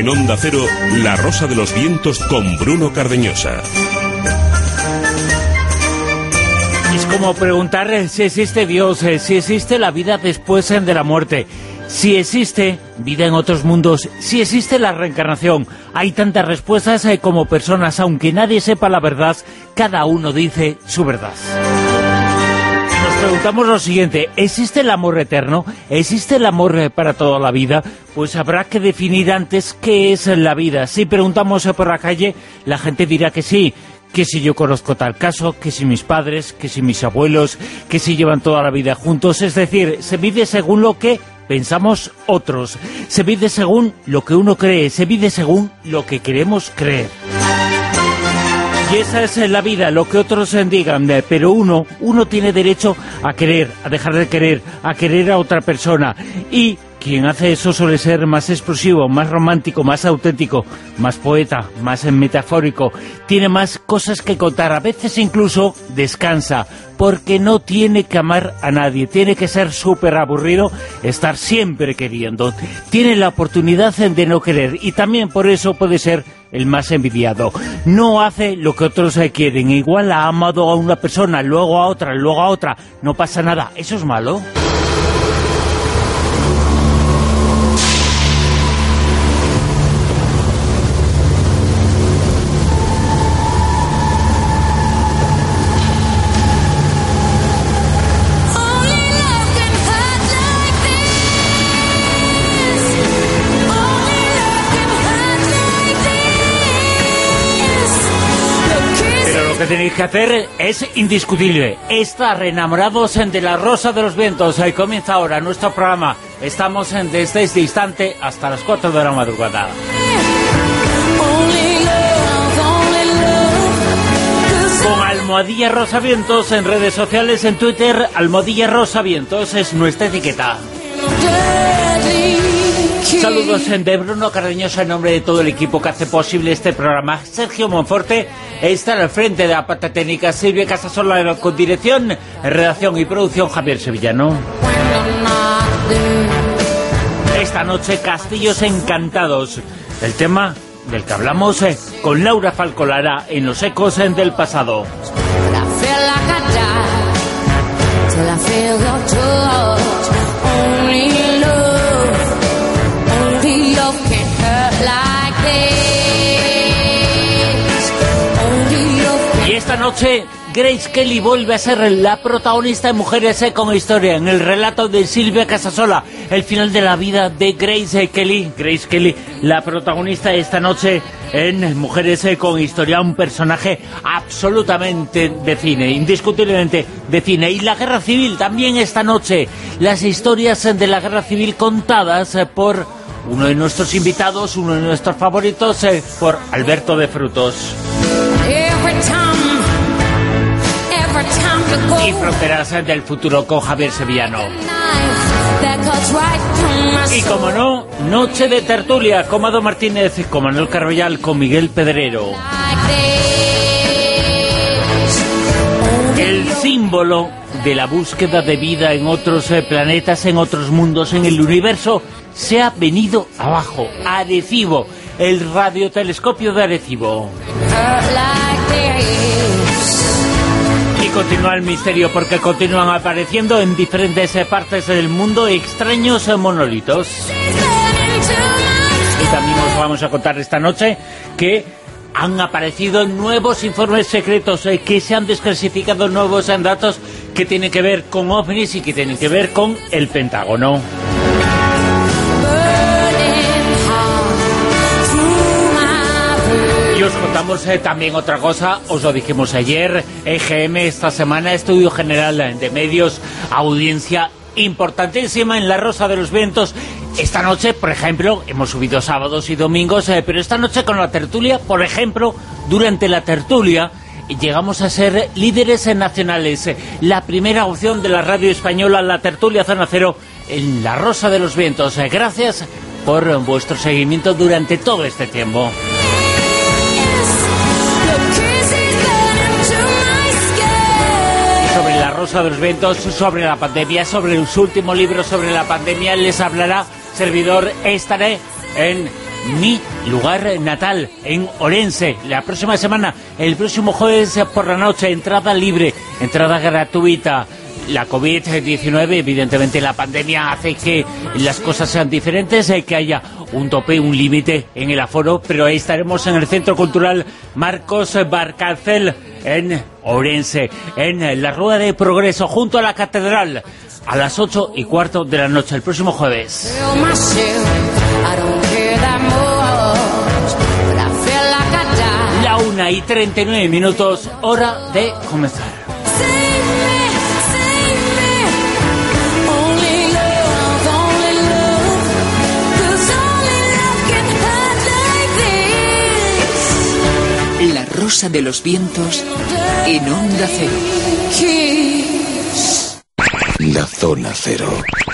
En Onda Cero, La Rosa de los Vientos con Bruno Cardeñosa. Es como preguntar si existe Dios, si existe la vida después de la muerte, si existe vida en otros mundos, si existe la reencarnación. Hay tantas respuestas como personas, aunque nadie sepa la verdad, cada uno dice su verdad. Nos preguntamos lo siguiente: ¿existe el amor eterno? ¿Existe el amor para toda la vida? Pues habrá que definir antes qué es la vida. Si preguntamos por la calle, la gente dirá que sí, que si yo conozco tal caso, que si mis padres, que si mis abuelos, que si llevan toda la vida juntos. Es decir, se mide según lo que pensamos otros, se mide según lo que uno cree, se mide según lo que queremos creer. Y esa es la vida, lo que otros digan, pero uno tiene derecho a querer, a dejar de querer, a querer a otra persona. Y quien hace eso suele ser más explosivo, más romántico, más auténtico, más poeta, más metafórico. Tiene más cosas que contar, a veces incluso descansa, porque no tiene que amar a nadie. Tiene que ser súper aburrido estar siempre queriendo. Tiene la oportunidad de no querer y también por eso puede ser el más envidiado. No hace lo que otros quieren. Igual ha amado a una persona, luego a otra, luego a otra. No pasa nada. ¿Eso es malo? Lo que tenéis que hacer es indiscutible: estar enamorados de La Rosa de los Vientos. Ahí comienza ahora nuestro programa. Estamos desde este instante hasta las 4 de la madrugada. Con Almohadilla Rosavientos en redes sociales, en Twitter, Almohadilla Rosavientos es nuestra etiqueta. Saludos de Bruno Cardeñosa en nombre de todo el equipo que hace posible este programa. Sergio Monforte está al frente de la parte técnica, Silvia Casasola con dirección, redacción y producción, Javier Sevillano. Esta noche, Castillos Encantados, el tema del que hablamos con Laura Falcolara en Los Ecos del Pasado. Y esta noche Grace Kelly vuelve a ser la protagonista de Mujeres con Historia, en el relato de Silvia Casasola, el final de la vida de Grace Kelly. Grace Kelly, la protagonista esta noche en Mujeres con Historia, un personaje absolutamente de cine, indiscutiblemente de cine. Y la guerra civil también esta noche, las historias de la guerra civil contadas por uno de nuestros invitados, uno de nuestros favoritos, por Alberto de Frutos. Y Fronteras del Futuro con Javier Sevillano. Y como no, noche de tertulia con Mado Martínez, con Manuel Carvallal, con Miguel Pedrero. El símbolo de la búsqueda de vida en otros planetas, en otros mundos, en el universo, se ha venido abajo. Arecibo, el radiotelescopio de Arecibo. Y continúa el misterio, porque continúan apareciendo en diferentes partes del mundo extraños monolitos. Y también os vamos a contar esta noche que han aparecido nuevos informes secretos, que se han desclasificado nuevos datos que tienen que ver con ovnis y que tienen que ver con el Pentágono. Y os contamos también otra cosa, os lo dijimos ayer, EGM esta semana, Estudio General de Medios, audiencia importantísima en La Rosa de los Vientos. Esta noche, por ejemplo, hemos subido sábados y domingos, pero esta noche con la tertulia, por ejemplo, durante la tertulia, llegamos a ser líderes nacionales. La primera opción de la radio española, la tertulia Zona Cero, en La Rosa de los Vientos. Gracias por vuestro seguimiento durante todo este tiempo. Sobre La Rosa de los Vientos, sobre la pandemia, sobre su último libro sobre la pandemia, les hablará servidor. Estaré en mi lugar natal, en Orense. La próxima semana, el próximo jueves por la noche, entrada libre, entrada gratuita. La COVID-19, evidentemente la pandemia hace que las cosas sean diferentes, que haya un tope, un límite en el aforo, pero ahí estaremos en el Centro Cultural Marcos Barcárcel en Orense, en la Rueda de Progreso, junto a la Catedral, a las 8:15 de la noche, el próximo jueves. La 1:39, hora de comenzar. La Rosa de los Vientos en Onda Cero. La Zona Cero.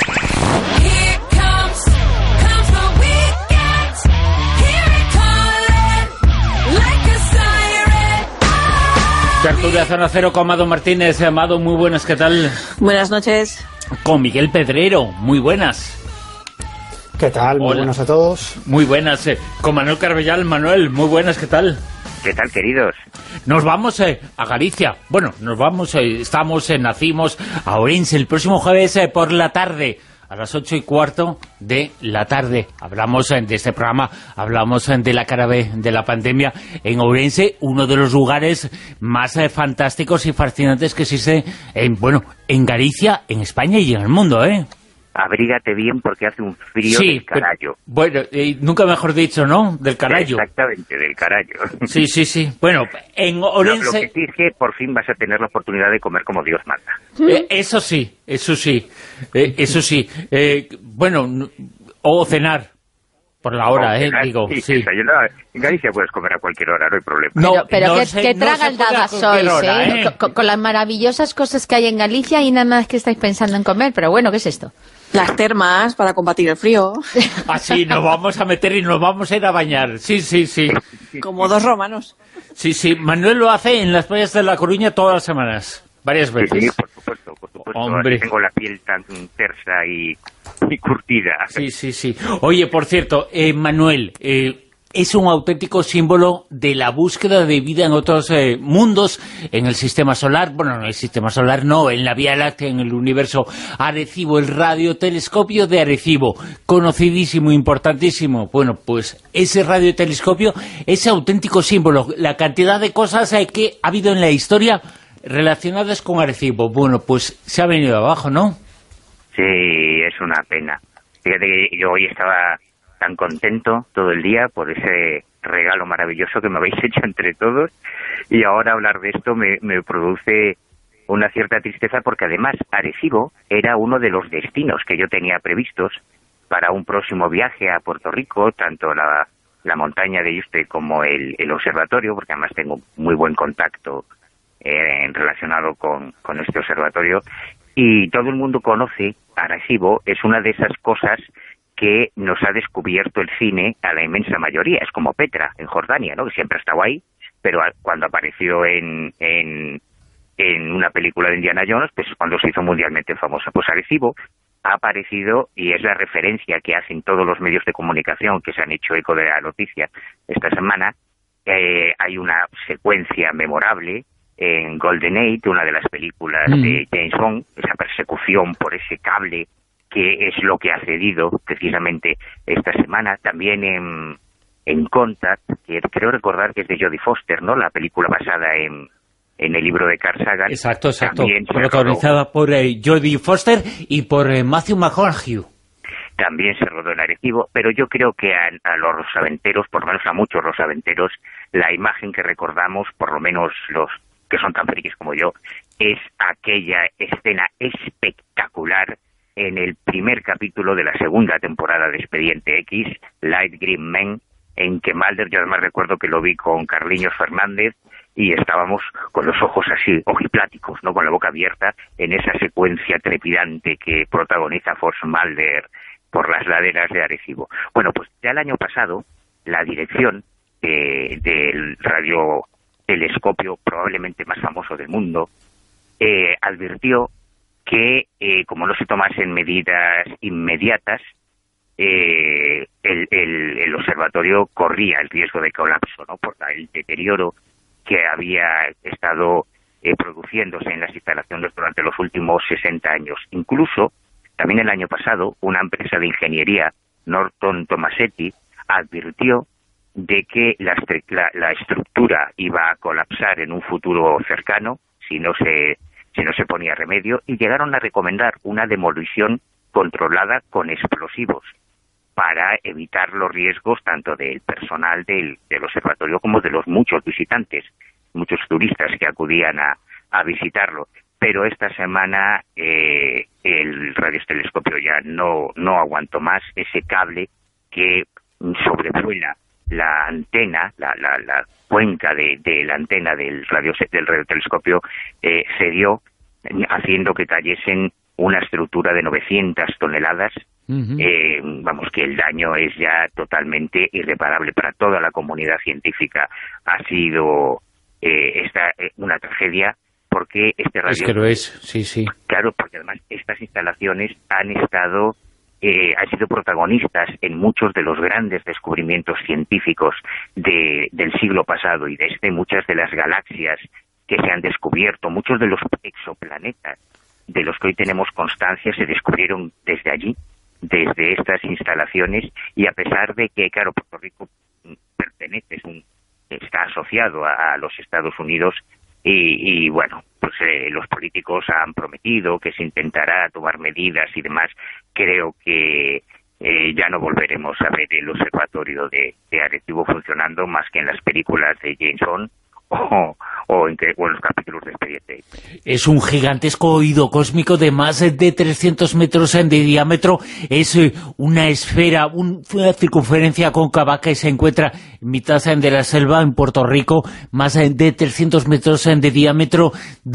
Tertulia Zona Cero con Amado Martínez. Amado, muy buenas, ¿qué tal? Buenas noches. Con Miguel Pedrero, muy buenas. ¿Qué tal? Muy buenas a todos. Muy buenas. Con Manuel Carbellal. Manuel, muy buenas, ¿qué tal? ¿Qué tal, queridos? Nos vamos a Galicia. Bueno, nos vamos, nacimos a Orense el próximo jueves por la tarde, a las 8:15 de la tarde. Hablamos de este programa, hablamos de la cara B de la pandemia en Ourense, uno de los lugares más fantásticos y fascinantes que existe en Galicia, en España y en el mundo, ¿eh? Abrígate bien porque hace un frío del carallo. Bueno, nunca mejor dicho, ¿no? Del carallo. Exactamente, del carallo. Sí. Bueno, en Orense... Lo que sí es que por fin vas a tener la oportunidad de comer como Dios manda. Eso sí. O cenar. Por la hora, digo. Sí. Desayunar. En Galicia puedes comer a cualquier hora, no hay problema. Pero qué tragaldadas sois, ¿eh? Con las maravillosas cosas que hay en Galicia y nada más que estáis pensando en comer. Pero bueno, ¿qué es esto? Las termas para combatir el frío. Así nos vamos a meter y nos vamos a ir a bañar. Sí. Como dos romanos. Sí. Manuel lo hace en las playas de La Coruña todas las semanas. Varias veces. Sí, por supuesto. Hombre. Tengo la piel tan tersa y curtida. Sí. Oye, por cierto, Manuel, es un auténtico símbolo de la búsqueda de vida en otros mundos, en el sistema solar, en el sistema solar no, en la Vía Láctea, en el universo. Arecibo, el radiotelescopio de Arecibo, conocidísimo, importantísimo. Bueno, pues ese radiotelescopio, ese auténtico símbolo, la cantidad de cosas que ha habido en la historia relacionadas con Arecibo, bueno, pues se ha venido abajo, ¿no? Sí, es una pena. Fíjate que yo hoy estaba tan contento todo el día por ese regalo maravilloso que me habéis hecho entre todos, y ahora hablar de esto me produce una cierta tristeza, porque además Arecibo era uno de los destinos que yo tenía previstos para un próximo viaje a Puerto Rico, tanto la montaña de Yuste como el observatorio, porque además tengo muy buen contacto relacionado con este observatorio, y todo el mundo conoce Arecibo. Es una de esas cosas que nos ha descubierto el cine a la inmensa mayoría. Es como Petra, en Jordania, ¿no? Que siempre ha estado ahí, pero cuando apareció en una película de Indiana Jones, pues cuando se hizo mundialmente famosa. Pues Arecibo ha aparecido y es la referencia que hacen todos los medios de comunicación que se han hecho eco de la noticia esta semana. Hay una secuencia memorable en GoldenEye, una de las películas de James Bond, esa persecución por ese cable, que es lo que ha cedido precisamente esta semana. También en Contact, que creo recordar que es de Jodie Foster, ¿no? La película basada en el libro de Carl Sagan. Exacto. Protagonizada por Jodie Foster y por Matthew McConaughey. También se rodó en Arecibo, pero yo creo que a los rosaventeros, por lo menos a muchos rosaventeros, la imagen que recordamos, por lo menos los que son tan frikis como yo, es aquella escena espectacular en el primer capítulo de la segunda temporada de Expediente X, Light Green Men, en que Mulder, yo además recuerdo que lo vi con Carliños Fernández y estábamos con los ojos así, ojipláticos, ¿no?, con la boca abierta, en esa secuencia trepidante que protagoniza Fox Mulder por las laderas de Arecibo. Bueno, pues ya el año pasado, la dirección del radiotelescopio probablemente más famoso del mundo advirtió que, como no se tomasen medidas inmediatas, el observatorio corría el riesgo de colapso, ¿no? Por el deterioro que había estado produciéndose en las instalaciones durante los últimos 60 años. Incluso, también el año pasado, una empresa de ingeniería, Norton Tomasetti, advirtió de que la estructura iba a colapsar en un futuro cercano si no se ponía remedio, y llegaron a recomendar una demolición controlada con explosivos para evitar los riesgos tanto del personal del observatorio como de los muchos visitantes, muchos turistas que acudían a visitarlo. Pero esta semana el radiotelescopio ya no aguantó más. Ese cable que sobrevuela la antena, la cuenca de la antena del radiotelescopio cedió, haciendo que cayesen una estructura de 900 toneladas. Vamos, que el daño es ya totalmente irreparable para toda la comunidad científica. Ha sido una tragedia, porque este radio... Es que lo es, sí. Claro, porque además estas instalaciones han sido protagonistas en muchos de los grandes descubrimientos científicos del siglo pasado, y desde muchas de las galaxias que se han descubierto, muchos de los exoplanetas de los que hoy tenemos constancia se descubrieron desde allí, desde estas instalaciones. Y a pesar de que, claro, Puerto Rico está asociado a los Estados Unidos, y bueno, pues los políticos han prometido que se intentará tomar medidas y demás. Creo que ya no volveremos a ver el observatorio de Arecibo funcionando más que en las películas de James Bond o en los capítulos de Expediente. Es un gigantesco oído cósmico de más de 300 metros de diámetro. Es una esfera, una circunferencia cóncava que se encuentra en mitad de la selva en Puerto Rico, más de 300 metros de diámetro,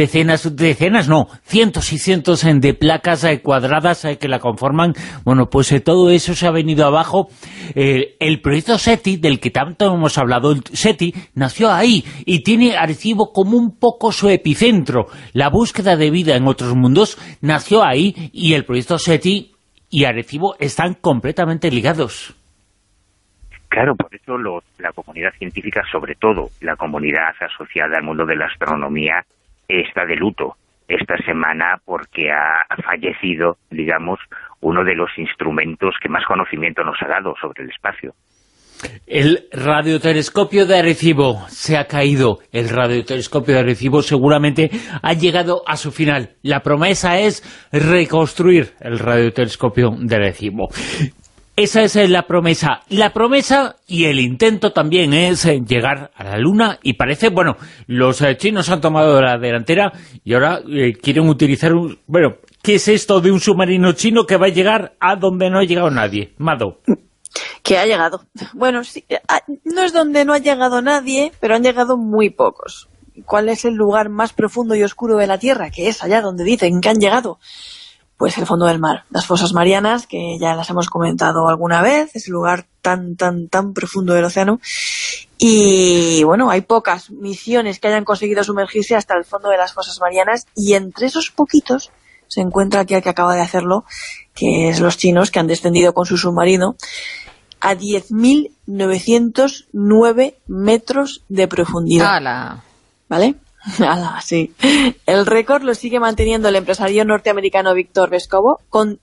cientos y cientos de placas cuadradas que la conforman. Bueno, pues todo eso se ha venido abajo. El proyecto SETI, del que tanto hemos hablado, el SETI nació ahí y tiene Arecibo como un poco su epicentro. La búsqueda de vida en otros mundos nació ahí, y el proyecto SETI y Arecibo están completamente ligados. Claro, por eso la comunidad científica, sobre todo la comunidad asociada al mundo de la astronomía, está de luto esta semana, porque ha fallecido, digamos, uno de los instrumentos que más conocimiento nos ha dado sobre el espacio. El radiotelescopio de Arecibo se ha caído. El radiotelescopio de Arecibo seguramente ha llegado a su final. La promesa es reconstruir el radiotelescopio de Arecibo. Esa es la promesa. La promesa y el intento también es llegar a la Luna, y parece, bueno, los chinos han tomado la delantera y ahora quieren utilizar ¿qué es esto de un submarino chino que va a llegar a donde no ha llegado nadie? Mado. Que ha llegado. Bueno, sí, no es donde no ha llegado nadie, pero han llegado muy pocos. ¿Cuál es el lugar más profundo y oscuro de la Tierra? Que es allá donde dicen que han llegado. Pues el fondo del mar. Las fosas marianas, que ya las hemos comentado alguna vez, es el lugar tan profundo del océano. Y bueno, hay pocas misiones que hayan conseguido sumergirse hasta el fondo de las fosas marianas, y entre esos poquitos se encuentra aquí el que acaba de hacerlo, que es los chinos, que han descendido con su submarino a 10.909 metros de profundidad. ¡Hala! ¿Vale? ¡Hala! Sí. El récord lo sigue manteniendo el empresario norteamericano Víctor Vescovo con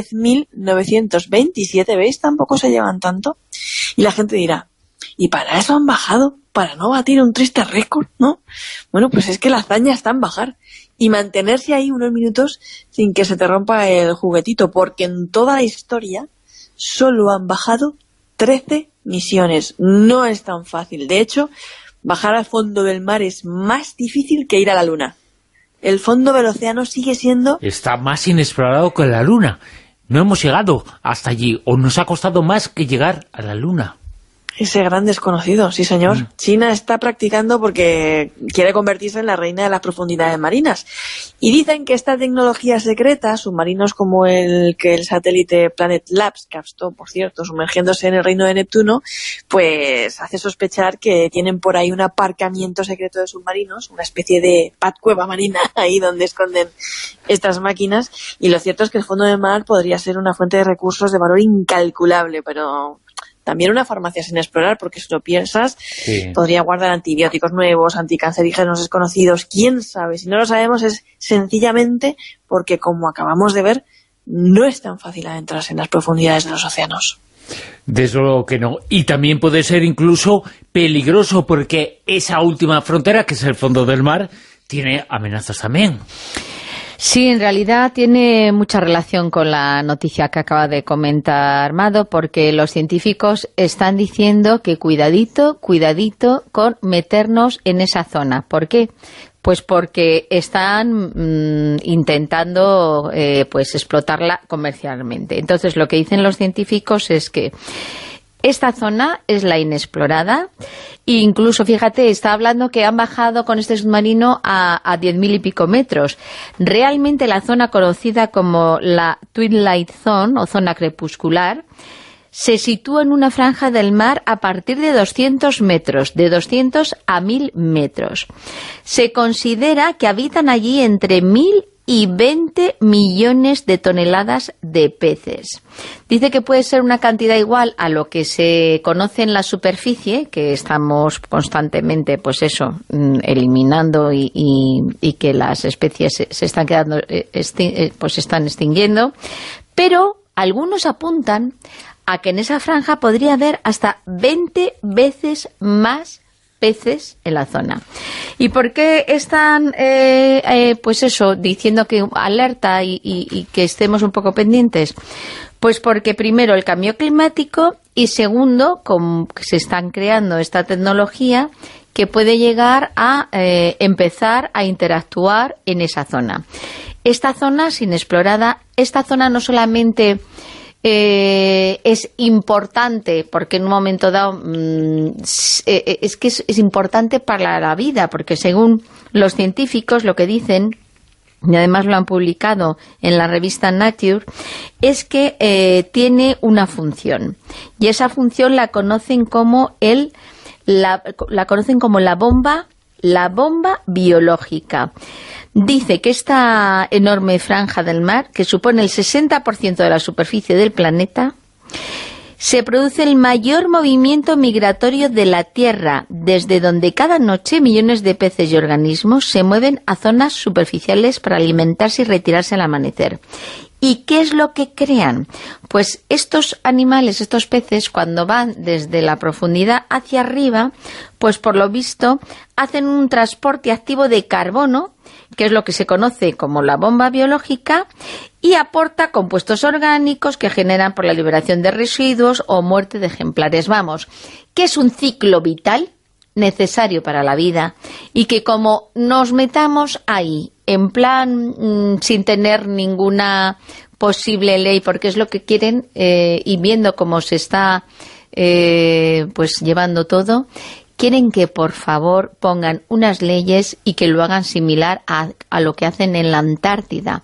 10.927. ¿Veis? Tampoco se llevan tanto. Y la gente dirá, ¿y para eso han bajado? ¿Para no batir un triste récord? ¿No? Bueno, pues es que la hazaña está en bajar y mantenerse ahí unos minutos sin que se te rompa el juguetito, porque en toda la historia solo han bajado 13 misiones. No es tan fácil. De hecho, bajar al fondo del mar es más difícil que ir a la Luna. El fondo del océano sigue siendo... Está más inexplorado que la Luna. No hemos llegado hasta allí, o nos ha costado más que llegar a la Luna. Ese gran desconocido, sí señor. China está practicando porque quiere convertirse en la reina de las profundidades marinas. Y dicen que esta tecnología secreta, submarinos como el satélite Planet Labs, que está, por cierto, sumergiéndose en el reino de Neptuno, pues hace sospechar que tienen por ahí un aparcamiento secreto de submarinos, una especie de cueva marina ahí donde esconden estas máquinas. Y lo cierto es que el fondo del mar podría ser una fuente de recursos de valor incalculable, pero también una farmacia sin explorar, porque si lo piensas, podría guardar antibióticos nuevos, anticancerígenos desconocidos, quién sabe. Si no lo sabemos es sencillamente porque, como acabamos de ver, no es tan fácil adentrarse en las profundidades de los océanos. Desde luego que no. Y también puede ser incluso peligroso, porque esa última frontera, que es el fondo del mar, tiene amenazas también. Sí, en realidad tiene mucha relación con la noticia que acaba de comentar Mado, porque los científicos están diciendo que cuidadito con meternos en esa zona. ¿Por qué? Pues porque están intentando pues explotarla comercialmente. Entonces, lo que dicen los científicos es que esta zona es la inexplorada, e incluso, fíjate, está hablando que han bajado con este submarino a 10.000 y pico metros. Realmente la zona conocida como la Twilight Zone, o zona crepuscular, se sitúa en una franja del mar a partir de 200 metros, de 200 a 1.000 metros. Se considera que habitan allí entre 1.000 y 20 millones de toneladas de peces. Dice que puede ser una cantidad igual a lo que se conoce en la superficie, que estamos constantemente, pues eso, eliminando y que las especies se están quedando, pues se están extinguiendo, pero algunos apuntan a que en esa franja podría haber hasta 20 veces más peces en la zona. ¿Y por qué están, pues eso, diciendo que alerta y que estemos un poco pendientes? Pues porque primero el cambio climático y segundo, que se están creando esta tecnología que puede llegar a empezar a interactuar en esa zona. Esta zona sin explorada, esta zona no solamente es importante, porque en un momento dado es que es importante para la vida, porque según los científicos lo que dicen, y además lo han publicado en la revista Nature, es que tiene una función, y esa función la conocen como la bomba biológica. Dice que esta enorme franja del mar, que supone el 60% de la superficie del planeta, se produce el mayor movimiento migratorio de la Tierra, desde donde cada noche millones de peces y organismos se mueven a zonas superficiales para alimentarse y retirarse al amanecer. ¿Y qué es lo que crean? Pues estos animales, estos peces, cuando van desde la profundidad hacia arriba, pues por lo visto hacen un transporte activo de carbono, que es lo que se conoce como la bomba biológica, y aporta compuestos orgánicos que generan por la liberación de residuos o muerte de ejemplares. Vamos, que es un ciclo vital necesario para la vida, y que como nos metamos ahí en plan sin tener ninguna posible ley, porque es lo que quieren, y viendo cómo se está pues llevando todo, quieren que por favor pongan unas leyes y que lo hagan similar a lo que hacen en la Antártida,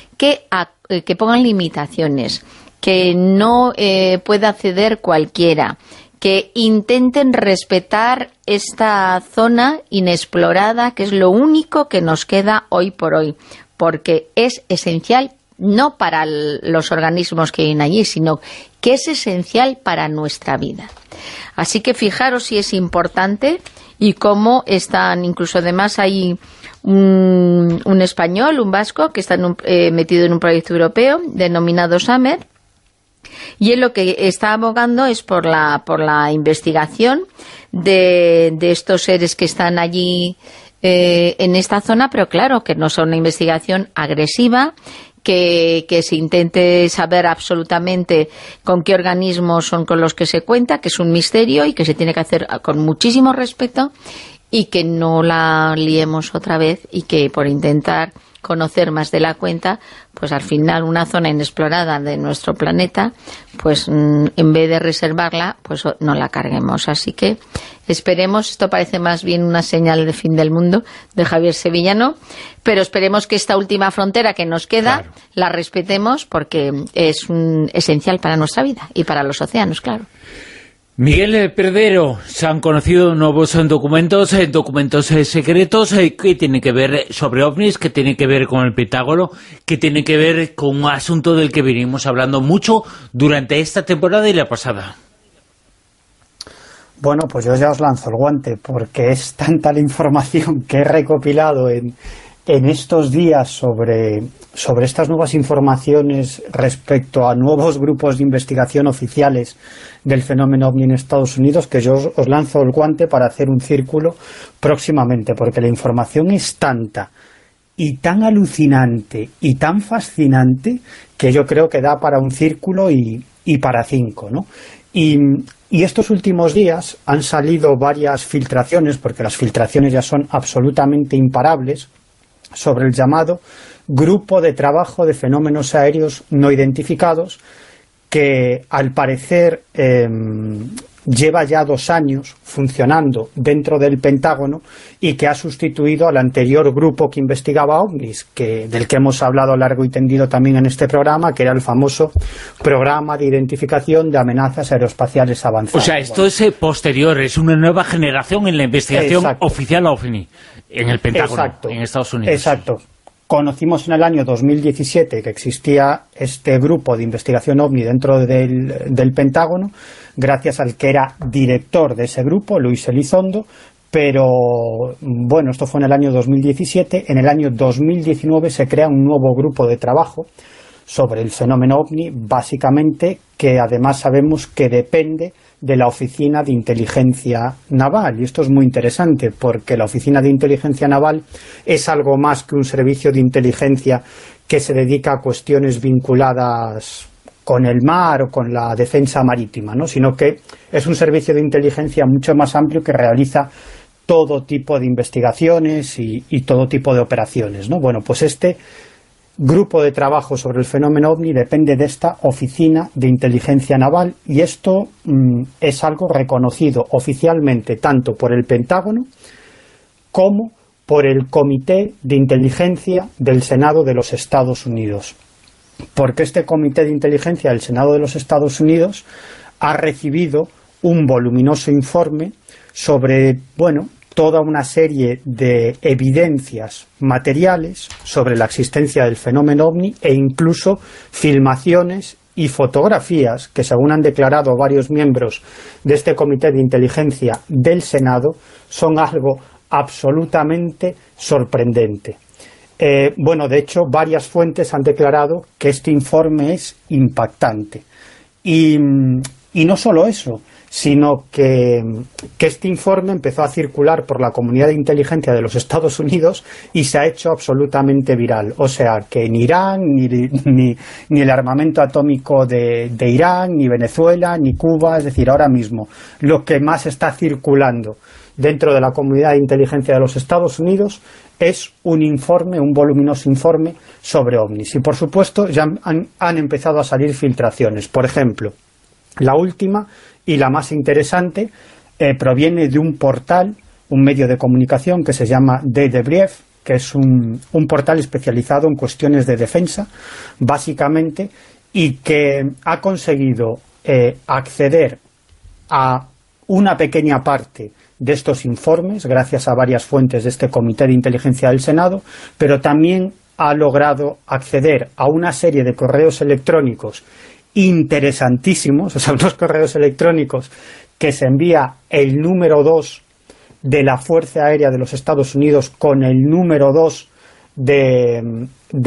que pongan limitaciones, que no pueda acceder cualquiera, que intenten respetar esta zona inexplorada, que es lo único que nos queda hoy por hoy, porque es esencial no para los organismos que viven allí, sino que es esencial para nuestra vida. Así que fijaros si es importante, y cómo están, incluso además hay un español, un vasco, que está metido en un proyecto europeo denominado Summer, y él lo que está abogando es por la investigación de estos seres que están allí en esta zona, pero claro, que no son una investigación agresiva, que se intente saber absolutamente con qué organismos son con los que se cuenta, que es un misterio y que se tiene que hacer con muchísimo respeto, y que no la liemos otra vez, y que por intentar conocer más de la cuenta, pues al final una zona inexplorada de nuestro planeta, pues en vez de reservarla, pues no la carguemos. Así que esperemos, esto parece más bien una señal de fin del mundo de Javier Sevillano, pero esperemos que esta última frontera que nos queda la respetemos, porque es esencial para nuestra vida y para los océanos, claro. Miguel Perdero, se han conocido nuevos documentos secretos que tienen que ver sobre ovnis, que tienen que ver con el Pentágono, que tienen que ver con un asunto del que venimos hablando mucho durante esta temporada y la pasada. Bueno, pues yo ya os lanzo el guante, porque es tanta la información que he recopilado en estos días sobre estas nuevas informaciones respecto a nuevos grupos de investigación oficiales del fenómeno OVNI en Estados Unidos, que yo os lanzo el guante para hacer un círculo próximamente, porque la información es tanta y tan alucinante y tan fascinante que yo creo que da para un círculo y para 5, ¿no? Y estos últimos días han salido varias filtraciones, porque las filtraciones ya son absolutamente imparables, sobre el llamado Grupo de Trabajo de Fenómenos Aéreos No Identificados, que al parecer lleva ya 2 años funcionando dentro del Pentágono y que ha sustituido al anterior grupo que investigaba ovnis, del que hemos hablado largo y tendido también en este programa, que era el famoso Programa de Identificación de Amenazas Aeroespaciales Avanzadas. O sea, esto es posterior, es una nueva generación en la investigación oficial OVNI en el Pentágono, en Estados Unidos. Exacto. Conocimos en el año 2017 que existía este grupo de investigación OVNI dentro del Pentágono, gracias al que era director de ese grupo, Luis Elizondo, pero bueno, esto fue en el año 2017. En el año 2019 se crea un nuevo grupo de trabajo sobre el fenómeno OVNI, básicamente, que además sabemos que depende de la Oficina de Inteligencia Naval. Y esto es muy interesante, porque la Oficina de Inteligencia Naval es algo más que un servicio de inteligencia que se dedica a cuestiones vinculadas con el mar o con la defensa marítima, ¿no? Sino que es un servicio de inteligencia mucho más amplio que realiza todo tipo de investigaciones y todo tipo de operaciones, ¿no? Bueno, pues este grupo de trabajo sobre el fenómeno OVNI depende de esta Oficina de Inteligencia Naval, y esto es algo reconocido oficialmente tanto por el Pentágono como por el Comité de Inteligencia del Senado de los Estados Unidos. Porque este Comité de Inteligencia del Senado de los Estados Unidos ha recibido un voluminoso informe sobre, bueno, toda una serie de evidencias materiales sobre la existencia del fenómeno OVNI, e incluso filmaciones y fotografías que, según han declarado varios miembros de este Comité de Inteligencia del Senado, son algo absolutamente sorprendente. Bueno, de hecho, varias fuentes han declarado que este informe es impactante. Y no solo eso, sino que este informe empezó a circular por la comunidad de inteligencia de los Estados Unidos y se ha hecho absolutamente viral. O sea, que ni Irán, ni el armamento atómico de Irán, ni Venezuela, ni Cuba, es decir, ahora mismo lo que más está circulando dentro de la comunidad de inteligencia de los Estados Unidos es un informe, un voluminoso informe sobre ovnis. Y por supuesto ya han empezado a salir filtraciones. Por ejemplo, la última y la más interesante proviene de un portal, un medio de comunicación que se llama The Debrief, que es un portal especializado en cuestiones de defensa, básicamente, y que ha conseguido acceder a una pequeña parte de estos informes gracias a varias fuentes de este Comité de Inteligencia del Senado, pero también ha logrado acceder a una serie de correos electrónicos interesantísimos, o sea, unos correos electrónicos que se envía el número 2 de la Fuerza Aérea de los Estados Unidos con el número 2 de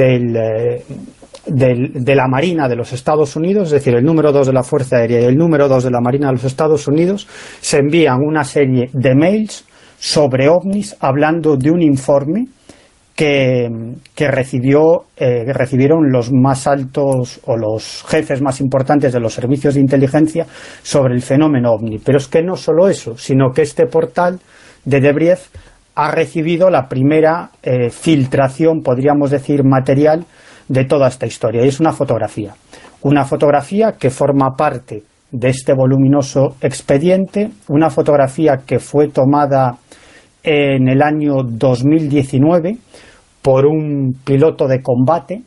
la Marina de los Estados Unidos, es decir, el número 2 de la Fuerza Aérea y el número 2 de la Marina de los Estados Unidos, se envían una serie de mails sobre ovnis hablando de un informe que recibieron los más altos o los jefes más importantes de los servicios de inteligencia sobre el fenómeno OVNI. Pero es que no solo eso, sino que este portal de Debrief ha recibido la primera filtración, podríamos decir, material de toda esta historia, y es una fotografía que forma parte de este voluminoso expediente, una fotografía que fue tomada en el año 2019 por un piloto de combate.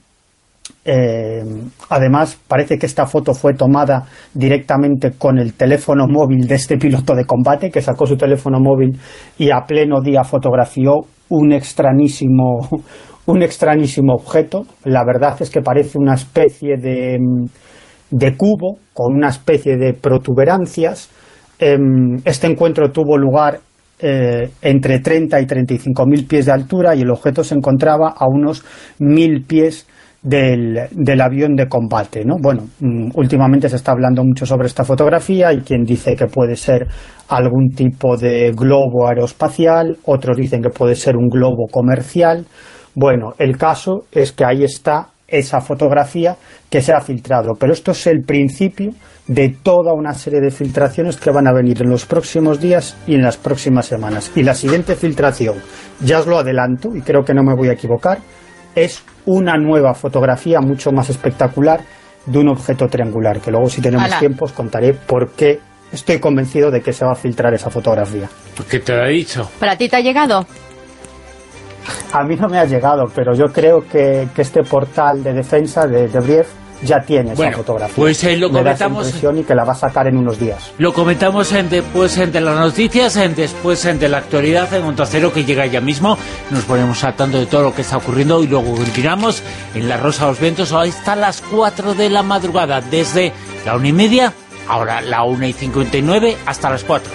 Además, parece que esta foto fue tomada directamente con el teléfono móvil de este piloto de combate, que sacó su teléfono móvil y a pleno día fotografió un extrañísimo objeto. La verdad es que parece una especie de cubo con una especie de protuberancias. Este encuentro tuvo lugar entre 30 y 35.000 pies de altura, y el objeto se encontraba a unos 1.000 pies del avión de combate, ¿no? Bueno, últimamente se está hablando mucho sobre esta fotografía. Hay quien dice que puede ser algún tipo de globo aeroespacial, otros dicen que puede ser un globo comercial. Bueno, el caso es que ahí está esa fotografía que se ha filtrado, pero esto es el principio de toda una serie de filtraciones que van a venir en los próximos días y en las próximas semanas. Y la siguiente filtración, ya os lo adelanto y creo que no me voy a equivocar, es una nueva fotografía mucho más espectacular de un objeto triangular, que luego, si tenemos tiempo, os contaré por qué estoy convencido de que se va a filtrar esa fotografía. ¿Qué te lo he dicho? ¿Para ti te ha llegado? A mí no me ha llegado, pero yo creo que este portal de defensa de Brief ya tiene esa fotografía. Pues lo comentamos, y que la va a sacar en unos días. Lo comentamos después de las noticias, después de la actualidad en Onda Cero, que llega ya mismo. Nos ponemos al tanto de todo lo que está ocurriendo y luego continuamos en La Rosa de los Vientos hasta las 4 de la madrugada, desde la 1:30, ahora la 1:59, hasta las 4.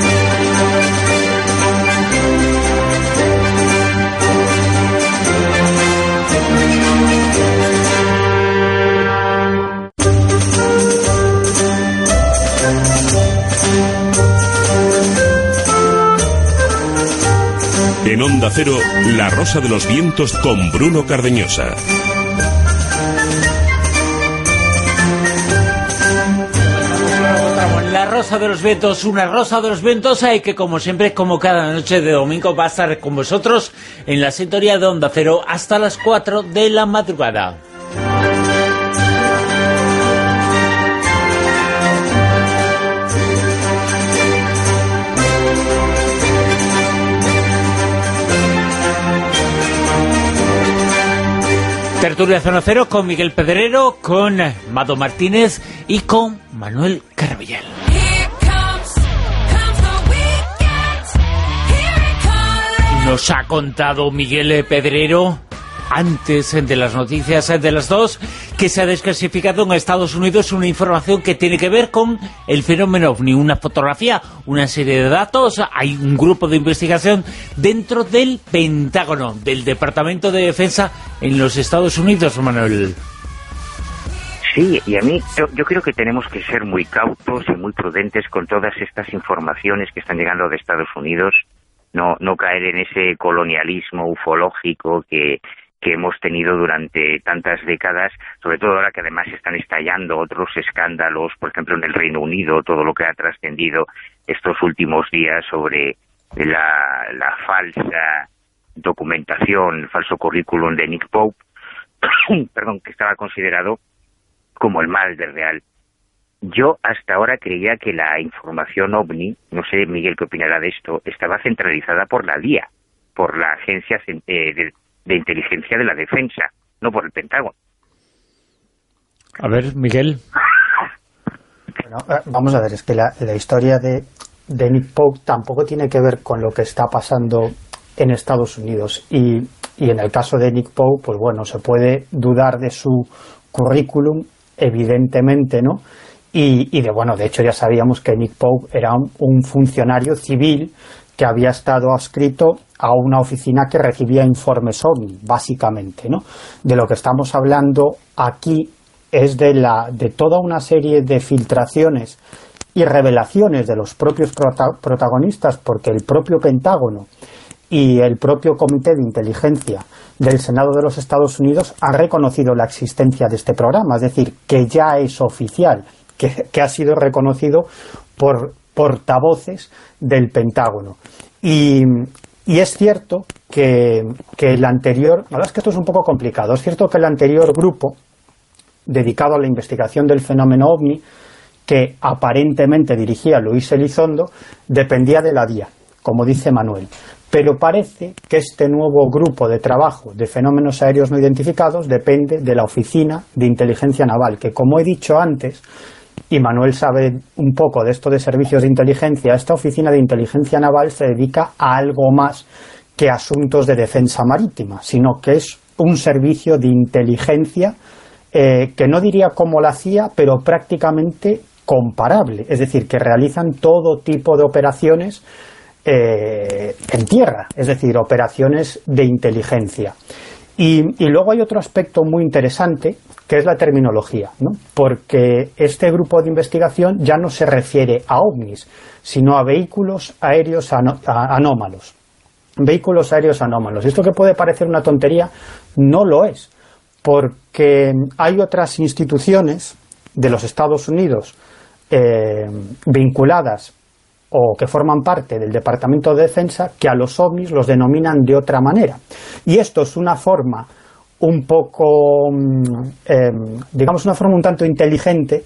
En Onda Cero, La Rosa de los Vientos con Bruno Cardeñosa. La Rosa de los Vientos, una Rosa de los Vientos que, como siempre, como cada noche de domingo, va a estar con vosotros en la sintonía de Onda Cero hasta las 4 de la madrugada. Tertulia Zona Cero con Miguel Pedrero, con Mado Martínez y con Manuel Carabellal. Nos ha contado Miguel Pedrero, antes de las noticias de las 2, que se ha desclasificado en Estados Unidos una información que tiene que ver con el fenómeno OVNI, una fotografía, una serie de datos. Hay un grupo de investigación dentro del Pentágono, del Departamento de Defensa en los Estados Unidos, Manuel. Sí, y a mí, yo creo que tenemos que ser muy cautos y muy prudentes con todas estas informaciones que están llegando de Estados Unidos, no caer en ese colonialismo ufológico que hemos tenido durante tantas décadas, sobre todo ahora que además están estallando otros escándalos, por ejemplo en el Reino Unido, todo lo que ha trascendido estos últimos días sobre la falsa documentación, el falso currículum de Nick Pope, perdón, que estaba considerado como el mal del real. Yo hasta ahora creía que la información OVNI, no sé, Miguel, qué opinará de esto, estaba centralizada por la DIA, por la Agencia de Inteligencia de la Defensa, no por el Pentágono. A ver, Miguel. Bueno, vamos a ver, es que la historia de Nick Pope tampoco tiene que ver con lo que está pasando en Estados Unidos. Y en el caso de Nick Pope, pues bueno, se puede dudar de su currículum, evidentemente, ¿no? Y de hecho ya sabíamos que Nick Pope era un funcionario civil que había estado adscrito a una oficina que recibía informes OVNI, básicamente, ¿no? De lo que estamos hablando aquí es de toda una serie de filtraciones y revelaciones de los propios protagonistas, porque el propio Pentágono y el propio Comité de Inteligencia del Senado de los Estados Unidos han reconocido la existencia de este programa, es decir, que ya es oficial, que ha sido reconocido por portavoces del Pentágono. Y Y es cierto que el anterior, la verdad es que esto es un poco complicado, es cierto que el anterior grupo dedicado a la investigación del fenómeno OVNI, que aparentemente dirigía Luis Elizondo, dependía de la DIA, como dice Manuel. Pero parece que este nuevo grupo de trabajo de fenómenos aéreos no identificados depende de la Oficina de Inteligencia Naval, que, como he dicho antes, y Manuel sabe un poco de esto de servicios de inteligencia, esta Oficina de Inteligencia Naval se dedica a algo más que asuntos de defensa marítima, sino que es un servicio de inteligencia que no diría como la CIA, pero prácticamente comparable, es decir, que realizan todo tipo de operaciones en tierra, es decir, operaciones de inteligencia. Y luego hay otro aspecto muy interesante, que es la terminología, ¿no? Porque este grupo de investigación ya no se refiere a ovnis, sino a vehículos aéreos anómalos. Vehículos aéreos anómalos. Esto, que puede parecer una tontería, no lo es, porque hay otras instituciones de los Estados Unidos vinculadas o que forman parte del Departamento de Defensa, que a los ovnis los denominan de otra manera. Y esto es una forma un poco, digamos, una forma un tanto inteligente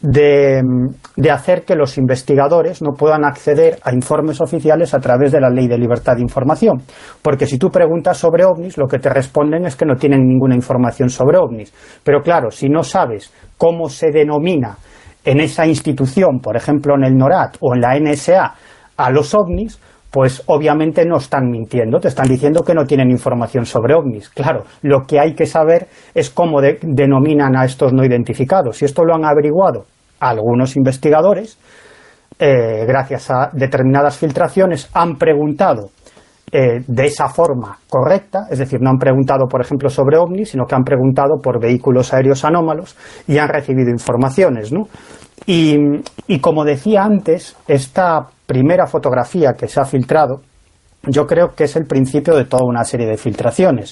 de hacer que los investigadores no puedan acceder a informes oficiales a través de la Ley de Libertad de Información. Porque si tú preguntas sobre ovnis, lo que te responden es que no tienen ninguna información sobre ovnis. Pero claro, si no sabes cómo se denomina en esa institución, por ejemplo en el NORAD o en la NSA, a los ovnis, pues obviamente no están mintiendo, te están diciendo que no tienen información sobre ovnis. Claro, lo que hay que saber es cómo denominan a estos no identificados, y esto lo han averiguado algunos investigadores, gracias a determinadas filtraciones, han preguntado de esa forma correcta, es decir, no han preguntado, por ejemplo, sobre ovnis, sino que han preguntado por vehículos aéreos anómalos y han recibido informaciones, ¿no? Y como decía antes, esta primera fotografía que se ha filtrado, yo creo que es el principio de toda una serie de filtraciones,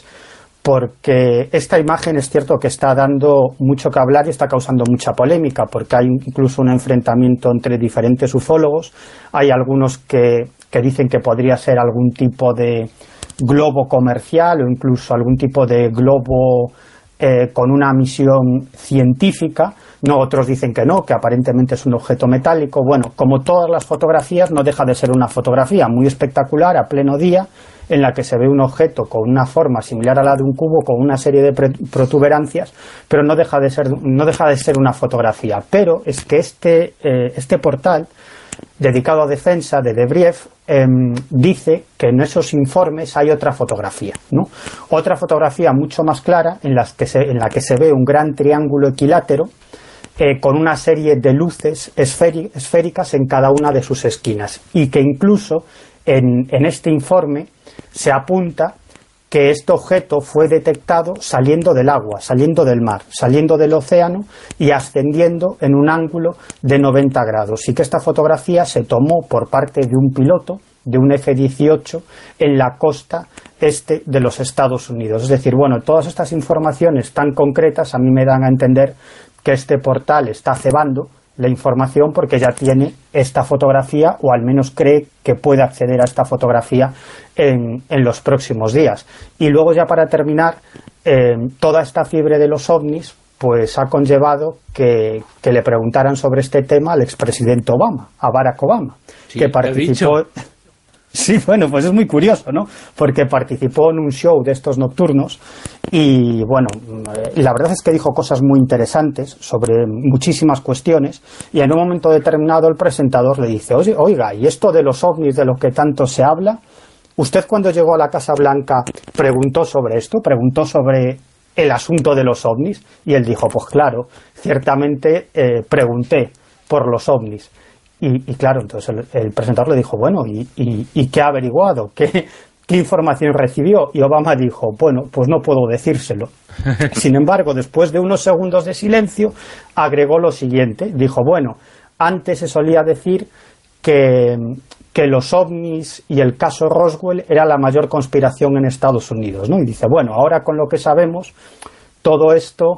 porque esta imagen es cierto que está dando mucho que hablar y está causando mucha polémica, porque hay incluso un enfrentamiento entre diferentes ufólogos. Hay algunos que dicen que podría ser algún tipo de globo comercial o incluso algún tipo de globo con una misión científica. No, otros dicen que no, que aparentemente es un objeto metálico. Bueno, como todas las fotografías, no deja de ser una fotografía muy espectacular a pleno día, en la que se ve un objeto con una forma similar a la de un cubo, con una serie de protuberancias, pero no deja de ser una fotografía. Pero es que este portal dedicado a defensa de Debrief dice que en esos informes hay otra fotografía, ¿no? Otra fotografía mucho más clara en la que se ve un gran triángulo equilátero con una serie de luces esféricas en cada una de sus esquinas, y que incluso en este informe se apunta que este objeto fue detectado saliendo del agua, saliendo del mar, saliendo del océano y ascendiendo en un ángulo de 90 grados, y que esta fotografía se tomó por parte de un piloto de un F-18 en la costa este de los Estados Unidos. Es decir, bueno, todas estas informaciones tan concretas a mí me dan a entender que este portal está cebando la información porque ya tiene esta fotografía, o al menos cree que puede acceder a esta fotografía en los próximos días. Y luego, ya para terminar, toda esta fiebre de los ovnis pues ha conllevado que le preguntaran sobre este tema al expresidente Obama, a Barack Obama, sí, que participó. Sí, bueno, pues es muy curioso, ¿no? Porque participó en un show de estos nocturnos y, bueno, la verdad es que dijo cosas muy interesantes sobre muchísimas cuestiones, y en un momento determinado el presentador le dice: oiga, ¿y esto de los ovnis de los que tanto se habla? ¿Usted, cuando llegó a la Casa Blanca, preguntó sobre esto? ¿Preguntó sobre el asunto de los ovnis? Y él dijo: pues claro, ciertamente pregunté por los ovnis. Y claro, entonces el presentador le dijo: bueno, ¿y qué ha averiguado? ¿Qué información recibió? Y Obama dijo: bueno, pues no puedo decírselo. Sin embargo, después de unos segundos de silencio, agregó lo siguiente. Dijo: bueno, antes se solía decir que los ovnis y el caso Roswell era la mayor conspiración en Estados Unidos, ¿no? Y dice: bueno, ahora con lo que sabemos, todo esto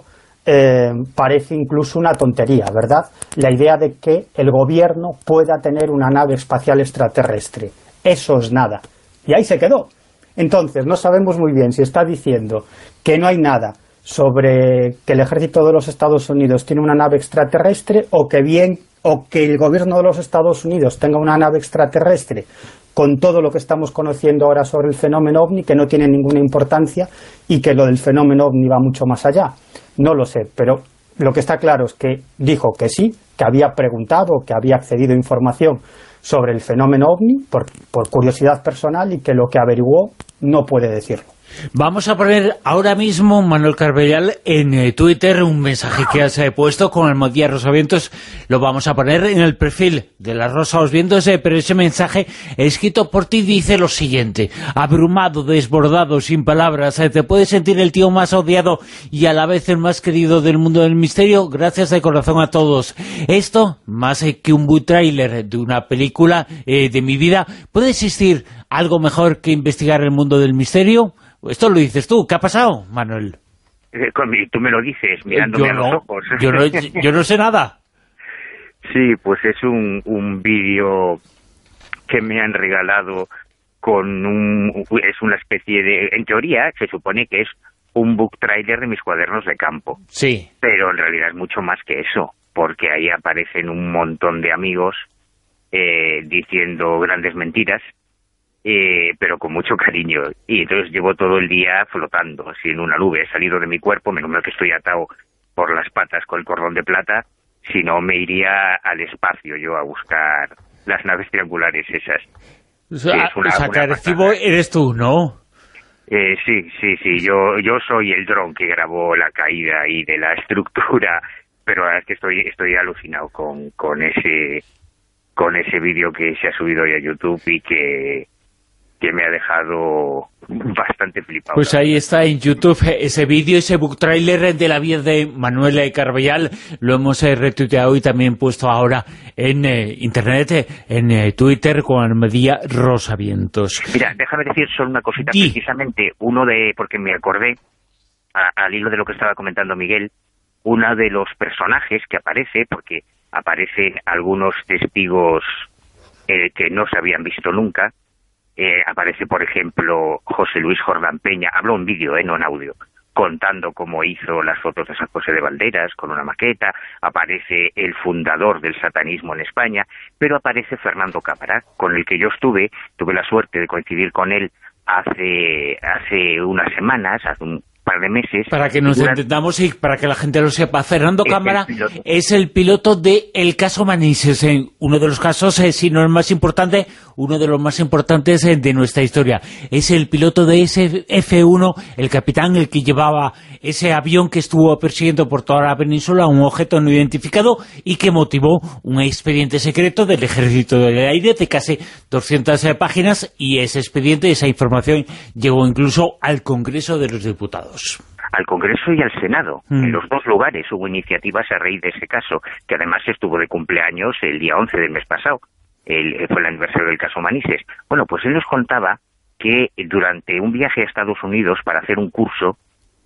parece incluso una tontería, ¿verdad? La idea de que el gobierno pueda tener una nave espacial extraterrestre. Eso es nada. Y ahí se quedó. Entonces, no sabemos muy bien si está diciendo que no hay nada sobre que el ejército de los Estados Unidos tiene una nave extraterrestre o que el gobierno de los Estados Unidos tenga una nave extraterrestre con todo lo que estamos conociendo ahora sobre el fenómeno OVNI, que no tiene ninguna importancia y que lo del fenómeno OVNI va mucho más allá. No lo sé, pero lo que está claro es que dijo que sí, que había preguntado, que había accedido a información sobre el fenómeno OVNI por curiosidad personal y que lo que averiguó no puede decirlo. Vamos a poner ahora mismo, Manuel Carbellal, en Twitter un mensaje que has puesto con Almodía Rosavientos. Lo vamos a poner en el perfil de La Rosa de los Vientos, pero ese mensaje escrito por ti dice lo siguiente: abrumado, desbordado, sin palabras, ¿te puedes sentir el tío más odiado y a la vez el más querido del mundo del misterio? Gracias de corazón a todos. Esto, más que un boot trailer de una película de mi vida, ¿puede existir algo mejor que investigar el mundo del misterio? Esto lo dices tú. ¿Qué ha pasado, Manuel? Tú me lo dices mirándome a los ojos. Yo no sé nada. Sí, pues es un vídeo que me han regalado es una especie de... En teoría, se supone que es un book trailer de mis cuadernos de campo. Sí. Pero en realidad es mucho más que eso, porque ahí aparecen un montón de amigos diciendo grandes mentiras, pero con mucho cariño, y entonces llevo todo el día flotando así en una nube. He salido de mi cuerpo, menos mal que estoy atado por las patas con el cordón de plata, si no me iría al espacio yo a buscar las naves triangulares esas. O sea, que Arecibo eres tú, ¿no? Sí, yo soy el dron que grabó la caída y de la estructura, pero es que estoy alucinado con ese vídeo que se ha subido hoy a YouTube y que me ha dejado bastante flipado. Pues ahí está en YouTube ese vídeo, ese book trailer de la vida de Manuel Carbellal. Lo hemos retuiteado y también puesto ahora en internet, en Twitter, con Almodía Rosavientos. Mira, déjame decir solo una cosita, precisamente porque me acordé, al hilo de lo que estaba comentando Miguel, uno de los personajes que aparece, porque aparecen algunos testigos que no se habían visto nunca. Aparece, por ejemplo, José Luis Jordán Peña, habló en vídeo, no en audio, contando cómo hizo las fotos de San José de Valderas con una maqueta. Aparece el fundador del satanismo en España, pero aparece Fernando Cámara, con el que yo tuve la suerte de coincidir con él hace unas semanas, hace un par de meses. Para que nos entendamos y para que la gente lo sepa, Fernando Cámara es el piloto de el caso Manises, uno de los casos, si no el más importante, uno de los más importantes de nuestra historia. Es el piloto de ese F-1, el capitán, el que llevaba ese avión que estuvo persiguiendo por toda la península un objeto no identificado y que motivó un expediente secreto del Ejército del Aire de casi 200 páginas, y ese expediente, esa información, llegó incluso al Congreso de los Diputados. Al Congreso y al Senado. En los dos lugares hubo iniciativas a raíz de ese caso, que además estuvo de cumpleaños el día 11 del mes pasado. Fue el aniversario del caso Manises. Bueno, pues él nos contaba que durante un viaje a Estados Unidos para hacer un curso,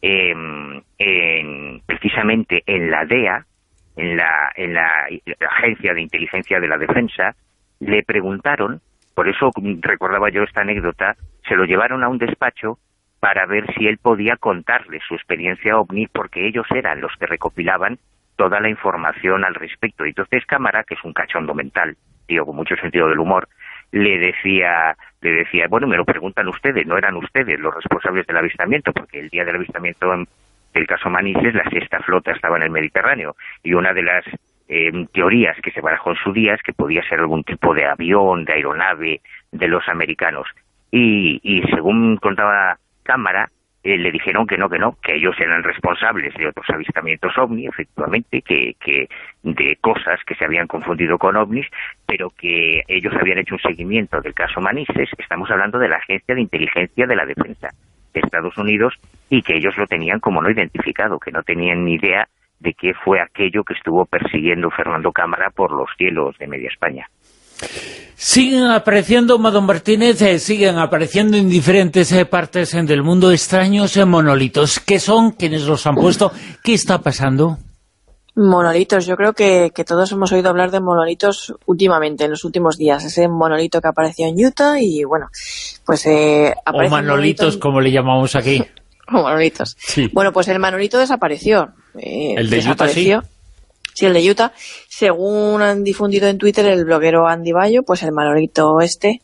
precisamente en la DEA, en la Agencia de Inteligencia de la Defensa, le preguntaron, por eso recordaba yo esta anécdota, se lo llevaron a un despacho para ver si él podía contarles su experiencia OVNI, porque ellos eran los que recopilaban toda la información al respecto. Y entonces Cámara, que es un cachondo mental, tío con mucho sentido del humor, le decía, bueno, me lo preguntan ustedes, no eran ustedes los responsables del avistamiento, porque el día del avistamiento del caso Manises, la sexta flota estaba en el Mediterráneo, y una de las teorías que se barajó en su día es que podía ser algún tipo de avión, de aeronave de los americanos. Y según contaba Cámara, le dijeron que no, que ellos eran responsables de otros avistamientos OVNI, efectivamente, que de cosas que se habían confundido con OVNIs, pero que ellos habían hecho un seguimiento del caso Manises. Estamos hablando de la Agencia de Inteligencia de la Defensa de Estados Unidos, y que ellos lo tenían como no identificado, que no tenían ni idea de qué fue aquello que estuvo persiguiendo Fernando Cámara por los cielos de media España. Siguen apareciendo, Madón Martínez, siguen apareciendo en diferentes partes del mundo extraños monolitos. ¿Qué son? ¿Quiénes los han puesto? ¿Qué está pasando? Monolitos, yo creo que todos hemos oído hablar de monolitos últimamente, en los últimos días. Ese monolito que apareció en Utah y bueno, pues o manolitos, como le llamamos aquí. O monolitos. Sí. Bueno, pues el manolito desapareció. ¿El de Utah sí? Sí, el de Utah. Según han difundido en Twitter el bloguero Andy Bayo, pues el manolito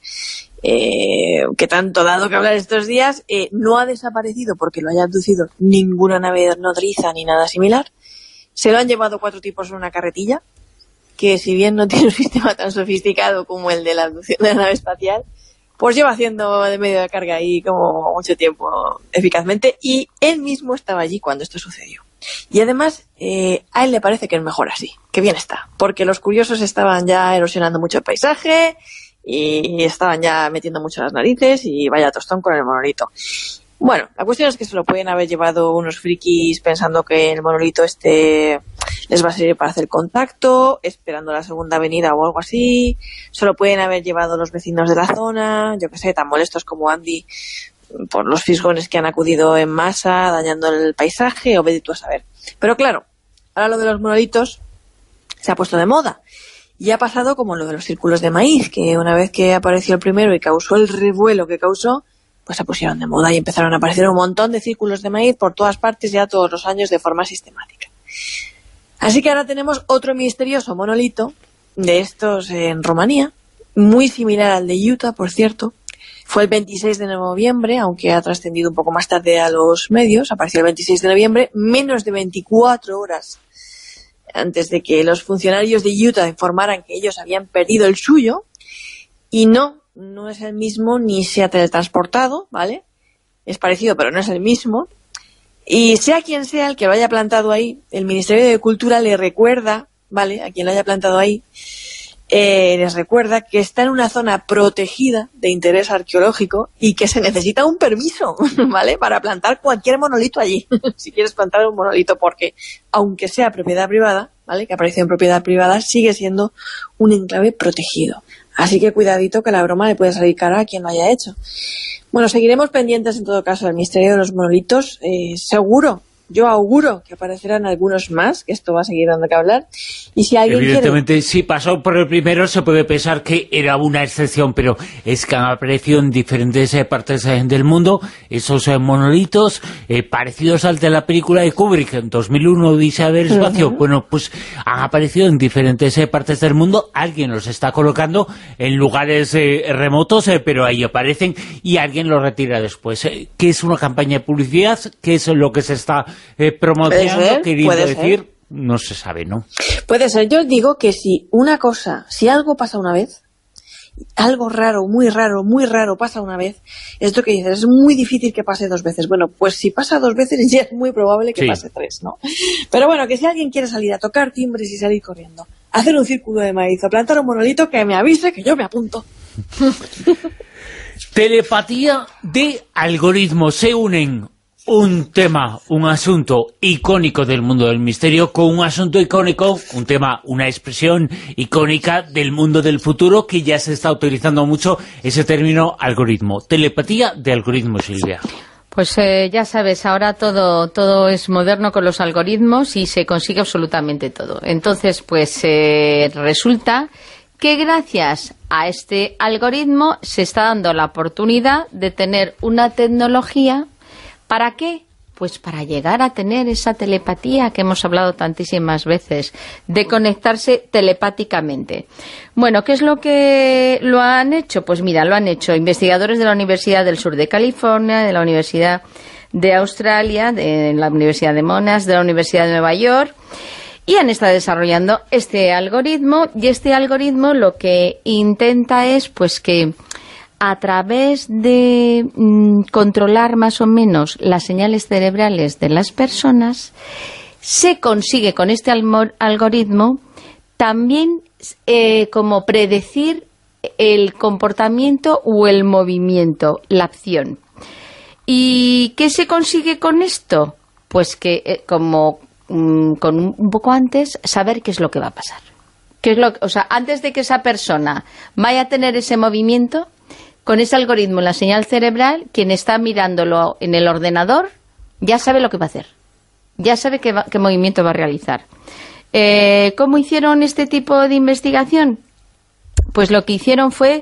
que tanto dado que hablar estos días, no ha desaparecido porque lo haya abducido ninguna nave nodriza ni nada similar. Se lo han llevado 4 tipos en una carretilla, que si bien no tiene un sistema tan sofisticado como el de la abducción de la nave espacial, pues lleva haciendo de medio de carga ahí como mucho tiempo eficazmente, y él mismo estaba allí cuando esto sucedió. Y además, a él le parece que es mejor así, que bien está, porque los curiosos estaban ya erosionando mucho el paisaje y estaban ya metiendo mucho las narices y vaya tostón con el monolito. Bueno, la cuestión es que se lo pueden haber llevado unos frikis pensando que el monolito les va a servir para hacer contacto, esperando la segunda venida o algo así. Se lo pueden haber llevado los vecinos de la zona, yo que sé, tan molestos como Andy por los fisgones que han acudido en masa, dañando el paisaje, o vete tú a saber. Pero claro, ahora lo de los monolitos se ha puesto de moda. Y ha pasado como lo de los círculos de maíz, que una vez que apareció el primero y causó el revuelo que causó, pues se pusieron de moda y empezaron a aparecer un montón de círculos de maíz por todas partes ya todos los años de forma sistemática. Así que ahora tenemos otro misterioso monolito de estos en Rumanía, muy similar al de Utah, por cierto. Fue el 26 de noviembre, aunque ha trascendido un poco más tarde a los medios, apareció el 26 de noviembre, menos de 24 horas antes de que los funcionarios de Utah informaran que ellos habían perdido el suyo, y no es el mismo ni se ha teletransportado, ¿vale? Es parecido, pero no es el mismo. Y sea quien sea el que lo haya plantado ahí, el Ministerio de Cultura le recuerda, ¿vale?, a quien lo haya plantado ahí, les recuerda que está en una zona protegida de interés arqueológico y que se necesita un permiso, ¿vale?, para plantar cualquier monolito allí. Si quieres plantar un monolito, porque aunque sea propiedad privada, ¿vale?, que apareció en propiedad privada, sigue siendo un enclave protegido. Así que cuidadito, que la broma le puede salir cara a quien lo haya hecho. Bueno, seguiremos pendientes en todo caso del misterio de los monolitos. Seguro, yo auguro que aparecerán algunos más, que esto va a seguir dando que hablar. Y si alguien evidentemente, si pasó por el primero, se puede pensar que era una excepción, pero es que han aparecido en diferentes partes del mundo esos monolitos parecidos al de la película de Kubrick, en 2001, Odisea del espacio. Bueno, pues han aparecido en diferentes partes del mundo. Alguien los está colocando en lugares remotos, pero ahí aparecen y alguien los retira después. ¿Qué es una campaña de publicidad? ¿Qué es lo que se está promocionando? Queriendo decir, no se sabe, ¿no? Puede ser. Yo digo que si algo pasa una vez, algo raro, muy raro pasa una vez, esto que dices, es muy difícil que pase 2 veces. Bueno, pues si pasa 2 veces ya es muy probable que pase 3, ¿no? Pero bueno, que si alguien quiere salir a tocar timbres y salir corriendo, hacer un círculo de maíz o plantar un monolito, que me avise, que yo me apunto. Telepatía de algoritmos. Se unen un tema, un asunto icónico del mundo del misterio con un asunto icónico, un tema, una expresión icónica del mundo del futuro, que ya se está utilizando mucho ese término algoritmo. Telepatía de algoritmo, Silvia. Pues ya sabes, ahora todo es moderno con los algoritmos y se consigue absolutamente todo. Entonces, pues resulta que gracias a este algoritmo se está dando la oportunidad de tener una tecnología. ¿Para qué? Pues para llegar a tener esa telepatía que hemos hablado tantísimas veces, de conectarse telepáticamente. Bueno, ¿qué es lo que lo han hecho? Pues mira, lo han hecho investigadores de la Universidad del Sur de California, de la Universidad de Australia, de la Universidad de Monash, de la Universidad de Nueva York, y han estado desarrollando este algoritmo, y este algoritmo lo que intenta es pues que a través de controlar más o menos las señales cerebrales de las personas, se consigue con este algoritmo también como predecir el comportamiento o el movimiento, la acción. ¿Y qué se consigue con esto? Pues que, como con un poco antes, saber qué es lo que va a pasar. O sea, antes de que esa persona vaya a tener ese movimiento, con ese algoritmo, la señal cerebral, quien está mirándolo en el ordenador ya sabe lo que va a hacer, ya sabe qué movimiento va a realizar. ¿Cómo hicieron este tipo de investigación? Pues lo que hicieron fue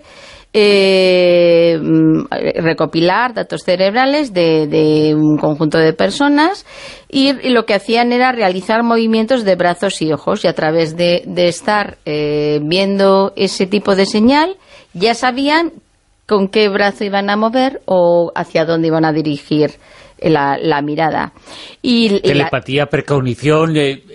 recopilar datos cerebrales de un conjunto de personas y lo que hacían era realizar movimientos de brazos y ojos, y a través de estar viendo ese tipo de señal ya sabían con qué brazo iban a mover o hacia dónde iban a dirigir la mirada. Y telepatía, precognición,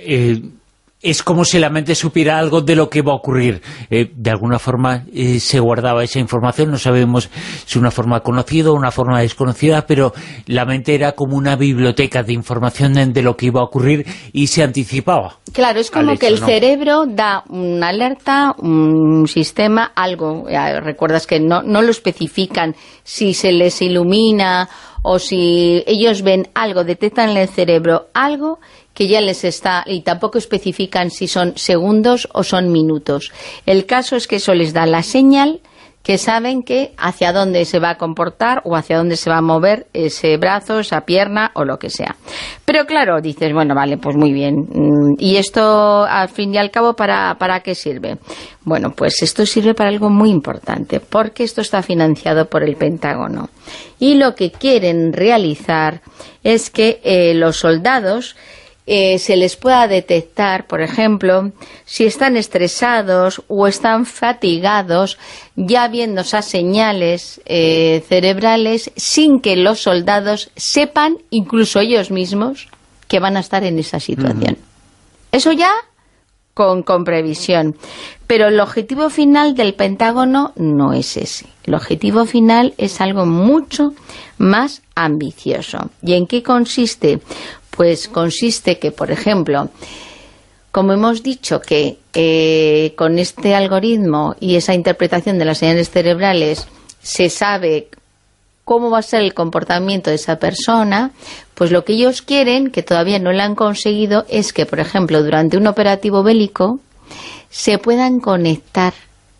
es como si la mente supiera algo de lo que va a ocurrir. De alguna forma se guardaba esa información, no sabemos si una forma conocida o una forma desconocida, pero la mente era como una biblioteca de información de lo que iba a ocurrir y se anticipaba. Claro, es como que el cerebro da una alerta, un sistema, algo. Recuerdas que no lo especifican si se les ilumina o si ellos ven algo, detectan en el cerebro algo que ya les está, y tampoco especifican si son segundos o son minutos. El caso es que eso les da la señal que saben que hacia dónde se va a comportar o hacia dónde se va a mover ese brazo, esa pierna o lo que sea. Pero claro, dices, bueno, vale, pues muy bien. ¿Y esto, al fin y al cabo, para qué sirve? Bueno, pues esto sirve para algo muy importante, porque esto está financiado por el Pentágono. Y lo que quieren realizar es que los soldados se les pueda detectar, por ejemplo, si están estresados o están fatigados, ya viendo esas señales cerebrales, sin que los soldados sepan, incluso ellos mismos, que van a estar en esa situación. Eso ya con previsión. Pero el objetivo final del Pentágono no es ese. El objetivo final es algo mucho más ambicioso. ¿Y en qué consiste? Pues consiste que, por ejemplo, como hemos dicho que con este algoritmo y esa interpretación de las señales cerebrales se sabe cómo va a ser el comportamiento de esa persona, pues lo que ellos quieren, que todavía no lo han conseguido, es que, por ejemplo, durante un operativo bélico se puedan conectar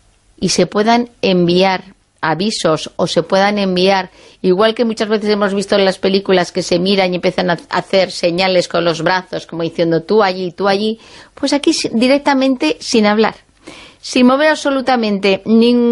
y se puedan enviar avisos o se puedan enviar, igual que muchas veces hemos visto en las películas que se miran y empiezan a hacer señales con los brazos como diciendo tú allí, pues aquí directamente sin hablar, sin mover absolutamente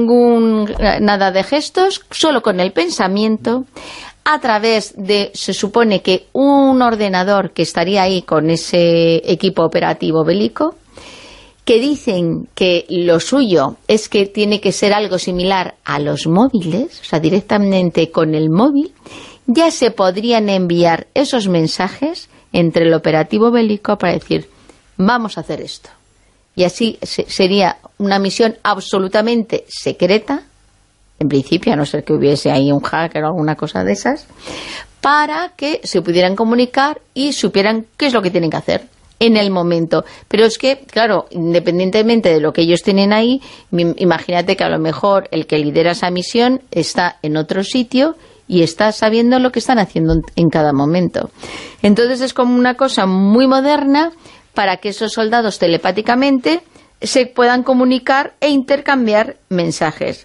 nada de gestos, solo con el pensamiento, a través de, se supone que un ordenador que estaría ahí con ese equipo operativo bélico, que dicen que lo suyo es que tiene que ser algo similar a los móviles, o sea, directamente con el móvil, ya se podrían enviar esos mensajes entre el operativo bélico para decir, vamos a hacer esto. Y así sería una misión absolutamente secreta, en principio, a no ser que hubiese ahí un hacker o alguna cosa de esas, para que se pudieran comunicar y supieran qué es lo que tienen que hacer en el momento. Pero es que, claro, independientemente de lo que ellos tienen ahí, imagínate que a lo mejor el que lidera esa misión está en otro sitio y está sabiendo lo que están haciendo en cada momento. Entonces es como una cosa muy moderna para que esos soldados telepáticamente se puedan comunicar e intercambiar mensajes.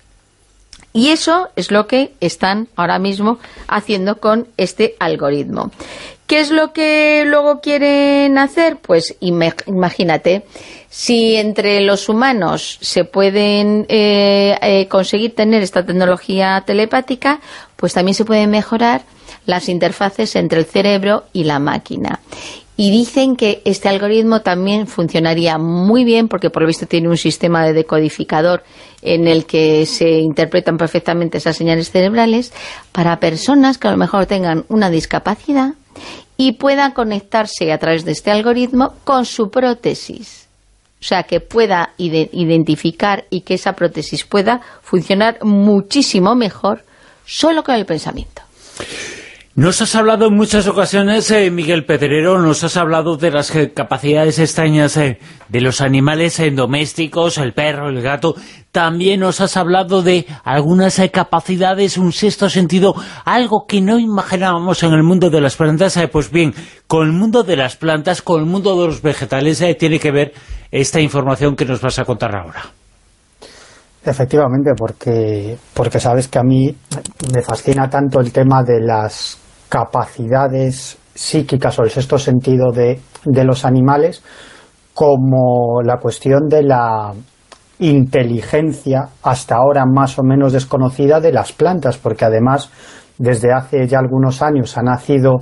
Y eso es lo que están ahora mismo haciendo con este algoritmo. ¿Qué es lo que luego quieren hacer? Pues imagínate, si entre los humanos se pueden conseguir tener esta tecnología telepática, pues también se pueden mejorar las interfaces entre el cerebro y la máquina. Y dicen que este algoritmo también funcionaría muy bien porque por lo visto tiene un sistema de decodificador en el que se interpretan perfectamente esas señales cerebrales para personas que a lo mejor tengan una discapacidad y puedan conectarse a través de este algoritmo con su prótesis. O sea, que pueda identificar y que esa prótesis pueda funcionar muchísimo mejor solo con el pensamiento. Nos has hablado en muchas ocasiones, Miguel Pedrero, nos has hablado de las capacidades extrañas de los animales domésticos, el perro, el gato. También nos has hablado de algunas capacidades, un sexto sentido, algo que no imaginábamos en el mundo de las plantas. Pues bien, con el mundo de las plantas, con el mundo de los vegetales, tiene que ver esta información que nos vas a contar ahora. Efectivamente, porque sabes que a mí me fascina tanto el tema de las capacidades psíquicas o el sexto sentido de los animales, como la cuestión de la inteligencia hasta ahora más o menos desconocida de las plantas, porque además desde hace ya algunos años ha nacido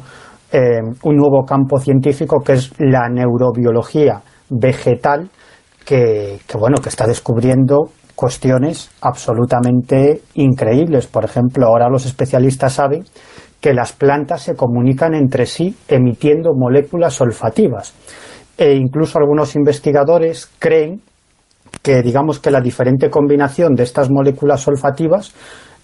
un nuevo campo científico que es la neurobiología vegetal, que está descubriendo cuestiones absolutamente increíbles. Por ejemplo, ahora los especialistas saben que las plantas se comunican entre sí emitiendo moléculas olfativas, e incluso algunos investigadores creen que, digamos, que la diferente combinación de estas moléculas olfativas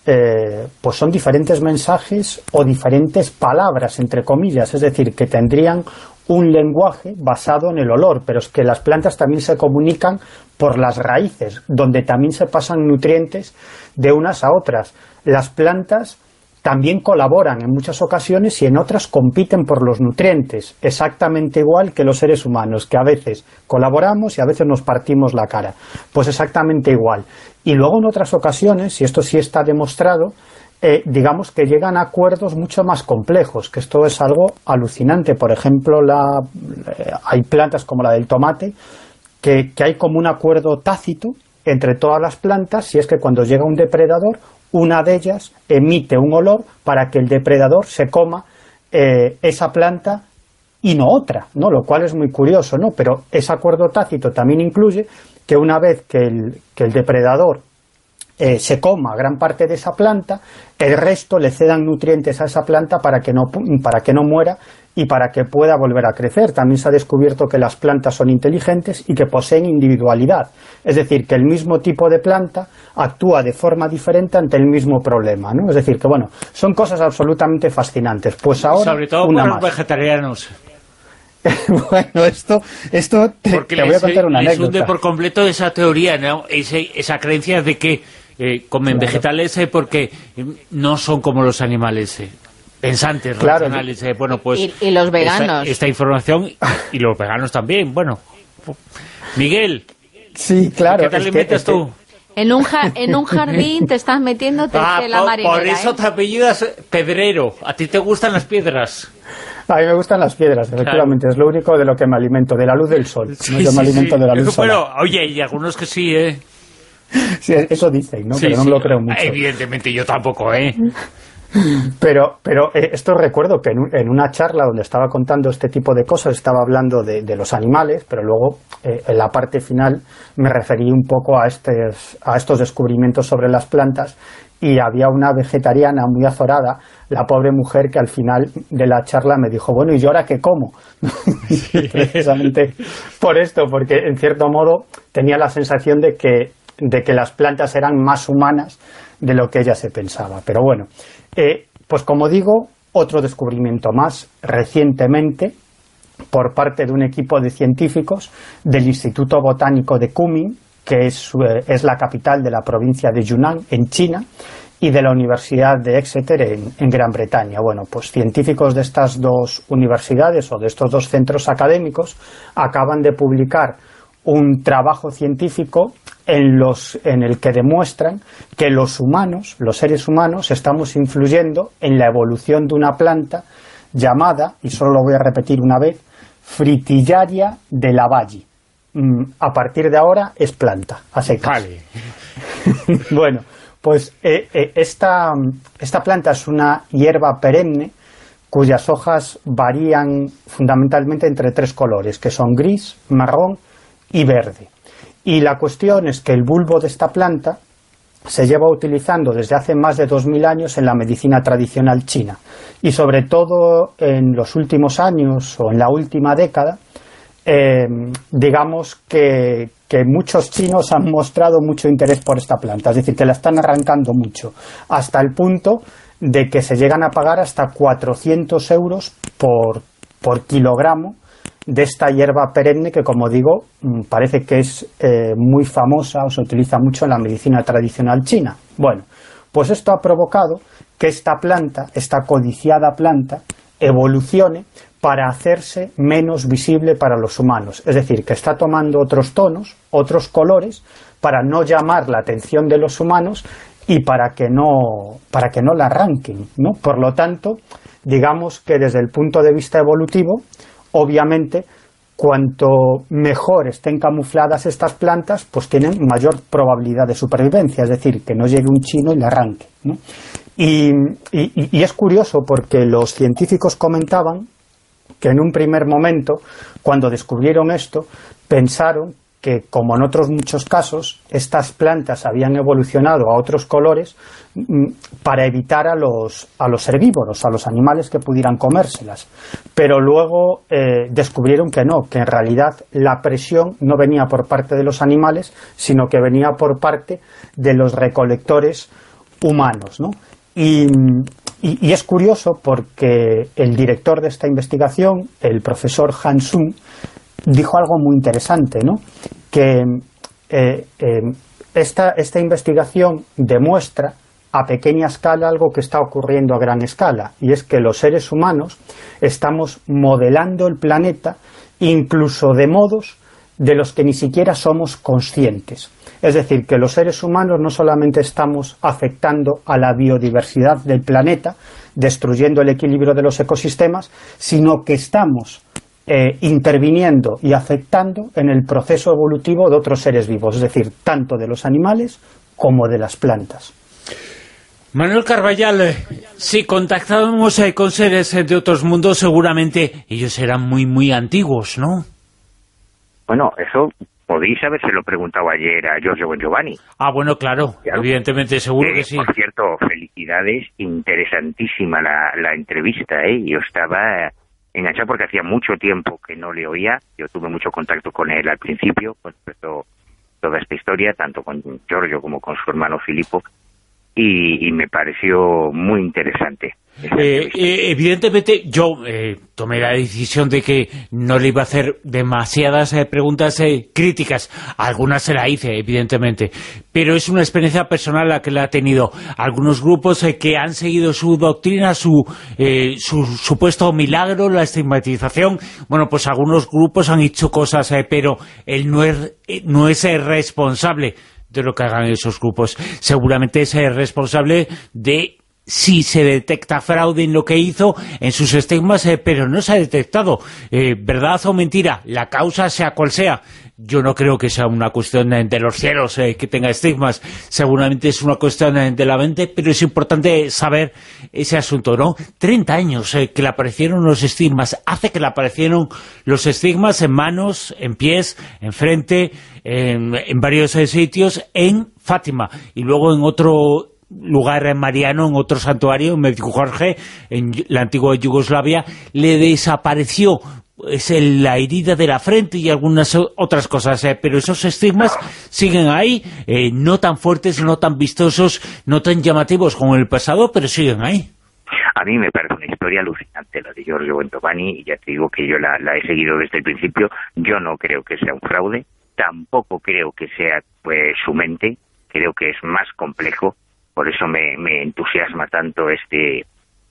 pues son diferentes mensajes o diferentes palabras, entre comillas, es decir, que tendrían un lenguaje basado en el olor, pero es que las plantas también se comunican por las raíces, donde también se pasan nutrientes de unas a otras. Las plantas también colaboran en muchas ocasiones y en otras compiten por los nutrientes, exactamente igual que los seres humanos, que a veces colaboramos y a veces nos partimos la cara. Pues exactamente igual. Y luego en otras ocasiones, y esto sí está demostrado, digamos que llegan a acuerdos mucho más complejos, que esto es algo alucinante. Por ejemplo, hay plantas como la del tomate, que hay como un acuerdo tácito entre todas las plantas, y es que cuando llega un depredador, una de ellas emite un olor para que el depredador se coma esa planta y no otra, ¿no? Lo cual es muy curioso, ¿no? Pero ese acuerdo tácito también incluye que una vez que el depredador se coma gran parte de esa planta, el resto le cedan nutrientes a esa planta para que no muera y para que pueda volver a crecer. También se ha descubierto que las plantas son inteligentes y que poseen individualidad. Es decir, que el mismo tipo de planta actúa de forma diferente ante el mismo problema, ¿no? Es decir, que bueno, son cosas absolutamente fascinantes. Pues ahora, sobre todo para los vegetarianos. Bueno, esto te voy a contar una anécdota. Les hunde por completo esa teoría, ¿no? Esa creencia de que comen vegetales porque no son como los animales pensantes, racionales. Bueno, pues y los veganos. Esta información, y los veganos también. Bueno, Miguel, sí, claro, ¿qué tal le metes tú? En un jardín te estás metiéndote la marinera. Por eso te apellidas Pedrero. ¿A ti te gustan las piedras? A mí me gustan las piedras, efectivamente, claro. Es lo único de lo que me alimento, de la luz del sol. Sí, ¿no? Yo me alimento de la luz solar. Bueno, oye, y algunos que sí, Sí, eso dicen, ¿no? Sí, pero no me lo creo mucho. Evidentemente yo tampoco, Pero esto recuerdo que en una charla donde estaba contando este tipo de cosas, estaba hablando de los animales, pero luego en la parte final me referí un poco a estos descubrimientos sobre las plantas, y había una vegetariana muy azorada, la pobre mujer, que al final de la charla me dijo, bueno, ¿y yo ahora qué como? Sí. Precisamente por esto, porque en cierto modo tenía la sensación de que las plantas eran más humanas de lo que ella se pensaba. Pero bueno, pues como digo, otro descubrimiento más recientemente por parte de un equipo de científicos del Instituto Botánico de Kunming, que es la capital de la provincia de Yunnan, en China, y de la Universidad de Exeter en Gran Bretaña. Bueno, pues científicos de estas dos universidades o de estos dos centros académicos acaban de publicar un trabajo científico en el que demuestran que los humanos, los seres humanos, estamos influyendo en la evolución de una planta llamada, y solo lo voy a repetir una vez, Fritillaria de Lavalli. A partir de ahora es planta, a secas. Vale. Bueno, pues esta planta es una hierba perenne cuyas hojas varían fundamentalmente entre tres colores, que son gris, marrón y verde. Y la cuestión es que el bulbo de esta planta se lleva utilizando desde hace más de 2000 años en la medicina tradicional china, y sobre todo en los últimos años o en la última década, digamos que muchos chinos han mostrado mucho interés por esta planta, es decir, que la están arrancando mucho, hasta el punto de que se llegan a pagar hasta 400 euros por kilogramo de esta hierba perenne que, como digo, parece que es muy famosa o se utiliza mucho en la medicina tradicional china. Bueno, pues esto ha provocado que esta planta, esta codiciada planta, evolucione para hacerse menos visible para los humanos. Es decir, que está tomando otros tonos, otros colores, para no llamar la atención de los humanos y para que no la arranquen, ¿no? Por lo tanto, digamos que desde el punto de vista evolutivo, obviamente, cuanto mejor estén camufladas estas plantas, pues tienen mayor probabilidad de supervivencia, es decir, que no llegue un chino y le arranque, ¿no? Y es curioso porque los científicos comentaban que en un primer momento, cuando descubrieron esto, pensaron que, como en otros muchos casos, estas plantas habían evolucionado a otros colores para evitar a los herbívoros, a los animales que pudieran comérselas. Pero luego descubrieron que no, que en realidad la presión no venía por parte de los animales, sino que venía por parte de los recolectores humanos, ¿no? Y es curioso porque el director de esta investigación, el profesor Han Sun, dijo algo muy interesante, ¿no? Que esta investigación demuestra a pequeña escala algo que está ocurriendo a gran escala, y es que los seres humanos estamos modelando el planeta incluso de modos de los que ni siquiera somos conscientes. Es decir, que los seres humanos no solamente estamos afectando a la biodiversidad del planeta, destruyendo el equilibrio de los ecosistemas, sino que estamos interviniendo y afectando en el proceso evolutivo de otros seres vivos, es decir, tanto de los animales como de las plantas. Manuel Carballal, si contactábamos con seres de otros mundos, seguramente ellos eran muy, muy antiguos, ¿no? Bueno, eso podéis habérselo preguntado ayer a Giorgio Bongiovanni. Ah, bueno, claro, evidentemente, seguro que sí. Por cierto, felicidades, interesantísima la entrevista, Yo estaba enganchado porque hacía mucho tiempo que no le oía. Yo tuve mucho contacto con él al principio, con toda esta historia, tanto con Giorgio como con su hermano Filippo, y me pareció muy interesante. Evidentemente yo tomé la decisión de que no le iba a hacer demasiadas preguntas críticas. Algunas se la hice, evidentemente, pero es una experiencia personal la que la ha tenido. Algunos grupos que han seguido su doctrina, su supuesto milagro, la estigmatización. Bueno, pues algunos grupos han hecho cosas, pero él no es responsable de lo que hagan esos grupos. Seguramente es responsable de si se detecta fraude en lo que hizo, en sus estigmas, pero no se ha detectado. ¿Verdad o mentira? La causa, sea cual sea. Yo no creo que sea una cuestión de los cielos que tenga estigmas. Seguramente es una cuestión de la mente, pero es importante saber ese asunto, ¿no? 30 años que le aparecieron los estigmas. Hace que le aparecieron los estigmas en manos, en pies, en frente, en varios sitios, en Fátima. Y luego en otro lugar mariano, en otro santuario, en Medjugorje, en la antigua Yugoslavia, le desapareció la herida de la frente y algunas otras cosas, pero esos estigmas siguen ahí, no tan fuertes, no tan vistosos, no tan llamativos como en el pasado, pero siguen ahí. A mí me parece una historia alucinante la de Giorgio Bongiovanni, y ya te digo que yo la he seguido desde el principio. Yo no creo que sea un fraude, tampoco creo que sea su mente, creo que es más complejo. Por eso me entusiasma tanto este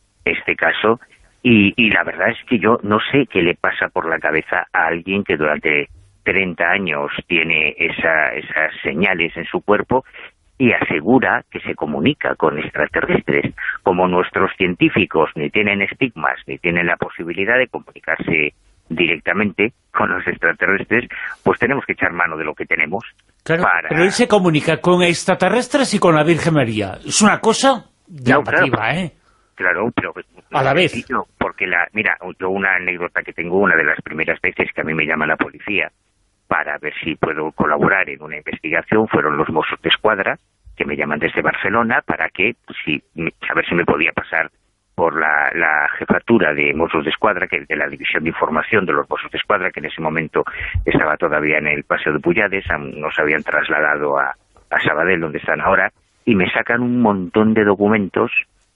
caso, y la verdad es que yo no sé qué le pasa por la cabeza a alguien que durante 30 años tiene esas señales en su cuerpo y asegura que se comunica con extraterrestres. Como nuestros científicos ni tienen estigmas ni tienen la posibilidad de comunicarse directamente con los extraterrestres, pues tenemos que echar mano de lo que tenemos. Claro, pero él se comunica con extraterrestres y con la Virgen María. Es una cosa llamativa, claro, Claro, pero a la vez. Porque mira, yo una anécdota que tengo, una de las primeras veces que a mí me llama la policía para ver si puedo colaborar en una investigación, fueron los Mossos de Escuadra, que me llaman desde Barcelona para que, a ver si me podía pasar por la jefatura de Mossos de Escuadra, que es de la División de Información de los Mossos de Escuadra, que en ese momento estaba todavía en el Paseo de Puyades, nos habían trasladado a Sabadell, donde están ahora, y me sacan un montón de documentos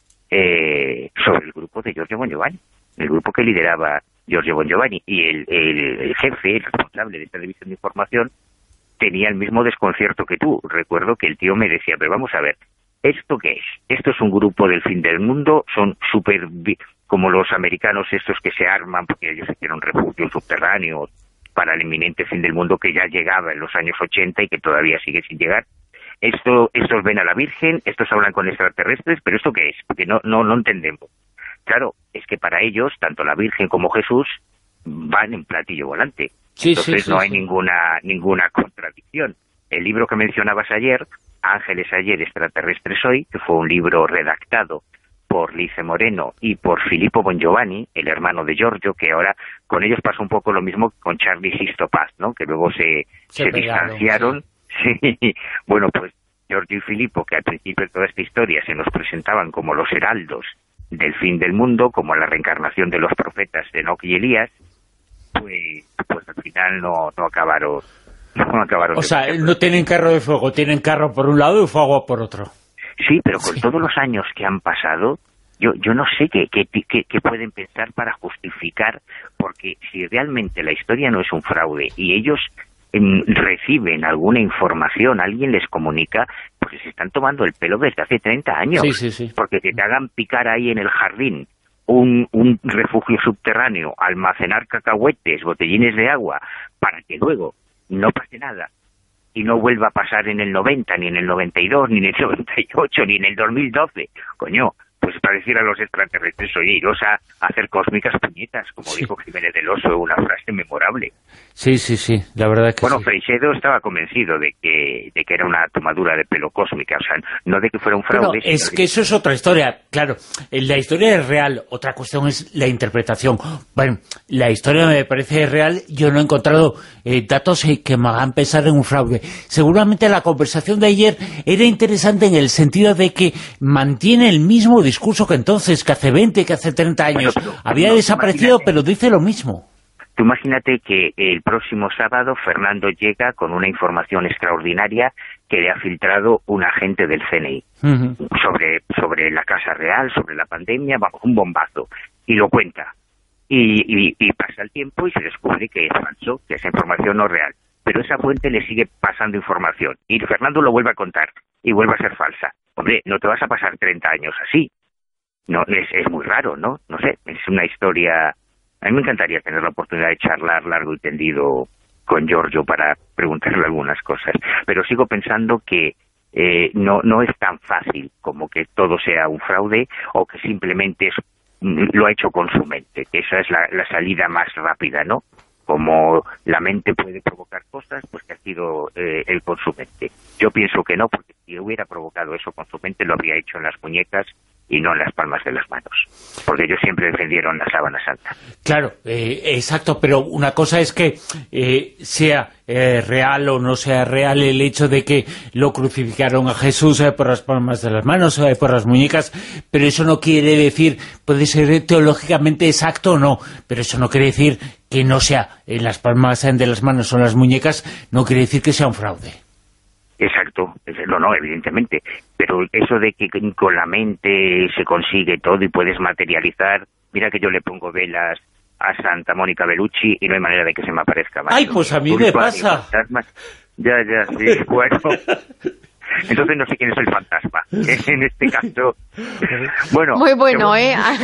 sobre el grupo de Giorgio Bongiovanni, el grupo que lideraba Giorgio Bongiovanni, y el jefe, el responsable de esta División de Información, tenía el mismo desconcierto que tú. Recuerdo que el tío me decía, pero vamos a ver, ¿esto qué es? ¿Esto es un grupo del fin del mundo? ¿Son súper como los americanos estos que se arman porque ellos hicieron refugios subterráneos para el inminente fin del mundo que ya llegaba en los años 80 y que todavía sigue sin llegar? Estos ven a la Virgen, estos hablan con extraterrestres, pero ¿esto qué es? Porque no entendemos. Claro, es que para ellos, tanto la Virgen como Jesús van en platillo volante. Sí, Entonces sí, no hay sí. ninguna contradicción. El libro que mencionabas ayer, Ángeles ayer, extraterrestres hoy, que fue un libro redactado por Lice Moreno y por Filippo Bongiovanni, el hermano de Giorgio, que ahora con ellos pasó un poco lo mismo que con Charlie Sisto Paz, ¿no? Que luego se pegaron, distanciaron. Sí. Bueno, pues Giorgio y Filippo, que al principio de toda esta historia se nos presentaban como los heraldos del fin del mundo, como la reencarnación de los profetas de Enoc y Elías, pues al final no acabaron. O sea, no tienen carro de fuego, tienen carro por un lado y fuego por otro. Sí, pero con todos los años que han pasado, yo no sé qué pueden pensar para justificar, porque si realmente la historia no es un fraude y ellos reciben alguna información, alguien les comunica, porque se están tomando el pelo desde hace 30 años. Sí. Porque que te hagan picar ahí en el jardín un refugio subterráneo, almacenar cacahuetes, botellines de agua, para que luego no pase nada y no vuelva a pasar en el 90, ni en el 92, ni en el 98, ni en el 2012. Coño, pues pareciera a los extraterrestres, oye, iros a hacer cósmicas puñetas, como dijo Jiménez del Oso, una frase memorable. Sí, la verdad que bueno, sí. Freixedo estaba convencido de que era una tomadura de pelo cósmica, o sea, no de que fuera un fraude. Bueno, es que eso es otra historia, claro, la historia es real, otra cuestión es la interpretación. Bueno, la historia me parece real, yo no he encontrado datos que me hagan pensar en un fraude. Seguramente la conversación de ayer era interesante en el sentido de que mantiene el mismo discurso que entonces, que hace 20, que hace 30 años. Bueno, había desaparecido, pero dice lo mismo. Tú imagínate que el próximo sábado Fernando llega con una información extraordinaria que le ha filtrado un agente del CNI sobre la Casa Real, sobre la pandemia, vamos, un bombazo, y lo cuenta. Y pasa el tiempo y se descubre que es falso, que esa información no es real. Pero esa fuente le sigue pasando información, y Fernando lo vuelve a contar, y vuelve a ser falsa. Hombre, no te vas a pasar 30 años así. No, es muy raro, ¿no? No sé, es una historia... A mí me encantaría tener la oportunidad de charlar largo y tendido con Giorgio para preguntarle algunas cosas, pero sigo pensando que no es tan fácil como que todo sea un fraude o que simplemente lo ha hecho con su mente, que esa es la salida más rápida, ¿no? Como la mente puede provocar cosas, pues que ha sido él con su mente. Yo pienso que no, porque si hubiera provocado eso con su mente lo habría hecho en las muñecas y no en las palmas de las manos, porque ellos siempre defendieron la sábana santa. Claro, exacto, pero una cosa es que sea real o no sea real el hecho de que lo crucificaron a Jesús por las palmas de las manos, por las muñecas, pero eso no quiere decir, puede ser teológicamente exacto o no, pero eso no quiere decir que no sea en las palmas de las manos o en las muñecas, no quiere decir que sea un fraude. Exacto, no, evidentemente, pero eso de que con la mente se consigue todo y puedes materializar, mira que yo le pongo velas a Santa Mónica Bellucci y no hay manera de que se me aparezca más. ¡Ay, pues a mí me pasa! Ya, sí, bueno. Entonces no sé quién es el fantasma, en este caso. Bueno, muy bueno,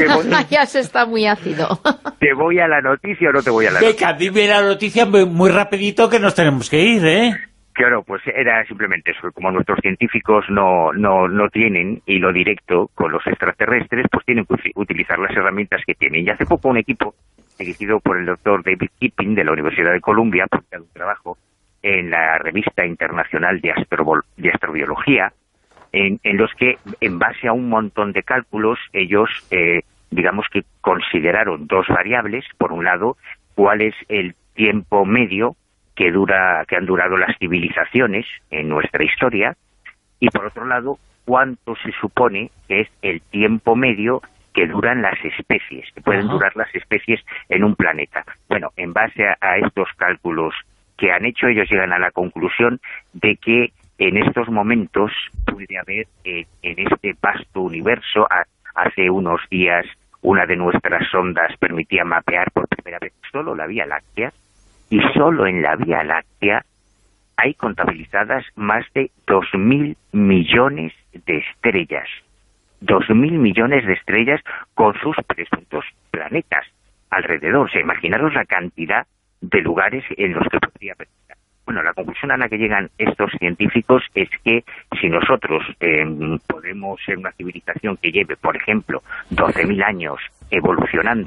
ya se está muy ácido. ¿Te voy a la noticia o no te voy a la noticia? Venga, dime la noticia muy rapidito que nos tenemos que ir, ¿eh? Claro, pues era simplemente eso, como nuestros científicos no tienen hilo directo con los extraterrestres, pues tienen que utilizar las herramientas que tienen. Y hace poco un equipo, dirigido por el doctor David Kipping de la Universidad de Columbia, ha publicado un trabajo en la Revista Internacional de Astrobiología, en los que, en base a un montón de cálculos, ellos, digamos que consideraron dos variables. Por un lado, cuál es el tiempo medio que han durado las civilizaciones en nuestra historia, y por otro lado, cuánto se supone que es el tiempo medio que duran las especies, que pueden durar las especies en un planeta. Bueno, en base a estos cálculos que han hecho, ellos llegan a la conclusión de que en estos momentos puede haber, en este vasto universo, hace unos días una de nuestras sondas permitía mapear por primera vez solo la Vía Láctea, y solo en la Vía Láctea hay contabilizadas más de 2.000 millones de estrellas. 2.000 millones de estrellas con sus presuntos planetas alrededor. O sea, imaginaros la cantidad de lugares en los que podría haber. Bueno, la conclusión a la que llegan estos científicos es que si nosotros podemos ser una civilización que lleve, por ejemplo, 12.000 años evolucionando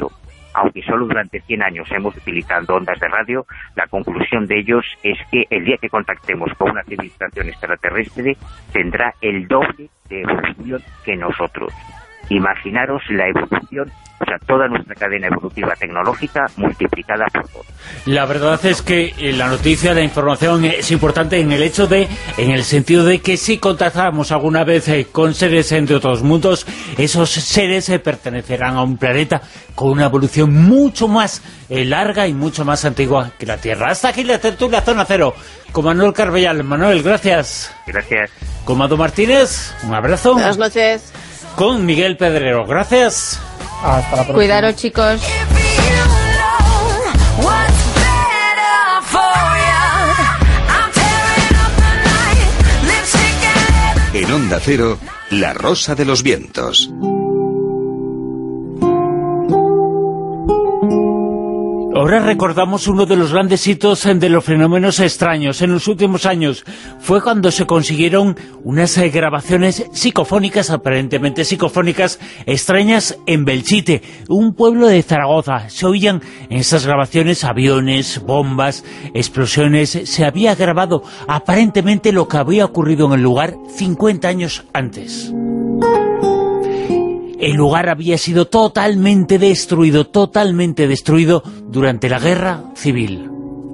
aunque solo durante 100 años hemos utilizado ondas de radio, la conclusión de ellos es que el día que contactemos con una civilización extraterrestre tendrá el doble de evolución que nosotros. Imaginaros la evolución, o sea, toda nuestra cadena evolutiva tecnológica multiplicada por 2. La verdad es que la noticia, la información es importante en el sentido de que si contactamos alguna vez con seres de otros mundos, esos seres pertenecerán a un planeta con una evolución mucho más larga y mucho más antigua que la Tierra. Hasta aquí la tertulia Zona Cero con Manuel Carbellal. Manuel, gracias. Gracias. Con Mado Martínez, un abrazo. Buenas noches. Con Miguel Pedrero, gracias. Hasta la próxima. Cuidaros, chicos. En Onda Cero, La Rosa de los Vientos. Ahora recordamos uno de los grandes hitos de los fenómenos extraños en los últimos años. Fue cuando se consiguieron unas grabaciones psicofónicas, aparentemente psicofónicas, extrañas en Belchite, un pueblo de Zaragoza. Se oían en esas grabaciones aviones, bombas, explosiones. Se había grabado aparentemente lo que había ocurrido en el lugar 50 años antes. El lugar había sido totalmente destruido durante la Guerra Civil.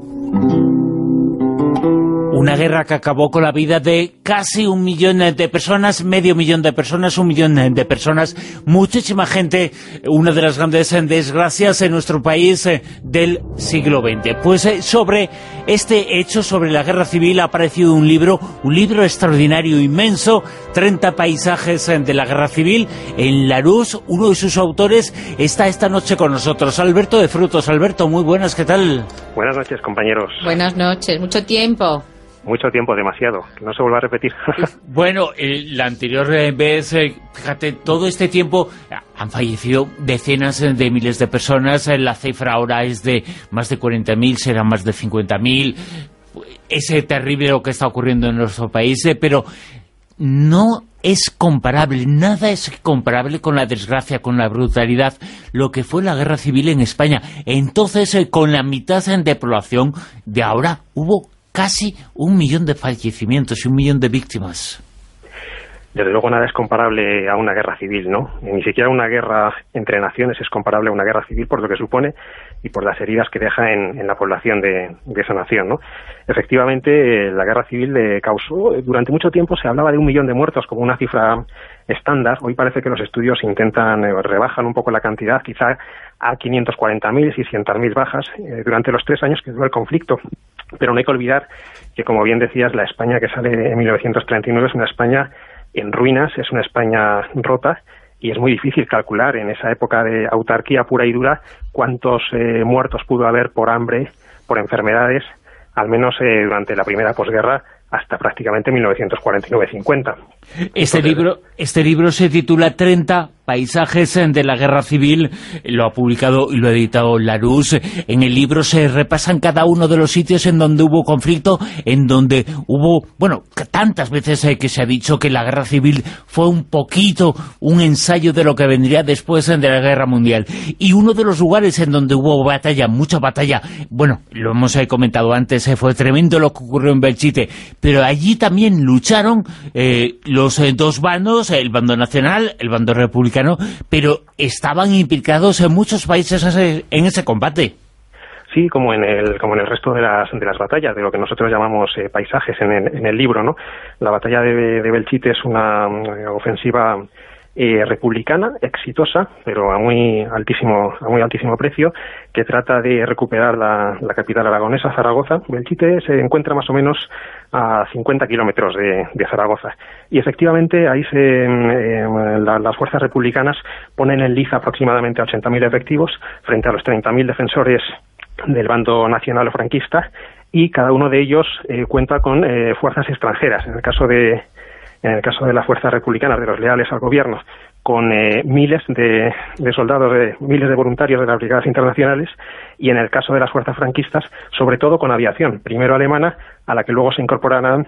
Una guerra que acabó con la vida de casi 1 millón de personas, medio millón de personas, 1 millón de personas, muchísima gente, una de las grandes desgracias en nuestro país del siglo XX. Pues sobre este hecho, sobre la Guerra Civil, ha aparecido un libro extraordinario, inmenso, 30 paisajes de la Guerra Civil, en Larús. Uno de sus autores está esta noche con nosotros, Alberto de Frutos. Alberto, muy buenas, ¿qué tal? Buenas noches, compañeros. Buenas noches, mucho tiempo. Mucho tiempo, demasiado, que no se vuelva a repetir. Bueno, la anterior vez, fíjate, todo este tiempo han fallecido decenas de miles de personas, la cifra ahora es de más de 40.000, serán más de 50.000, es terrible lo que está ocurriendo en nuestro país, pero no es comparable, nada es comparable con la desgracia, con la brutalidad, lo que fue la Guerra Civil en España. Entonces, con la mitad de población de ahora, hubo casi 1 millón de fallecimientos y 1 millón de víctimas. Desde luego nada es comparable a una guerra civil, ¿no? Ni siquiera una guerra entre naciones es comparable a una guerra civil por lo que supone y por las heridas que deja en la población de esa nación, ¿no? Efectivamente, la guerra civil causó, durante mucho tiempo se hablaba de 1 millón de muertos como una cifra estándar. Hoy parece que los estudios rebajan un poco la cantidad, quizá a 540.000, 600.000 bajas durante los 3 años que duró el conflicto. Pero no hay que olvidar que, como bien decías, la España que sale en 1939 es una España en ruinas, es una España rota, y es muy difícil calcular en esa época de autarquía pura y dura cuántos muertos pudo haber por hambre, por enfermedades, al menos durante la primera posguerra hasta prácticamente 1949-50. Este libro se titula 30 paisajes de la Guerra Civil, lo ha publicado y lo ha editado Larús. En el libro se repasan cada uno de los sitios en donde hubo conflicto, en donde hubo, bueno, tantas veces que se ha dicho que la Guerra Civil fue un poquito un ensayo de lo que vendría después de la Guerra Mundial. Y uno de los lugares en donde hubo batalla, mucha batalla, bueno, lo hemos comentado antes, fue tremendo lo que ocurrió en Belchite, pero allí también lucharon los dos bandos, el bando nacional, el bando republicano, pero estaban implicados en muchos países en ese combate. Sí, como en el resto de las batallas, de lo que nosotros llamamos paisajes en el libro, ¿no? La batalla de Belchite es una ofensiva republicana, exitosa, pero a muy altísimo precio, que trata de recuperar la capital aragonesa, Zaragoza. Belchite se encuentra más o menos a 50 kilómetros de Zaragoza. Y efectivamente ahí las fuerzas republicanas ponen en liza aproximadamente a 80.000 efectivos frente a los 30.000 defensores del bando nacional o franquista, y cada uno de ellos cuenta con fuerzas extranjeras. En el caso de las fuerzas republicanas, de los leales al gobierno, con miles de soldados, miles de voluntarios de las brigadas internacionales, y en el caso de las fuerzas franquistas, sobre todo con aviación, primero alemana, a la que luego se incorporarán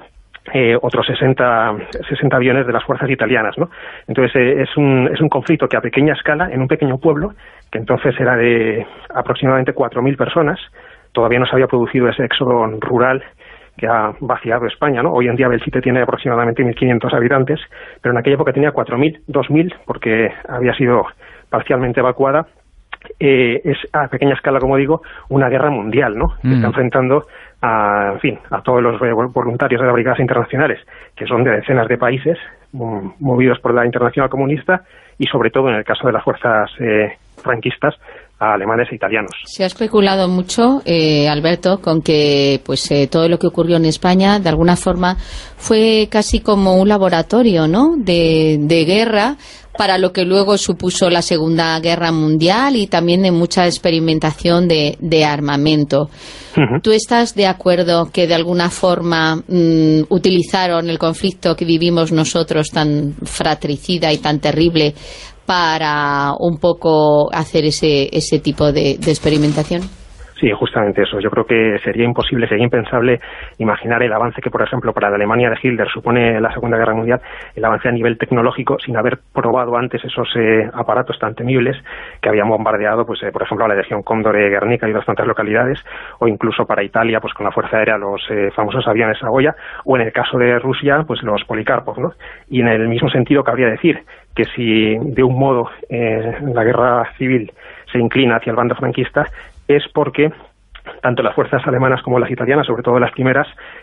otros 60 aviones de las fuerzas italianas, ¿no? Entonces es un conflicto que a pequeña escala, en un pequeño pueblo, que entonces era de aproximadamente 4.000 personas, todavía no se había producido ese éxodo rural que ha vaciado España, ¿no? Hoy en día Belchite tiene aproximadamente 1.500 habitantes, pero en aquella época tenía 4.000, 2.000, porque había sido parcialmente evacuada. Es a pequeña escala, como digo, una guerra mundial, ¿no? Que está enfrentando a todos los voluntarios de las brigadas internacionales, que son de decenas de países, movidos por la Internacional Comunista, y sobre todo, en el caso de las fuerzas franquistas, a alemanes e italianos. Se ha especulado mucho, Alberto, con que todo lo que ocurrió en España, de alguna forma, fue casi como un laboratorio, ¿no?, de guerra, para lo que luego supuso la Segunda Guerra Mundial y también de mucha experimentación de armamento. ¿Tú estás de acuerdo que de alguna forma utilizaron el conflicto que vivimos nosotros tan fratricida y tan terrible para un poco hacer ese tipo de experimentación? Sí, justamente eso. Yo creo que sería imposible, sería impensable imaginar el avance que, por ejemplo, para la Alemania de Hitler supone la Segunda Guerra Mundial, el avance a nivel tecnológico, sin haber probado antes esos aparatos tan temibles que habían bombardeado, por ejemplo, a la Legión Cóndor de Guernica y bastantes localidades, o incluso para Italia, con la Fuerza Aérea, los famosos aviones Sagoya, o en el caso de Rusia, los Polikarpov, ¿no? Y en el mismo sentido cabría decir que si de un modo la guerra civil se inclina hacia el bando franquista, es porque tanto las fuerzas alemanas como las italianas, sobre todo las primeras,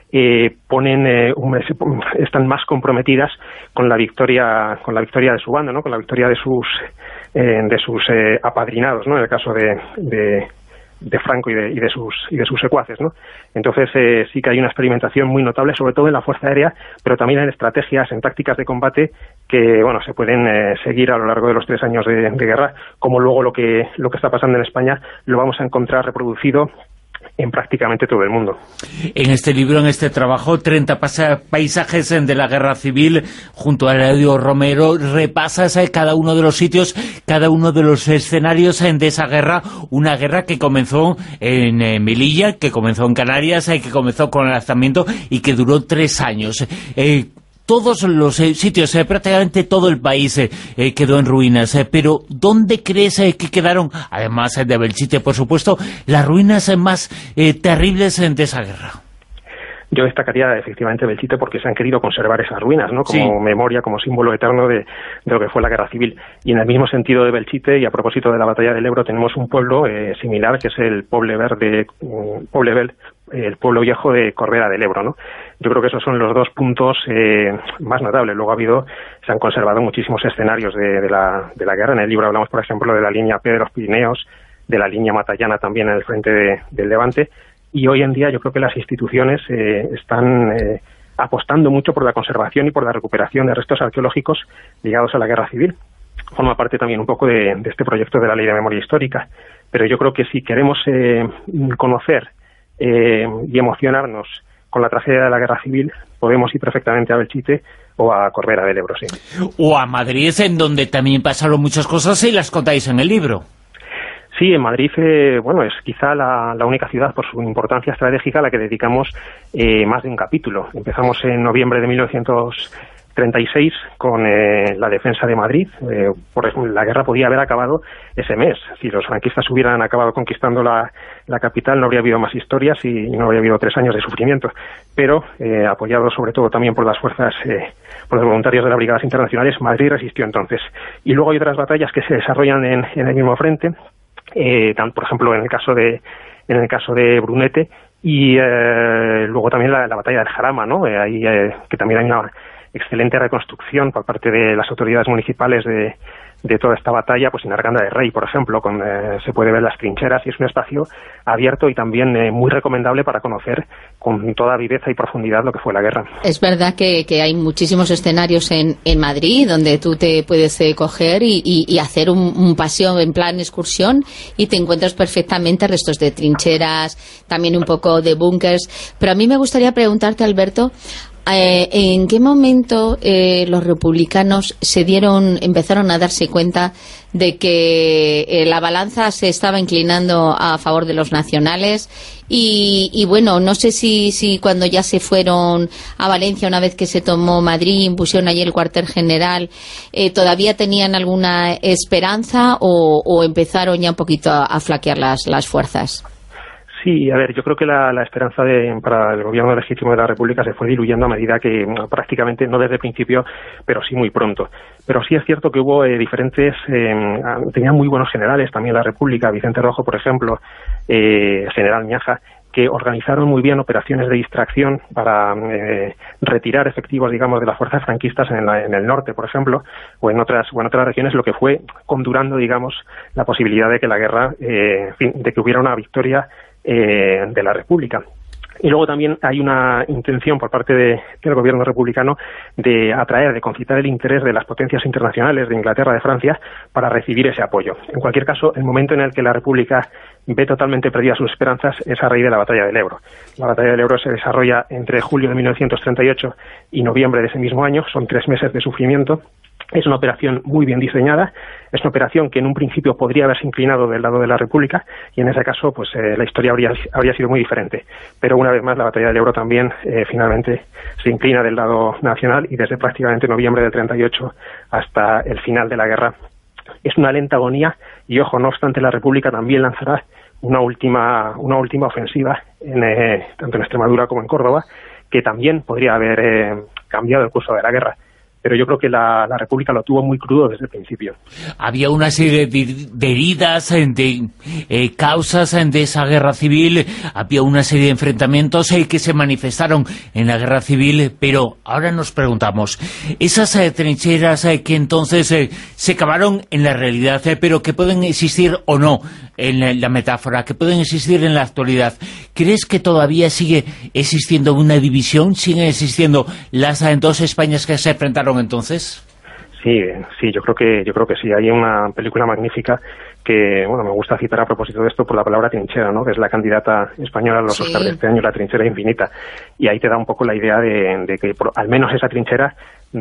están más comprometidas con la victoria de su bando, ¿no? Con la victoria de sus apadrinados, ¿no? En el caso de Franco y de sus secuaces, ¿no? Entonces sí que hay una experimentación muy notable, sobre todo en la Fuerza Aérea, pero también en estrategias, en tácticas de combate que se pueden seguir a lo largo de los 3 años de guerra, como luego lo que está pasando en España lo vamos a encontrar reproducido en prácticamente todo el mundo. En este libro, en este trabajo, 30 paisajes de la guerra civil, junto a Eladio Romero, repasas cada uno de los sitios, cada uno de los escenarios de esa guerra, una guerra que comenzó en Melilla, que comenzó en Canarias, que comenzó con el alzamiento y que duró 3 años. Todos los sitios, prácticamente todo el país quedó en ruinas, pero ¿dónde crees que quedaron, además de Belchite, por supuesto, las ruinas más terribles de esa guerra? Yo destacaría efectivamente Belchite porque se han querido conservar esas ruinas, ¿no? Como memoria, como símbolo eterno de lo que fue la guerra civil. Y en el mismo sentido de Belchite, y a propósito de la batalla del Ebro, tenemos un pueblo similar, que es el Poblevel, el pueblo viejo de Corbera del Ebro, ¿no? Yo creo que esos son los 2 puntos más notables. Luego se han conservado muchísimos escenarios de la guerra. En el libro hablamos, por ejemplo, de la línea P de los Pirineos, de la línea Matallana también en el frente del Levante. Y hoy en día yo creo que las instituciones están apostando mucho por la conservación y por la recuperación de restos arqueológicos ligados a la guerra civil. Forma parte también un poco de este proyecto de la Ley de Memoria Histórica. Pero yo creo que si queremos conocer y emocionarnos con la tragedia de la guerra civil, podemos ir perfectamente a Belchite o a Corbera del Ebro, sí. O a Madrid, en donde también pasaron muchas cosas y las contáis en el libro. Sí, en Madrid, es quizá la única ciudad por su importancia estratégica a la que dedicamos más de un capítulo. Empezamos en noviembre de 1936 con la defensa de Madrid. Por ejemplo, la guerra podía haber acabado ese mes. Si los franquistas hubieran acabado conquistando la capital, no habría habido más historias y no habría habido 3 años de sufrimiento. Pero, apoyado sobre todo también por las fuerzas, por los voluntarios de las brigadas internacionales, Madrid resistió entonces. Y luego hay otras batallas que se desarrollan en el mismo frente. Por ejemplo, en el caso de Brunete, y luego también la batalla del Jarama, ¿no? Ahí que también hay una excelente reconstrucción por parte de las autoridades municipales de toda esta batalla, en Arganda de Rey, por ejemplo, se puede ver las trincheras, y es un espacio abierto y también muy recomendable para conocer con toda viveza y profundidad lo que fue la guerra. Es verdad que hay muchísimos escenarios en Madrid donde tú te puedes coger y hacer un paseo en plan excursión y te encuentras perfectamente restos de trincheras, también un poco de búnkers. Pero a mí me gustaría preguntarte, Alberto, ¿En qué momento los republicanos empezaron a darse cuenta de que la balanza se estaba inclinando a favor de los nacionales? Y bueno, no sé si cuando ya se fueron a Valencia, una vez que se tomó Madrid, impusieron allí el cuartel general, ¿todavía tenían alguna esperanza o empezaron ya un poquito a flaquear las fuerzas? Sí, a ver, yo creo que la esperanza para el gobierno legítimo de la República se fue diluyendo a medida que prácticamente, no desde el principio, pero sí muy pronto. Pero sí es cierto que hubo tenían muy buenos generales también la República, Vicente Rojo, por ejemplo, general Miaja, que organizaron muy bien operaciones de distracción para retirar efectivos, digamos, de las fuerzas franquistas en el norte, por ejemplo, o en otras regiones, lo que fue condurando, digamos, la posibilidad de que la guerra, de que hubiera una victoria de la República. Y luego también hay una intención por parte del gobierno republicano de concitar el interés de las potencias internacionales de Inglaterra, de Francia, para recibir ese apoyo. En cualquier caso, el momento en el que la República ve totalmente perdidas sus esperanzas es a raíz de la Batalla del Ebro. La Batalla del Ebro se desarrolla entre julio de 1938 y noviembre de ese mismo año. Son 3 meses de sufrimiento. Es una operación muy bien diseñada, es una operación que en un principio podría haberse inclinado del lado de la República y en ese caso pues la historia habría sido muy diferente. Pero una vez más la Batalla del Ebro también finalmente se inclina del lado nacional y desde prácticamente noviembre del 38 hasta el final de la guerra es una lenta agonía y, ojo, no obstante, la República también lanzará una última ofensiva tanto en Extremadura como en Córdoba, que también podría haber cambiado el curso de la guerra. Pero yo creo que la República lo tuvo muy crudo desde el principio. Había una serie de heridas, de causas de esa guerra civil, había una serie de enfrentamientos que se manifestaron en la guerra civil, pero ahora nos preguntamos, esas trincheras que entonces se cavaron en la realidad, pero que pueden existir o no en la metáfora, que pueden existir en la actualidad, ¿crees que todavía sigue existiendo una división? ¿Siguen existiendo las dos Españas que se enfrentaron entonces? Sí, yo creo que sí. Hay una película magnífica que, bueno, me gusta citar a propósito de esto por la palabra trinchera, ¿no? Que es la candidata española a los Oscars de este año, La trinchera infinita. Y ahí te da un poco la idea de que al menos esa trinchera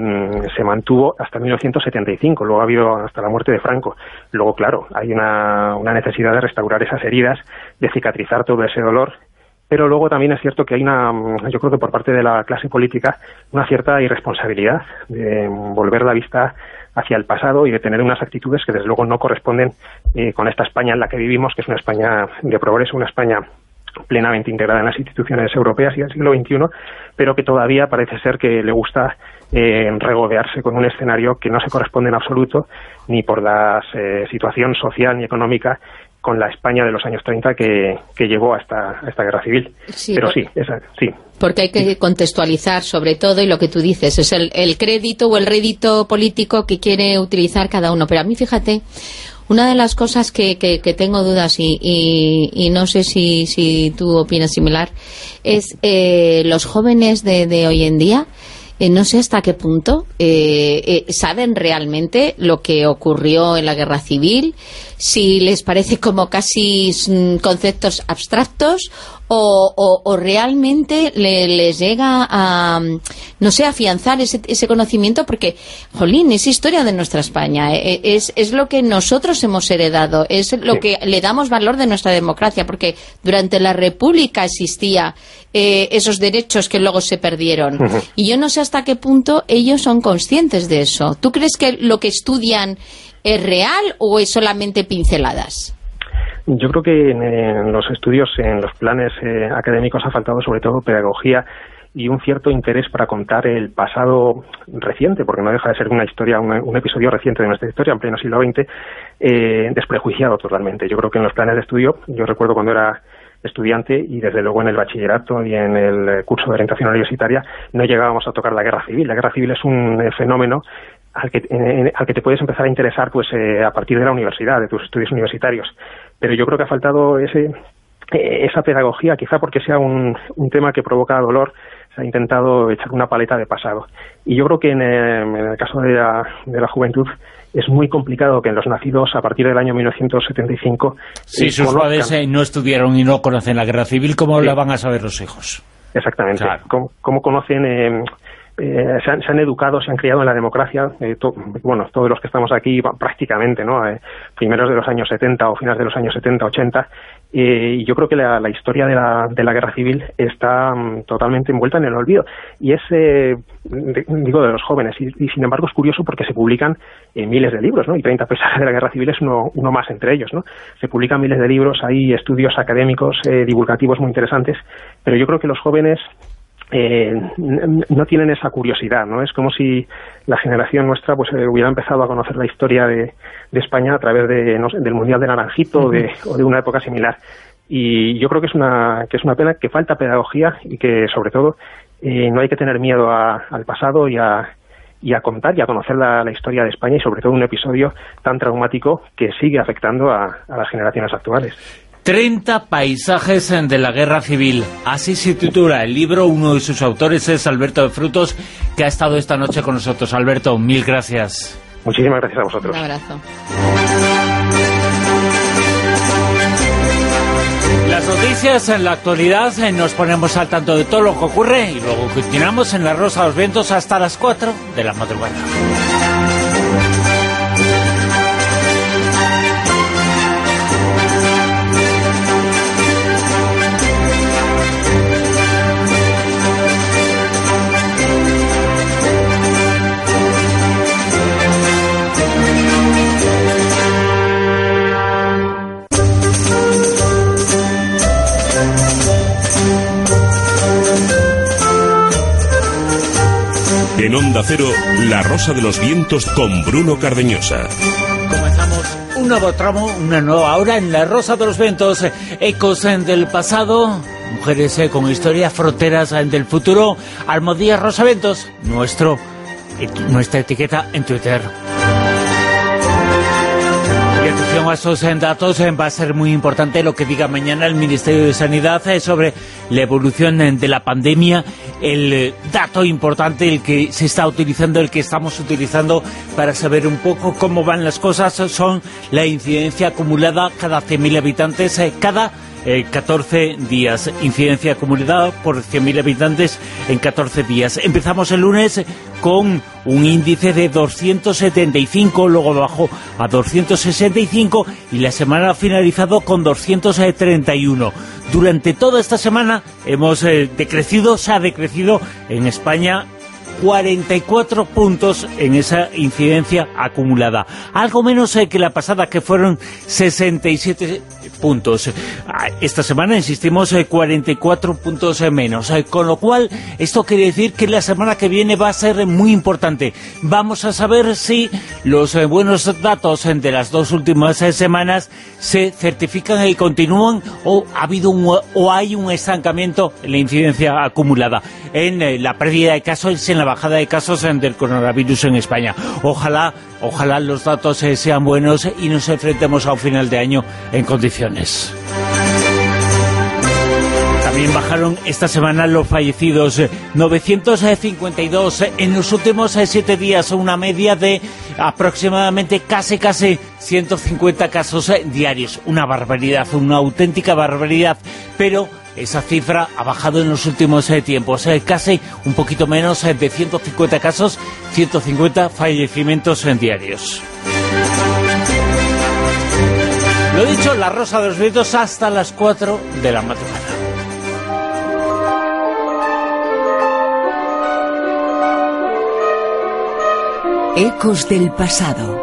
se mantuvo hasta 1975, luego ha habido hasta la muerte de Franco. Luego, claro, hay una necesidad de restaurar esas heridas, de cicatrizar todo ese dolor. Pero luego también es cierto que hay yo creo que por parte de la clase política, una cierta irresponsabilidad de volver la vista hacia el pasado y de tener unas actitudes que desde luego no corresponden con esta España en la que vivimos, que es una España de progreso, una España plenamente integrada en las instituciones europeas y del siglo XXI, pero que todavía parece ser que le gusta regodearse con un escenario que no se corresponde en absoluto ni por la situación social ni económica con la España de los años 30 que llegó a esta guerra civil. Sí, pero sí. Porque hay que contextualizar sobre todo, y lo que tú dices, es el crédito o el rédito político que quiere utilizar cada uno. Pero a mí, fíjate, una de las cosas que tengo dudas y no sé si tú opinas similar, es los jóvenes de hoy en día. No sé hasta qué punto saben realmente lo que ocurrió en la guerra civil, si les parece como casi conceptos abstractos o realmente les llega a, no sé, afianzar ese conocimiento, porque, jolín, es historia de nuestra España, es lo que nosotros hemos heredado, es lo que le damos valor de nuestra democracia, porque durante la República existía esos derechos que luego se perdieron. Y yo no sé hasta qué punto ellos son conscientes de eso. ¿Tú crees que lo que estudian es real o es solamente pinceladas? Yo creo que en los estudios, en los planes académicos ha faltado sobre todo pedagogía y un cierto interés para contar el pasado reciente, porque no deja de ser una historia, un episodio reciente de nuestra historia, en pleno siglo XX, desprejuiciado totalmente. Yo creo que en los planes de estudio, yo recuerdo cuando era estudiante y desde luego en el bachillerato y en el curso de orientación universitaria no llegábamos a tocar la guerra civil. La guerra civil es un fenómeno al que te puedes empezar a interesar pues a partir de la universidad, de tus estudios universitarios. Pero yo creo que ha faltado esa pedagogía, quizá porque sea un tema que provoca dolor. Se ha intentado echar una paleta de pasado. Y yo creo que en el caso de la juventud es muy complicado que en los nacidos a partir del año 1975... Si sus padres no estudiaron y no conocen la guerra civil, ¿cómo la van a saber los hijos? Exactamente. Claro. ¿Cómo conocen... se han educado, se han criado en la democracia, todos los que estamos aquí prácticamente, ¿no? Primeros de los años 70 o finales de los años 70, 80, y yo creo que la historia de la guerra civil está totalmente envuelta en el olvido, y es, digo, de los jóvenes, y sin embargo es curioso porque se publican miles de libros, ¿no? Y 30 paisajes de la guerra civil es uno más entre ellos, ¿no? Se publican miles de libros, hay estudios académicos, divulgativos muy interesantes, pero yo creo que los jóvenes no tienen esa curiosidad, ¿no? Es como si la generación nuestra pues hubiera empezado a conocer la historia de España a través de, no sé, del Mundial de Naranjito o de una época similar. Y yo creo que es una pena, que falta pedagogía y que, sobre todo, no hay que tener miedo al pasado y a contar y a conocer la historia de España, y sobre todo un episodio tan traumático que sigue afectando a las generaciones actuales. 30 paisajes de la guerra civil, así se titula el libro. Uno de sus autores es Alberto de Frutos, que ha estado esta noche con nosotros. Alberto, mil gracias. Muchísimas gracias a vosotros. Un abrazo. Las noticias en la actualidad, nos ponemos al tanto de todo lo que ocurre y luego continuamos en La Rosa de los Vientos hasta las 4 de la madrugada. En Onda Cero, La Rosa de los Vientos con Bruno Cardeñosa. Comenzamos un nuevo tramo, una nueva hora en La Rosa de los Vientos. Ecos del pasado, mujeres con historia, fronteras del futuro. Almodía Rosaventos, nuestra etiqueta en Twitter. Y atención a estos datos, va a ser muy importante lo que diga mañana el Ministerio de Sanidad sobre la evolución de la pandemia. El dato importante, el que se está utilizando, el que estamos utilizando para saber un poco cómo van las cosas, son la incidencia acumulada cada 100.000 habitantes, cada 14 días. Incidencia acumulada por 100.000 habitantes en 14 días. Empezamos el lunes con un índice de 275, luego bajó a 265 y la semana ha finalizado con 231. Durante toda esta semana se ha decrecido en España 44 puntos en esa incidencia acumulada. Algo menos que la pasada, que fueron 67 puntos. Esta semana, insistimos, 44 puntos menos. Con lo cual, esto quiere decir que la semana que viene va a ser muy importante. Vamos a saber si los buenos datos de las dos últimas semanas se certifican y continúan, o hay un estancamiento en la incidencia acumulada, en la pérdida de casos, en la bajada de casos del coronavirus en España. Ojalá los datos sean buenos y nos enfrentemos a un final de año en condiciones. También bajaron esta semana los fallecidos, 952 en los últimos 7 días, una media de aproximadamente casi 150 casos diarios. Una barbaridad, una auténtica barbaridad, pero esa cifra ha bajado en los últimos tiempos, casi un poquito menos de 150 casos, 150 fallecimientos diarios. Lo dicho, La Rosa de los Vientos hasta las 4 de la madrugada. Ecos del pasado.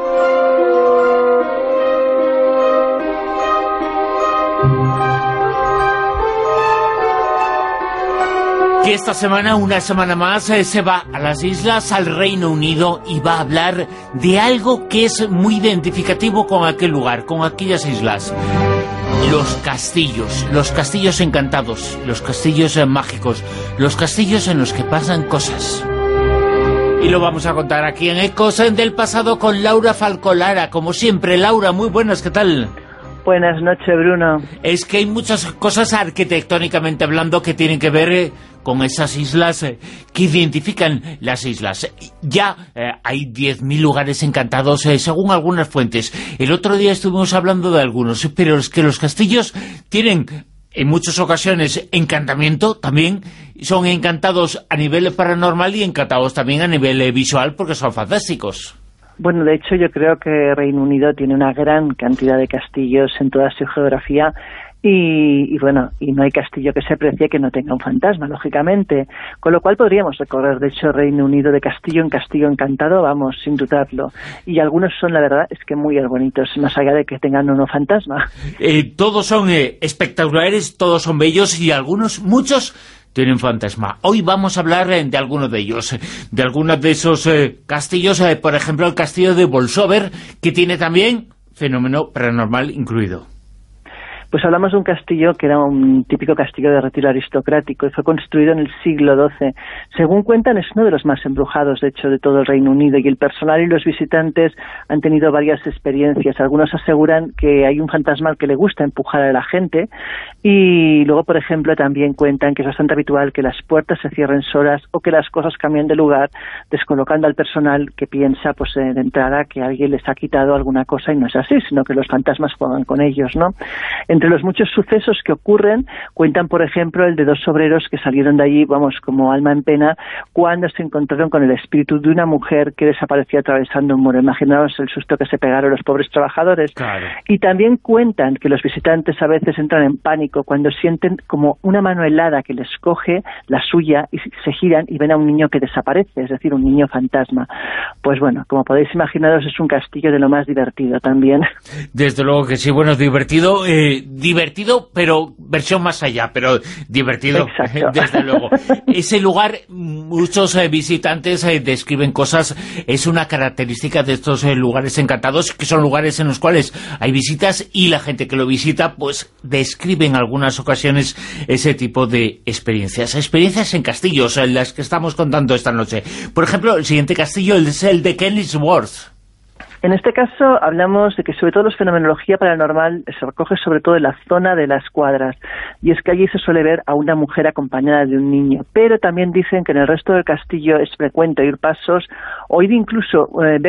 Que esta semana, una semana más, se va a las islas, al Reino Unido, y va a hablar de algo que es muy identificativo con aquel lugar, con aquellas islas. Los castillos encantados, los castillos mágicos, los castillos en los que pasan cosas. Y lo vamos a contar aquí en Ecos del Pasado con Laura Falcolara. Como siempre, Laura, muy buenas, ¿qué tal? Buenas noches, Bruno. Es que hay muchas cosas arquitectónicamente hablando que tienen que ver con esas islas, que identifican las islas. Ya hay 10.000 lugares encantados, según algunas fuentes. El otro día estuvimos hablando de algunos, pero es que los castillos tienen en muchas ocasiones encantamiento también, son encantados a nivel paranormal y encantados también a nivel visual porque son fantásticos. Bueno, de hecho yo creo que Reino Unido tiene una gran cantidad de castillos en toda su geografía y no hay castillo que se aprecie que no tenga un fantasma, lógicamente, con lo cual podríamos recorrer, de hecho, Reino Unido de castillo en castillo encantado, vamos, sin dudarlo, y algunos son, la verdad, es que muy bonitos, más allá de que tengan uno fantasma. Todos son espectaculares, todos son bellos y muchos tienen fantasma. Hoy vamos a hablar de algunos de ellos, de algunos de esos castillos, por ejemplo el castillo de Bolsover, que tiene también fenómeno paranormal incluido. Pues hablamos de un castillo que era un típico castillo de retiro aristocrático y fue construido en el siglo XII. Según cuentan, es uno de los más embrujados, de hecho, de todo el Reino Unido, y el personal y los visitantes han tenido varias experiencias. Algunos aseguran que hay un fantasma al que le gusta empujar a la gente, y luego, por ejemplo, también cuentan que es bastante habitual que las puertas se cierren solas o que las cosas cambien de lugar, descolocando al personal que piensa, pues de entrada, que alguien les ha quitado alguna cosa, y no es así, sino que los fantasmas juegan con ellos, ¿no? Entre los muchos sucesos que ocurren, cuentan, por ejemplo, el de 2 obreros que salieron de allí, vamos, como alma en pena, cuando se encontraron con el espíritu de una mujer que desapareció atravesando un muro. Imaginaos el susto que se pegaron los pobres trabajadores. Claro. Y también cuentan que los visitantes a veces entran en pánico cuando sienten como una mano helada que les coge la suya y se giran y ven a un niño que desaparece, es decir, un niño fantasma. Pues bueno, como podéis imaginaros, es un castillo de lo más divertido también. Desde luego que sí, bueno, divertido, pero versión más allá, pero divertido. Exacto. Desde luego. Ese lugar, muchos visitantes describen cosas, es una característica de estos lugares encantados, que son lugares en los cuales hay visitas y la gente que lo visita, pues describe en algunas ocasiones ese tipo de experiencias en castillos, en las que estamos contando esta noche. Por ejemplo, el siguiente castillo es el de Kenilworth. En este caso hablamos de que sobre todo la fenomenología paranormal se recoge sobre todo en la zona de las cuadras, y es que allí se suele ver a una mujer acompañada de un niño, pero también dicen que en el resto del castillo es frecuente oír pasos, ver incluso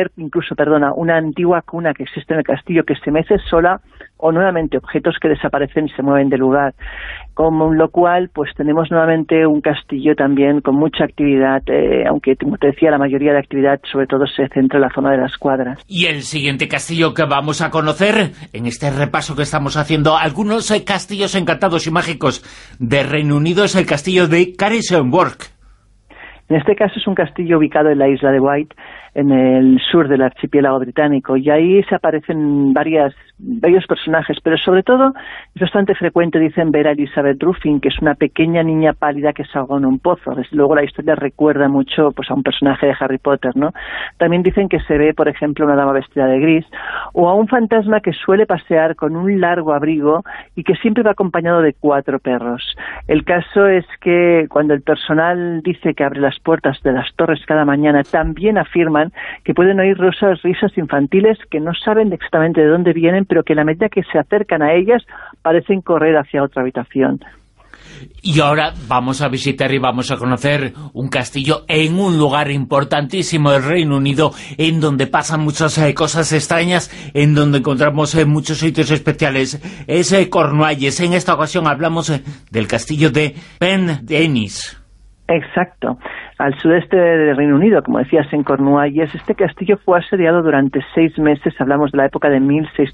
una antigua cuna que existe en el castillo que se mece sola, o nuevamente objetos que desaparecen y se mueven de lugar, con lo cual pues tenemos nuevamente un castillo también con mucha actividad, aunque como te decía, la mayoría de actividad sobre todo se centra en la zona de las cuadras. Y el siguiente castillo que vamos a conocer, en este repaso que estamos haciendo, algunos castillos encantados y mágicos de Reino Unido, es el castillo de Carisbrooke. En este caso es un castillo ubicado en la isla de Wight, en el sur del archipiélago británico, y ahí se aparecen varios personajes, pero sobre todo es bastante frecuente, dicen, ver a Elizabeth Ruffin, que es una pequeña niña pálida que se ahogó en un pozo. Desde luego la historia recuerda mucho pues a un personaje de Harry Potter, ¿no? También dicen que se ve, por ejemplo, una dama vestida de gris, o a un fantasma que suele pasear con un largo abrigo y que siempre va acompañado de 4 perros. El caso es que cuando el personal dice que abre las puertas de las torres cada mañana, también afirman que pueden oír risas infantiles que no saben exactamente de dónde vienen, pero que a la medida que se acercan a ellas parecen correr hacia otra habitación. Y ahora vamos a visitar y vamos a conocer un castillo en un lugar importantísimo del Reino Unido, en donde pasan muchas cosas extrañas, en donde encontramos muchos sitios especiales. Es Cornualles. En esta ocasión hablamos del castillo de Pendennis. Exacto. Al sudeste del Reino Unido, como decías, en Cornualles, este castillo fue asediado durante 6 meses, hablamos de la época de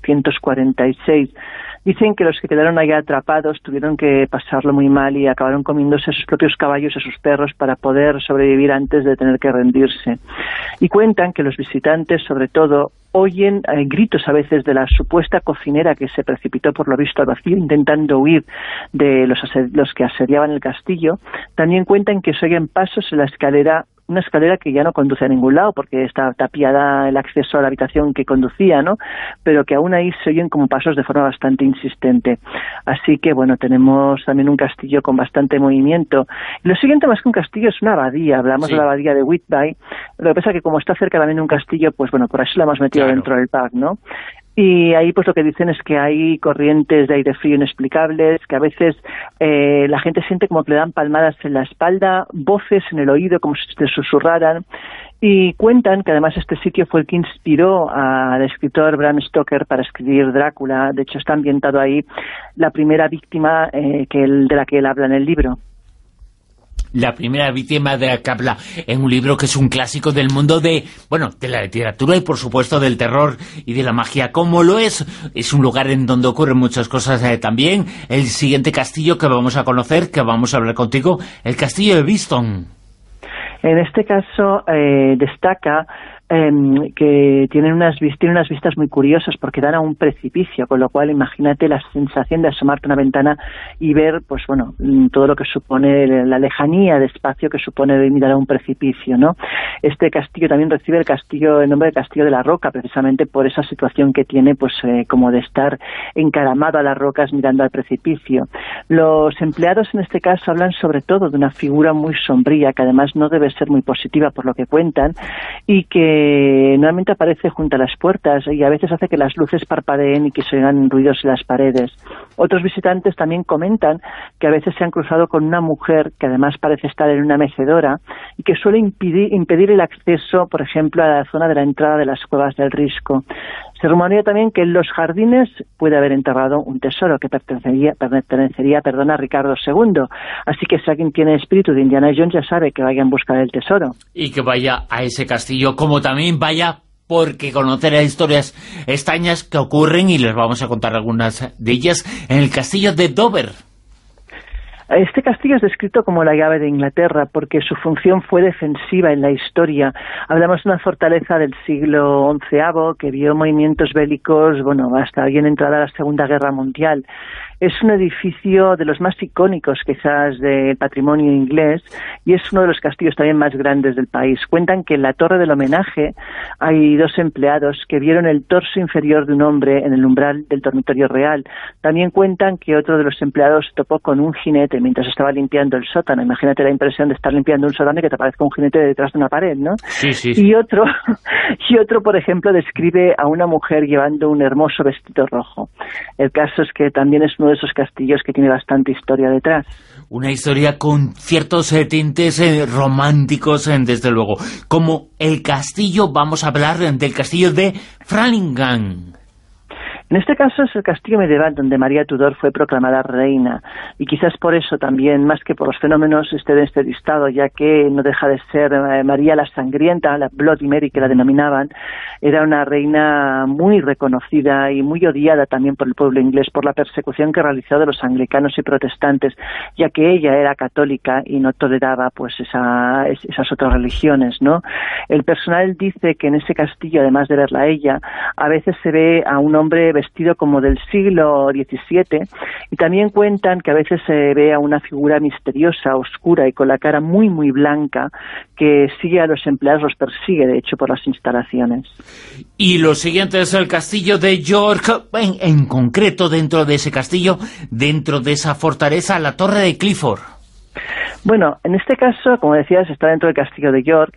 1646. Dicen que los que quedaron allá atrapados tuvieron que pasarlo muy mal y acabaron comiéndose a sus propios caballos y a sus perros para poder sobrevivir antes de tener que rendirse. Y cuentan que los visitantes, sobre todo, oyen gritos a veces de la supuesta cocinera que se precipitó por lo visto al vacío intentando huir de los que asediaban el castillo. También cuentan que se oyen pasos en la escalera, una escalera que ya no conduce a ningún lado porque está tapiada el acceso a la habitación que conducía, ¿no? Pero que aún ahí se oyen como pasos de forma bastante insistente. Así que, bueno, tenemos también un castillo con bastante movimiento. Y lo siguiente, más que un castillo, es una abadía. Hablamos de la abadía de Whitby. Lo que pasa es que como está cerca también de un castillo, pues bueno, por eso lo hemos metido dentro del pack, ¿no? Y ahí pues lo que dicen es que hay corrientes de aire frío inexplicables, que a veces la gente siente como que le dan palmadas en la espalda, voces en el oído como si te susurraran, y cuentan que además este sitio fue el que inspiró al escritor Bram Stoker para escribir Drácula. De hecho está ambientado ahí la primera víctima de la que él habla en el libro. la primera víctima de la Capla, en un libro que es un clásico del mundo de la literatura y por supuesto del terror y de la magia, como lo es un lugar en donde ocurren muchas cosas también. El siguiente castillo que vamos a conocer, que vamos a hablar contigo, el castillo de Beeston. En este caso destaca que tiene unas vistas muy curiosas porque dan a un precipicio, con lo cual imagínate la sensación de asomarte a una ventana y ver todo lo que supone la lejanía de espacio que supone mirar a un precipicio, ¿no? Este castillo también recibe el nombre de Castillo de la Roca, precisamente por esa situación que tiene, como de estar encaramado a las rocas mirando al precipicio. Los empleados en este caso hablan sobre todo de una figura muy sombría, que además no debe ser muy positiva por lo que cuentan, y que normalmente aparece junto a las puertas y a veces hace que las luces parpadeen y que se oigan ruidos en las paredes. Otros visitantes también comentan que a veces se han cruzado con una mujer que además parece estar en una mecedora y que suele impedir el acceso, por ejemplo, a la zona de la entrada de las cuevas del Risco. Se rumorea también que en los jardines puede haber enterrado un tesoro que pertenecería a Ricardo II. Así que si alguien tiene espíritu de Indiana Jones ya sabe que vaya en busca del tesoro. Y que vaya a ese castillo, como también vaya porque conocerá historias extrañas que ocurren, y les vamos a contar algunas de ellas, en el castillo de Dover. Este castillo es descrito como la llave de Inglaterra porque su función fue defensiva en la historia. Hablamos de una fortaleza del siglo XI que vio movimientos bélicos, hasta bien entrada la Segunda Guerra Mundial. Es un edificio de los más icónicos quizás del patrimonio inglés y es uno de los castillos también más grandes del país. Cuentan que en la torre del homenaje hay 2 empleados que vieron el torso inferior de un hombre en el umbral del dormitorio real. También cuentan que otro de los empleados topó con un jinete mientras estaba limpiando el sótano. Imagínate la impresión de estar limpiando un sótano y que te aparezca un jinete detrás de una pared, ¿no? Sí. Y otro, por ejemplo, describe a una mujer llevando un hermoso vestido rojo. El caso es que también es uno de esos castillos que tiene bastante historia detrás. Una historia con ciertos tintes románticos, desde luego. Como el castillo, vamos a hablar del castillo de Fralingan. En este caso es el castillo medieval donde María Tudor fue proclamada reina, y quizás por eso también, más que por los fenómenos, esté de este listado, ya que no deja de ser María la Sangrienta, la Bloody Mary que la denominaban. Era una reina muy reconocida y muy odiada también por el pueblo inglés por la persecución que realizó de los anglicanos y protestantes, ya que ella era católica y no toleraba esas otras religiones, ¿no? El personal dice que en ese castillo, además de verla a ella, a veces se ve a un hombre vestido como del siglo XVII, y también cuentan que a veces se ve a una figura misteriosa, oscura y con la cara muy muy blanca que sigue a los empleados, los persigue de hecho por las instalaciones. Y lo siguiente es el castillo de York, en concreto dentro de ese castillo, dentro de esa fortaleza, la torre de Clifford. Bueno, en este caso, como decías, está dentro del castillo de York,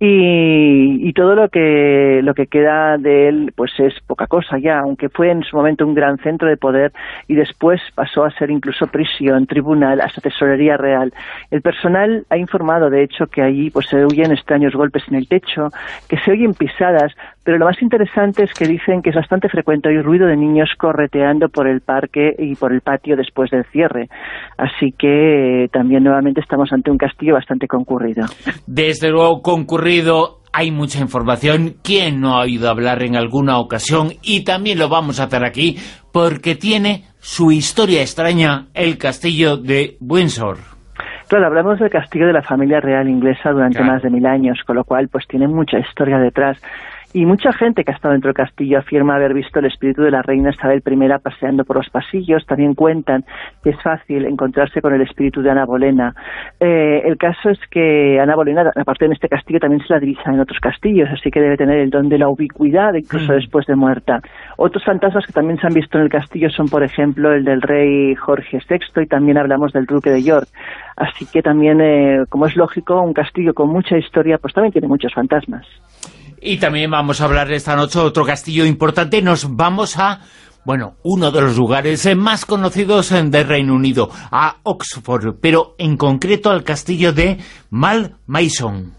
y todo lo que queda de él pues es poca cosa ya, aunque fue en su momento un gran centro de poder y después pasó a ser incluso prisión, tribunal, hasta tesorería real. El personal ha informado de hecho que allí pues se oyen extraños golpes en el techo, que se oyen pisadas, pero lo más interesante es que dicen que es bastante frecuente oír ruido de niños correteando por el parque y por el patio después del cierre. Así que también nuevamente estamos ante un castillo bastante concurrido. Desde luego concurrido. Hay mucha información. ¿Quién no ha oído hablar en alguna ocasión? Y también lo vamos a hacer aquí, porque tiene su historia extraña, el castillo de Windsor. Claro, hablamos del castillo de la familia real inglesa durante más de 1000 años, con lo cual pues tiene mucha historia detrás. Y mucha gente que ha estado dentro del castillo afirma haber visto el espíritu de la reina Isabel I paseando por los pasillos. También cuentan que es fácil encontrarse con el espíritu de Ana Bolena. El caso es que Ana Bolena, aparte de este castillo, también se la divisa en otros castillos, así que debe tener el don de la ubicuidad, incluso después de muerta. Otros fantasmas que también se han visto en el castillo son, por ejemplo, el del rey Jorge VI, y también hablamos del duque de York. Así que también, como es lógico, un castillo con mucha historia, pues también tiene muchos fantasmas. Y también vamos a hablar esta noche de otro castillo importante. Nos vamos a, uno de los lugares más conocidos del Reino Unido, a Oxford, pero en concreto al castillo de Malmaison.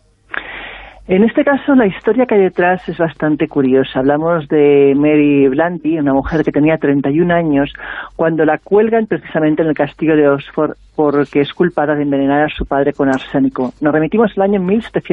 En este caso, la historia que hay detrás es bastante curiosa. Hablamos de Mary Blandy, una mujer que tenía 31 años, cuando la cuelgan precisamente en el castillo de Oxford porque es culpada de envenenar a su padre con arsénico. Nos remitimos al año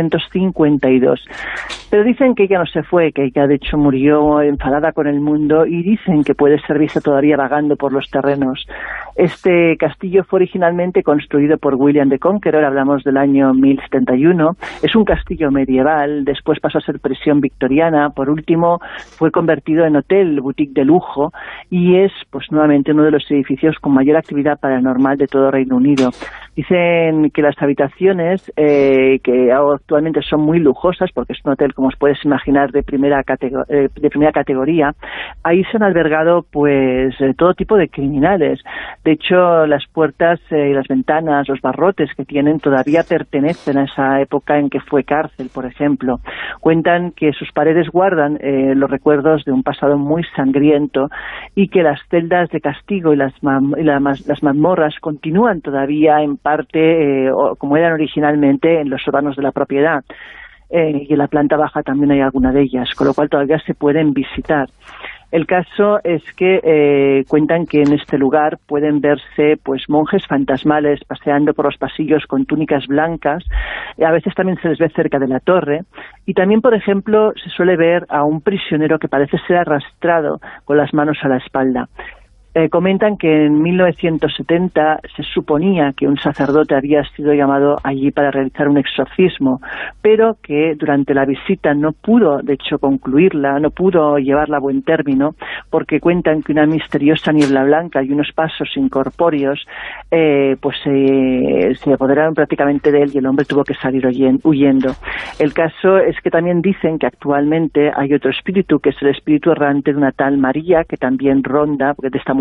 1752. Pero dicen que ella no se fue, que ella de hecho murió enfadada con el mundo, y dicen que puede ser vista todavía vagando por los terrenos. Este castillo fue originalmente construido por William the Conqueror, hablamos del año 1071. Es un castillo medieval, después pasó a ser prisión victoriana, por último fue convertido en hotel, boutique de lujo, y es pues nuevamente uno de los edificios con mayor actividad paranormal de todo Reino Unido. Dicen que las habitaciones, que actualmente son muy lujosas, porque es un hotel, como os puedes imaginar, de primera categoría, ahí se han albergado pues todo tipo de criminales. De hecho, las puertas y las ventanas, los barrotes que tienen, todavía pertenecen a esa época en que fue cárcel, por ejemplo. Cuentan que sus paredes guardan los recuerdos de un pasado muy sangriento, y que las celdas de castigo y las mazmorras continúan todavía en parte como eran originalmente en los sótanos de la propiedad, y en la planta baja también hay alguna de ellas, con lo cual todavía se pueden visitar. El caso es que cuentan que en este lugar pueden verse pues monjes fantasmales paseando por los pasillos con túnicas blancas, y a veces también se les ve cerca de la torre, y también, por ejemplo, se suele ver a un prisionero que parece ser arrastrado con las manos a la espalda. Comentan que en 1970 se suponía que un sacerdote había sido llamado allí para realizar un exorcismo, pero que durante la visita no pudo, de hecho, concluirla, no pudo llevarla a buen término, porque cuentan que una misteriosa niebla blanca y unos pasos incorpóreos pues se apoderaron prácticamente de él, y el hombre tuvo que salir huyendo. El caso es que también dicen que actualmente hay otro espíritu, que es el espíritu errante de una tal María, que también ronda, porque de esta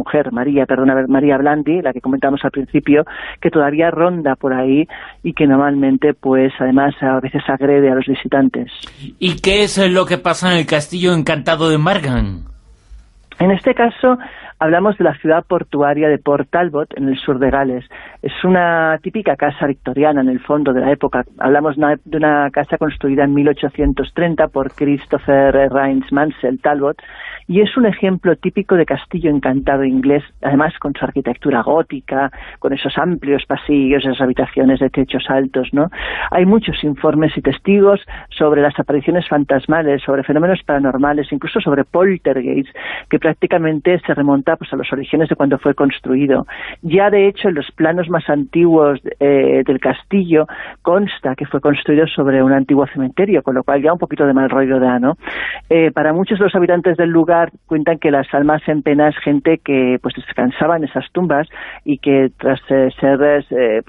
María Blandi, la que comentamos al principio, que todavía ronda por ahí, y que normalmente, pues además, a veces agrede a los visitantes. ¿Y qué es lo que pasa en el castillo encantado de Margam? En este caso hablamos de la ciudad portuaria de Port Talbot, en el sur de Gales. Es una típica casa victoriana, en el fondo de la época. Hablamos de una casa construida en 1830 por Christopher Rhines Mansell Talbot, y es un ejemplo típico de castillo encantado inglés, además con su arquitectura gótica, con esos amplios pasillos, esas habitaciones de techos altos, ¿no? Hay muchos informes y testigos sobre las apariciones fantasmales, sobre fenómenos paranormales, incluso sobre poltergeists, que prácticamente se remonta pues a los orígenes de cuando fue construido. Ya de hecho en los planos más antiguos del castillo consta que fue construido sobre un antiguo cementerio, con lo cual ya un poquito de mal rollo da, ¿no? Para muchos de los habitantes del lugar cuentan que las almas en pena es gente que pues descansaba en esas tumbas, y que tras ser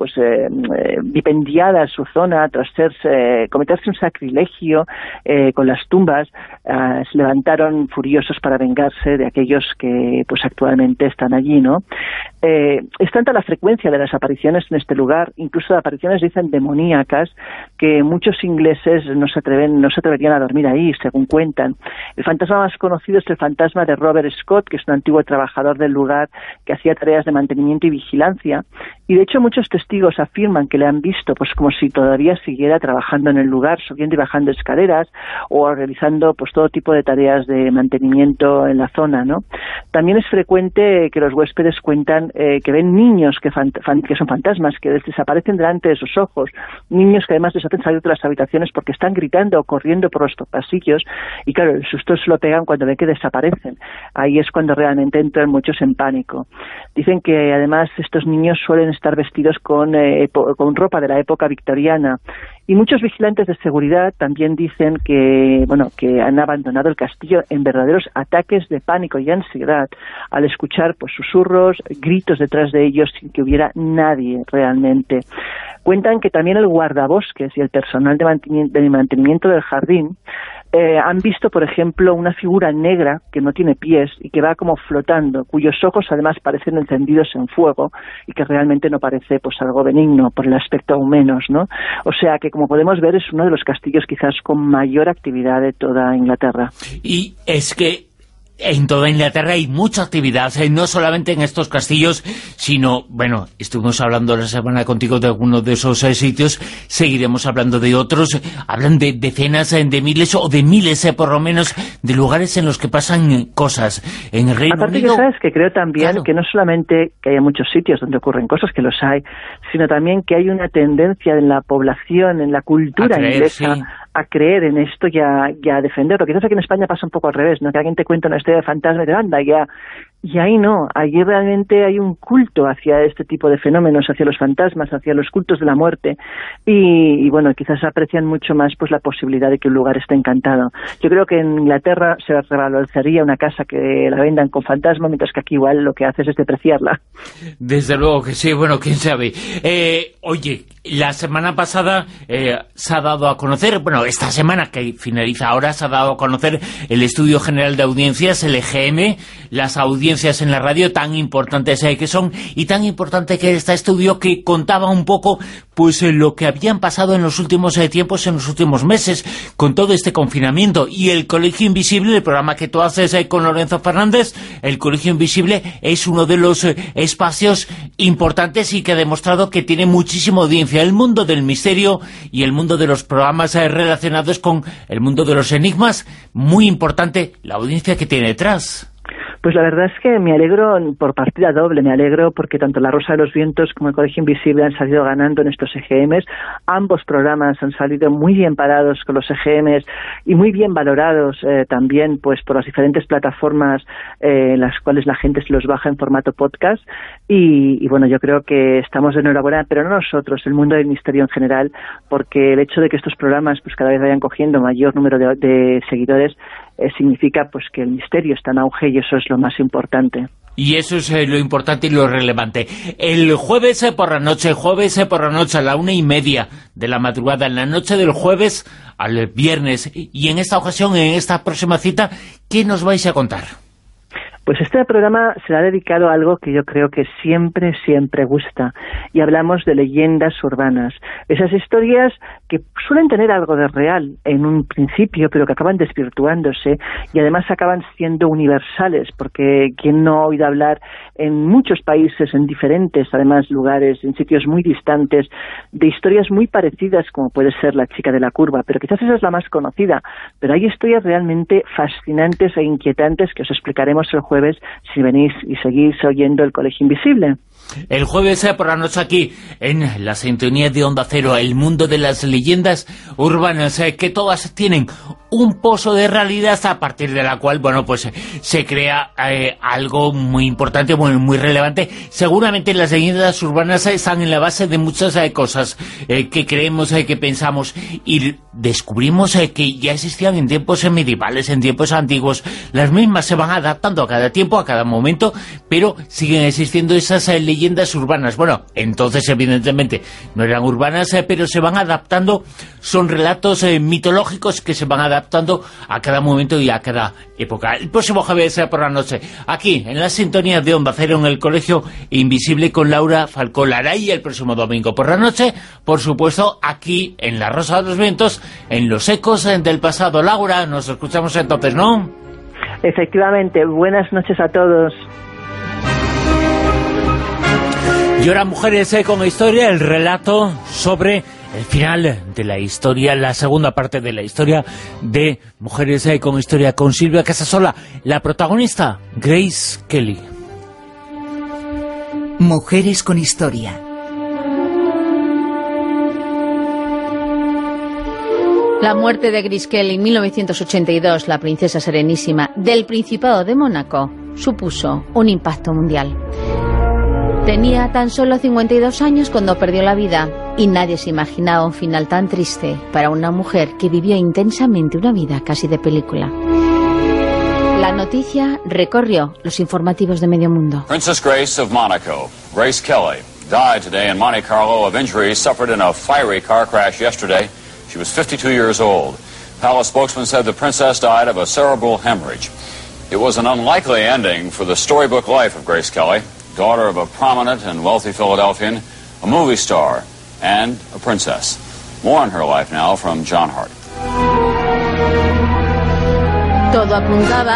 vipendiada su zona, tras cometerse un sacrilegio con las tumbas, se levantaron furiosos para vengarse de aquellos que pues actualmente están allí, ¿no? Es tanta la frecuencia de las apariciones en este lugar, incluso apariciones dicen demoníacas, que muchos ingleses no se atreverían a dormir ahí, según cuentan. El fantasma más conocido es el fantasma de Robert Scott, que es un antiguo trabajador del lugar que hacía tareas de mantenimiento y vigilancia, y de hecho muchos testigos afirman que le han visto pues como si todavía siguiera trabajando en el lugar, subiendo y bajando escaleras, o realizando pues todo tipo de tareas de mantenimiento en la zona, ¿no? También es frecuente que los huéspedes cuentan que ven niños que son fantasmas, que desaparecen delante de sus ojos, niños que además les hacen salir de las habitaciones porque están gritando o corriendo por los pasillos, y claro, el susto se lo pegan cuando ven que desaparecen. Ahí es cuando realmente entran muchos en pánico. Dicen que además estos niños suelen estar vestidos con ropa de la época victoriana, y muchos vigilantes de seguridad también dicen que han abandonado el castillo en verdaderos ataques de pánico y ansiedad al escuchar pues susurros, gritos detrás de ellos sin que hubiera nadie realmente. Cuentan que también el guardabosques y el personal de mantenimiento del jardín han visto, por ejemplo, una figura negra que no tiene pies y que va como flotando, cuyos ojos además parecen encendidos en fuego, y que realmente no parece pues algo benigno por el aspecto aún menos, ¿no? O sea que, como podemos ver, es uno de los castillos quizás con mayor actividad de toda Inglaterra. Y es que En toda Inglaterra hay mucha actividad, no solamente en estos castillos, sino, bueno, estuvimos hablando la semana contigo de algunos de esos sitios, seguiremos hablando de otros, hablan de decenas de miles o de miles, por lo menos, de lugares en los que pasan cosas. En el Reino Aparte Unido... que sabes que creo también que no solamente que haya muchos sitios donde ocurren cosas, que los hay, sino también que hay una tendencia en la población, en la cultura inglesa, a creer en esto y a defenderlo. Quizás aquí en España pasa un poco al revés, ¿no? Que alguien te cuenta una historia de fantasma y te anda ya. Y ahí no, allí realmente hay un culto hacia este tipo de fenómenos, hacia los fantasmas, hacia los cultos de la muerte, y bueno, quizás aprecian mucho más pues la posibilidad de que un lugar esté encantado. Yo creo que en Inglaterra se revalorizaría una casa que la vendan con fantasma, mientras que aquí igual lo que haces es depreciarla. Desde luego que sí, bueno, quién sabe. Oye, la semana pasada se ha dado a conocer, bueno, esta semana que finaliza ahora, se ha dado a conocer el Estudio General de Audiencias, el EGM, las audiencias en la radio tan importantes que son, y tan importante que este estudio que contaba un poco pues lo que habían pasado en los últimos tiempos, en los últimos meses, con todo este confinamiento. Y el Colegio Invisible, el programa que tú haces con Lorenzo Fernández, el Colegio Invisible es uno de los espacios importantes y que ha demostrado que tiene muchísima audiencia. El mundo del misterio y el mundo de los programas relacionados con el mundo de los enigmas, muy importante la audiencia que tiene detrás. Pues la verdad es que me alegro por partida doble, me alegro porque tanto La Rosa de los Vientos como el Colegio Invisible han salido ganando en estos EGMs. Ambos programas han salido muy bien parados con los EGMs y muy bien valorados también pues por las diferentes plataformas en las cuales la gente se los baja en formato podcast. Y bueno, yo creo que estamos de enhorabuena, pero no nosotros, el mundo del misterio en general, porque el hecho de que estos programas pues cada vez vayan cogiendo mayor número de seguidores significa pues que el misterio está en auge, y eso es lo más importante. Y eso es lo importante y lo relevante. El jueves por la noche a la 1:30 de la madrugada, en la noche del jueves al viernes. Y en esta ocasión, en esta próxima cita, ¿qué nos vais a contar? Pues este programa será dedicado a algo que yo creo que siempre gusta, y hablamos de leyendas urbanas. Esas historias que suelen tener algo de real en un principio, pero que acaban desvirtuándose y además acaban siendo universales, porque quien no ha oído hablar en muchos países, en diferentes además lugares, en sitios muy distantes, de historias muy parecidas, como puede ser La chica de la curva, pero quizás esa es la más conocida, pero hay historias realmente fascinantes e inquietantes que os explicaremos el jueves si venís y seguís oyendo el Colegio Invisible. El jueves por la noche aquí, en la sintonía de Onda Cero, el mundo de las leyendas urbanas, que todas tienen un pozo de realidad a partir de la cual, bueno, pues se crea algo muy importante, muy relevante. Seguramente las leyendas urbanas están en la base de muchas cosas que creemos, que pensamos, y descubrimos que ya existían en tiempos medievales, en tiempos antiguos. Las mismas se van adaptando a cada tiempo, a cada momento, pero siguen existiendo esas leyendas urbanas. Bueno, entonces evidentemente no eran urbanas, pero se van adaptando, son relatos mitológicos que se van adaptando a cada momento y a cada época. El próximo jueves por la noche, aquí en la sintonía de Onda Cero, en el Colegio Invisible, con Laura Falcó Laray, y el próximo domingo por la noche, por supuesto, aquí en La Rosa de los Vientos, en los ecos del pasado. Laura, nos escuchamos entonces, ¿no? Efectivamente, buenas noches a todos. Y ahora, Mujeres con Historia, el relato sobre el final de la historia, la segunda parte de la historia de Mujeres con Historia, con Silvia Casasola, la protagonista, Grace Kelly. Mujeres con Historia. La muerte de Grace Kelly en 1982, la princesa serenísima del Principado de Mónaco, supuso un impacto mundial. Tenía tan solo 52 años cuando perdió la vida, y nadie se imaginaba un final tan triste para una mujer que vivió intensamente una vida casi de película. La noticia recorrió los informativos de medio mundo. Princess Grace of Monaco, Grace Kelly, died today in Monte Carlo of injuries suffered in a fiery car crash yesterday. She was 52 years old. Palace spokesman said the princess died of a cerebral hemorrhage. It was an unlikely ending for the storybook life of Grace Kelly, daughter of a prominent and wealthy Philadelphian, a movie star, and a princess. More on her life now from John Hart. Todo apuntaba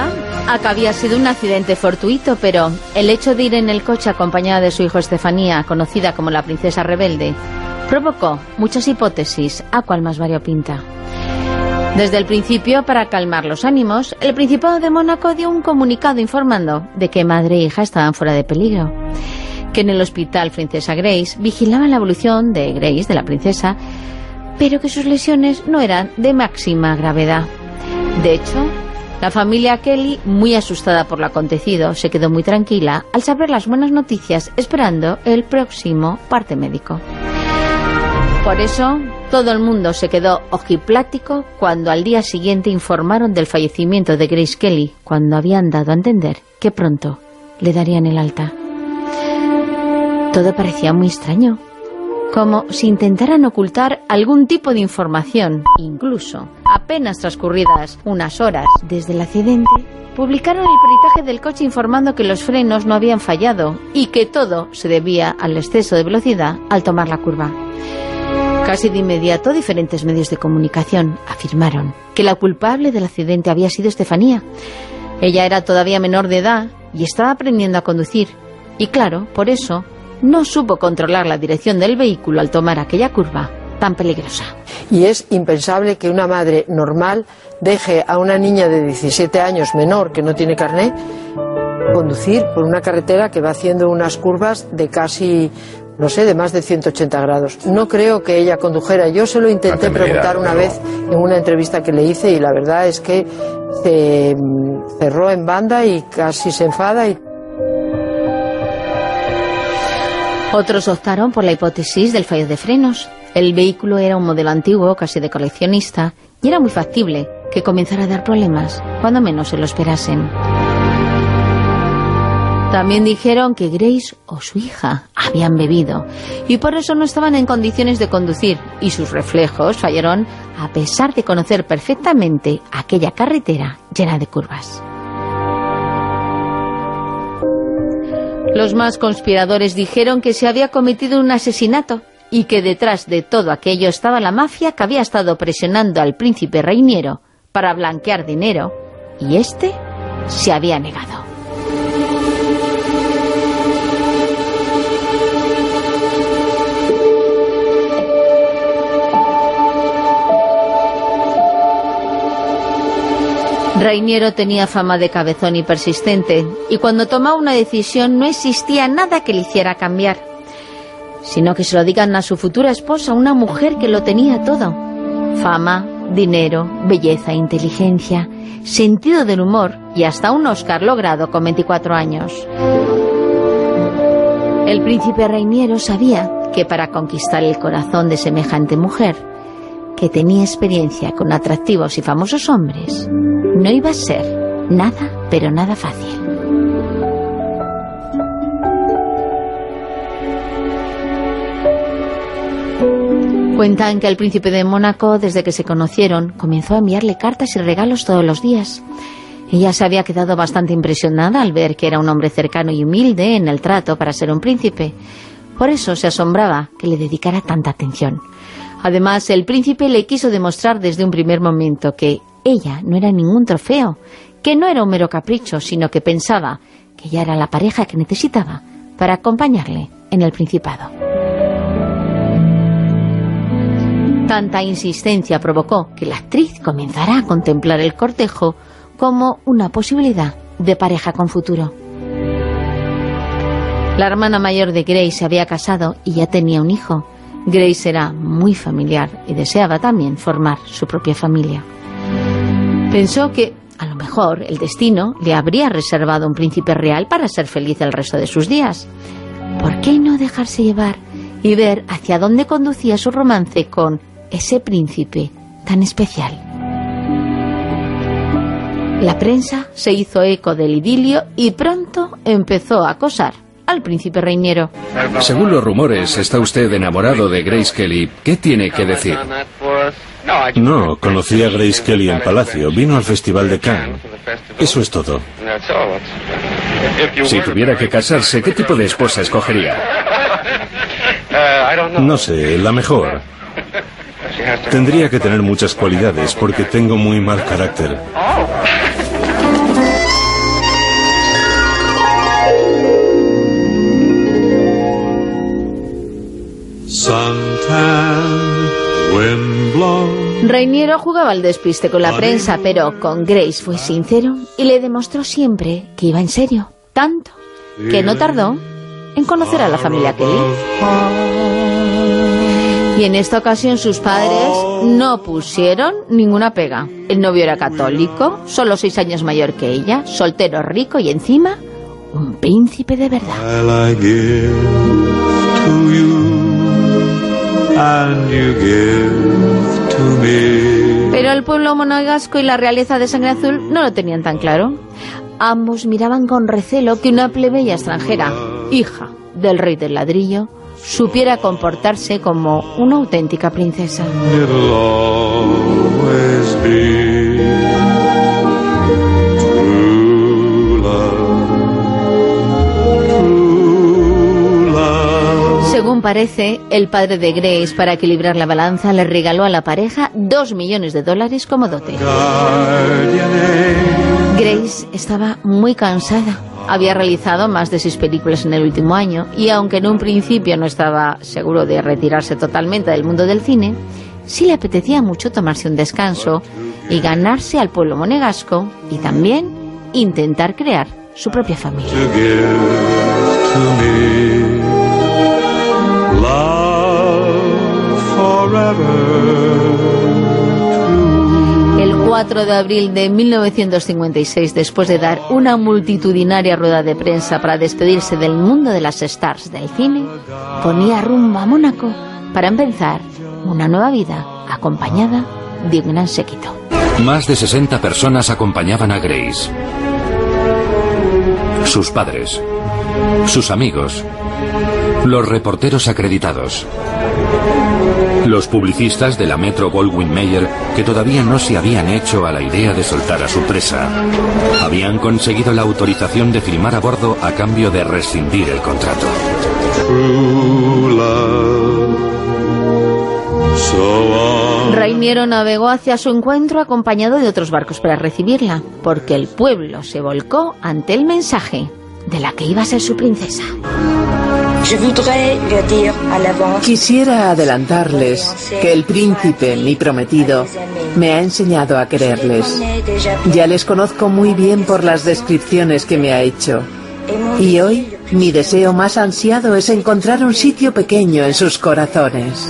a que había sido un accidente fortuito, pero el hecho de ir en el coche acompañada de su hijo Estefanía, conocida como la princesa rebelde, provocó muchas hipótesis, a cual más variopinta. Desde el principio, para calmar los ánimos, el Principado de Mónaco dio un comunicado informando de que madre e hija estaban fuera de peligro, que en el hospital Princesa Grace vigilaban la evolución de Grace, de la princesa, pero que sus lesiones no eran de máxima gravedad. De hecho, la familia Kelly, muy asustada por lo acontecido, se quedó muy tranquila al saber las buenas noticias, esperando el próximo parte médico. Por eso, todo el mundo se quedó ojiplático cuando al día siguiente informaron del fallecimiento de Grace Kelly, cuando habían dado a entender que pronto le darían el alta. Todo parecía muy extraño, como si intentaran ocultar algún tipo de información. Incluso, apenas transcurridas unas horas desde el accidente, publicaron el peritaje del coche informando que los frenos no habían fallado y que todo se debía al exceso de velocidad al tomar la curva. Casi de inmediato, diferentes medios de comunicación afirmaron que la culpable del accidente había sido Estefanía. Ella era todavía menor de edad y estaba aprendiendo a conducir. Y claro, por eso no supo controlar la dirección del vehículo al tomar aquella curva tan peligrosa. Y es impensable que una madre normal deje a una niña de 17 años menor que no tiene carnet conducir por una carretera que va haciendo unas curvas de casi, no sé, de más de 180 grados. No creo que ella condujera. Yo se lo intenté preguntar una vez en una entrevista que le hice y la verdad es que se cerró en banda y casi se enfada. Otros optaron por la hipótesis del fallo de frenos. El vehículo era un modelo antiguo, casi de coleccionista, y era muy factible que comenzara a dar problemas, cuando menos se lo esperasen. También dijeron que Grace o su hija habían bebido, y por eso no estaban en condiciones de conducir, y sus reflejos fallaron a pesar de conocer perfectamente aquella carretera llena de curvas. Los más conspiradores dijeron que se había cometido un asesinato y que detrás de todo aquello estaba la mafia que había estado presionando al príncipe Rainiero para blanquear dinero, y este se había negado. Rainiero tenía fama de cabezón y persistente, y cuando tomaba una decisión no existía nada que le hiciera cambiar, sino que se lo digan a su futura esposa, una mujer que lo tenía todo: fama, dinero, belleza, inteligencia, sentido del humor y hasta un Oscar logrado con 24 años. El príncipe Rainiero sabía que para conquistar el corazón de semejante mujer, que tenía experiencia con atractivos y famosos hombres, no iba a ser nada, pero nada fácil. Cuentan que el príncipe de Mónaco, desde que se conocieron, comenzó a enviarle cartas y regalos todos los días. Ella se había quedado bastante impresionada al ver que era un hombre cercano y humilde en el trato para ser un príncipe. Por eso se asombraba que le dedicara tanta atención. Además, el príncipe le quiso demostrar desde un primer momento que ella no era ningún trofeo, que no era un mero capricho, sino que pensaba que ella era la pareja que necesitaba para acompañarle en el principado. Tanta insistencia provocó que la actriz comenzara a contemplar el cortejo como una posibilidad de pareja con futuro. La hermana mayor de Grace se había casado y ya tenía un hijo. Grace era muy familiar y deseaba también formar su propia familia. Pensó que a lo mejor el destino le habría reservado un príncipe real para ser feliz el resto de sus días. ¿Por qué no dejarse llevar y ver hacia dónde conducía su romance con ese príncipe tan especial? La prensa se hizo eco del idilio y pronto empezó a acosar al príncipe Rainiero. Según los rumores, está usted enamorado de Grace Kelly. ¿Qué tiene que decir? No, conocí a Grace Kelly en Palacio. Vino al Festival de Cannes. Eso es todo. Si tuviera que casarse, ¿qué tipo de esposa escogería? No sé, la mejor. Tendría que tener muchas cualidades porque tengo muy mal carácter. Reiniero jugaba al despiste con la prensa, pero con Grace fue sincero y le demostró siempre que iba en serio, tanto que no tardó en conocer a la familia Kelly. Y en esta ocasión sus padres no pusieron ninguna pega. El novio era católico, solo 6 años mayor que ella, soltero, rico y encima un príncipe de verdad. Pero el pueblo monegasco y la realeza de sangre azul no lo tenían tan claro. Ambos miraban con recelo que una plebeya extranjera, hija del rey del ladrillo, supiera comportarse como una auténtica princesa. Según parece, el padre de Grace, para equilibrar la balanza, le regaló a la pareja $2 millones como dote. Grace estaba muy cansada. Había realizado más de 6 películas en el último año y aunque en un principio no estaba seguro de retirarse totalmente del mundo del cine, sí le apetecía mucho tomarse un descanso y ganarse al pueblo monegasco y también intentar crear su propia familia. El 4 de abril de 1956, después de dar una multitudinaria rueda de prensa para despedirse del mundo de las stars del cine, ponía rumbo a Mónaco para empezar una nueva vida acompañada de un gran séquito. Más de 60 personas acompañaban a Grace. Sus padres, sus amigos, los reporteros acreditados, los publicistas de la Metro-Goldwyn-Mayer que todavía no se habían hecho a la idea de soltar a su presa. Habían conseguido la autorización de filmar a bordo a cambio de rescindir el contrato. Reiniero navegó hacia su encuentro acompañado de otros barcos para recibirla, porque el pueblo se volcó ante el mensaje de la que iba a ser su princesa. Quisiera adelantarles que el príncipe, mi prometido, me ha enseñado a quererles. Ya les conozco muy bien por las descripciones que me ha hecho. Y hoy, mi deseo más ansiado es encontrar un sitio pequeño en sus corazones.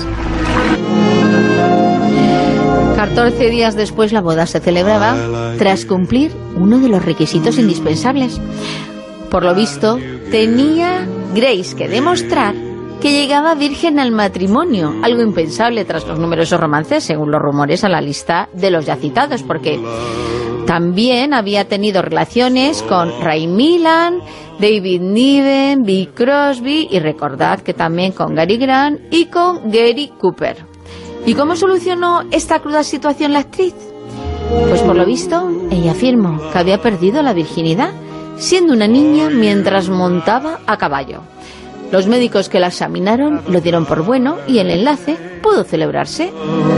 14 días después la boda se celebraba tras cumplir uno de los requisitos indispensables. Por lo visto, tenía Grace que demostrar que llegaba virgen al matrimonio, algo impensable tras los numerosos romances, según los rumores, a la lista de los ya citados, porque también había tenido relaciones con Ray Milland, David Niven, Bing Crosby y recordad que también con Cary Grant y con Gary Cooper. ¿Y cómo solucionó esta cruda situación la actriz? Pues por lo visto, ella afirmó que había perdido la virginidad siendo una niña mientras montaba a caballo. Los médicos que la examinaron lo dieron por bueno y el enlace pudo celebrarse.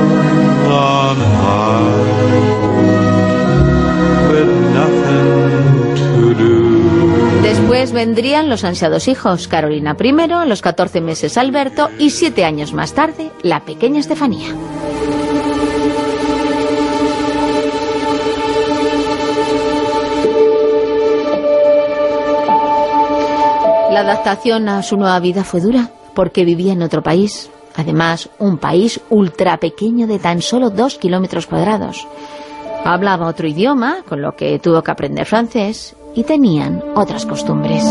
Después vendrían los ansiados hijos, Carolina I, a los 14 meses Alberto y 7 años más tarde la pequeña Estefanía. La adaptación a su nueva vida fue dura, porque vivía en otro país. Además, un país ultra pequeño de tan solo 2 kilómetros cuadrados. Hablaba otro idioma, con lo que tuvo que aprender francés, y tenían otras costumbres.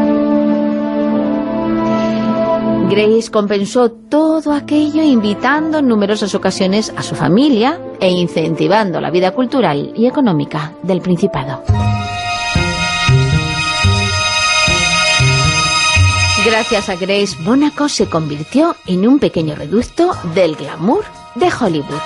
Grace compensó todo aquello invitando en numerosas ocasiones a su familia e incentivando la vida cultural y económica del Principado. Gracias a Grace, Mónaco se convirtió en un pequeño reducto del glamour de Hollywood.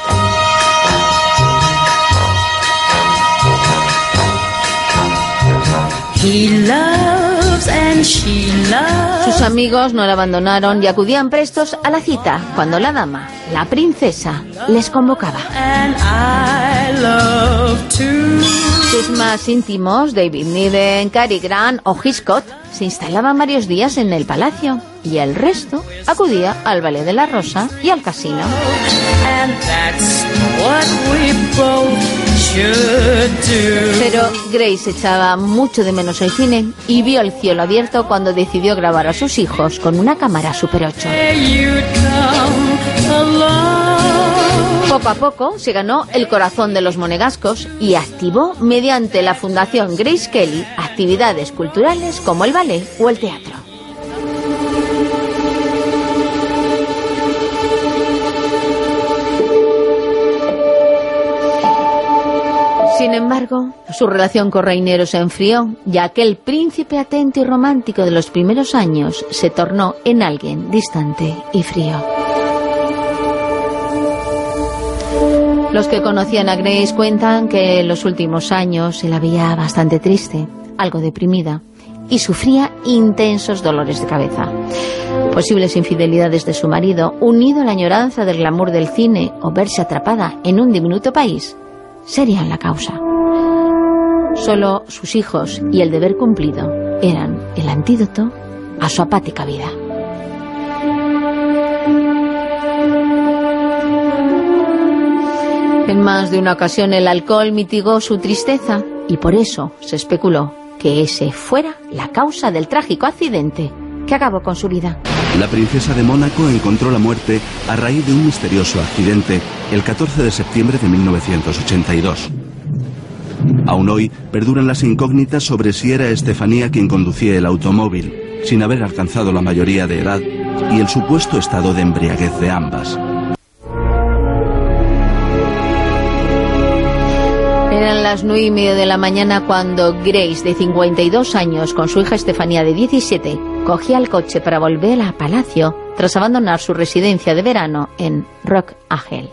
Sus amigos no la abandonaron y acudían prestos a la cita cuando la dama, la princesa, les convocaba. Sus más íntimos, David Niven, Cary Grant o Hitchcock, se instalaban varios días en el palacio. y el resto acudía al Ballet de la Rosa y al casino. Pero Grace echaba mucho de menos el cine y vio el cielo abierto cuando decidió grabar a sus hijos con una cámara Super 8. Poco a poco se ganó el corazón de los monegascos y activó, mediante la Fundación Grace Kelly, actividades culturales como el ballet o el teatro. Sin embargo, su relación con Reinero se enfrió, ya que el príncipe atento y romántico de los primeros años se tornó en alguien distante y frío. Los que conocían a Grace cuentan que en los últimos años se la veía bastante triste, algo deprimida, y sufría intensos dolores de cabeza. Posibles infidelidades de su marido, unido a la añoranza del glamour del cine o verse atrapada en un diminuto país, serían la causa. Solo sus hijos y el deber cumplido eran el antídoto a su apática vida. En más de una ocasión el alcohol mitigó su tristeza y por eso se especuló que ese fuera la causa del trágico accidente que acabó con su vida. La princesa de Mónaco encontró la muerte a raíz de un misterioso accidente el 14 de septiembre de 1982. Aún hoy perduran las incógnitas sobre si era Estefanía quien conducía el automóvil, sin haber alcanzado la mayoría de edad, y el supuesto estado de embriaguez de ambas. Eran las 9:30 de la mañana cuando Grace, de 52 años, con su hija Estefanía, de 17, cogía el coche para volver al palacio tras abandonar su residencia de verano en Rock Agel.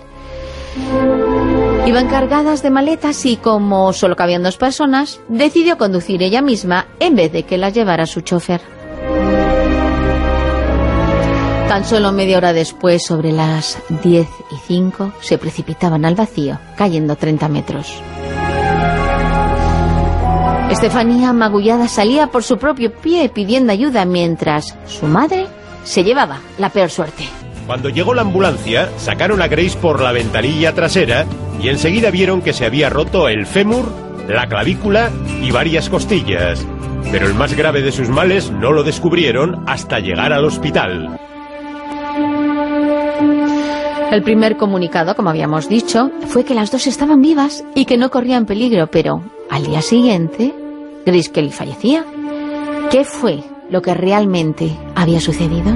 Iban cargadas de maletas y, como solo cabían 2 personas, decidió conducir ella misma en vez de que las llevara su chofer. Tan solo media hora después, sobre las 10:05, se precipitaban al vacío, cayendo 30 metros. Estefanía, magullada, salía por su propio pie pidiendo ayuda, mientras su madre se llevaba la peor suerte. Cuando llegó la ambulancia, sacaron a Grace por la ventanilla trasera y enseguida vieron que se había roto el fémur, la clavícula y varias costillas. Pero el más grave de sus males no lo descubrieron hasta llegar al hospital. El primer comunicado, como habíamos dicho, fue que las dos estaban vivas y que no corrían peligro, pero al día siguiente, Grace Kelly fallecía. ¿Qué fue lo que realmente había sucedido?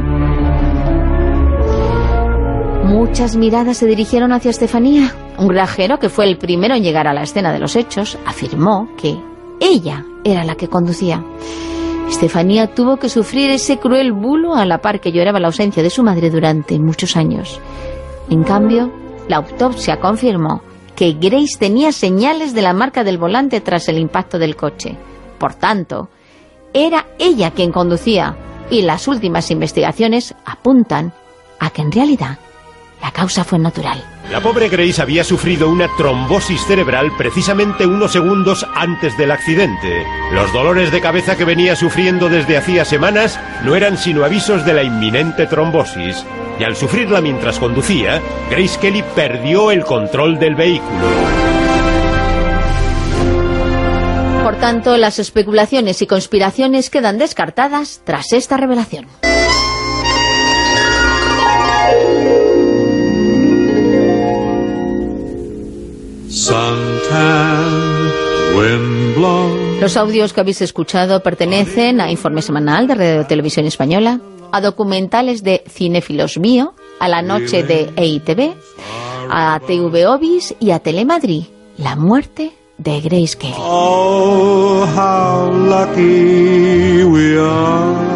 Muchas miradas se dirigieron hacia Estefanía. Un granjero, que fue el primero en llegar a la escena de los hechos, afirmó que ella era la que conducía. Estefanía tuvo que sufrir ese cruel bulo a la par que lloraba la ausencia de su madre durante muchos años. En cambio, la autopsia confirmó que Grace tenía señales de la marca del volante tras el impacto del coche. Por tanto, era ella quien conducía, y las últimas investigaciones apuntan a que en realidad la causa fue natural. La pobre Grace había sufrido una trombosis cerebral precisamente unos segundos antes del accidente. Los dolores de cabeza que venía sufriendo desde hacía semanas no eran sino avisos de la inminente trombosis. Y al sufrirla mientras conducía, Grace Kelly perdió el control del vehículo. Por tanto, las especulaciones y conspiraciones quedan descartadas tras esta revelación. Los audios que habéis escuchado pertenecen a Informe Semanal de Radio Televisión Española, a documentales de Cinéfilos Mío, a La Noche de EITV, a TV Obis y a Telemadrid, La muerte de Grace Kelly. Oh, how lucky we are.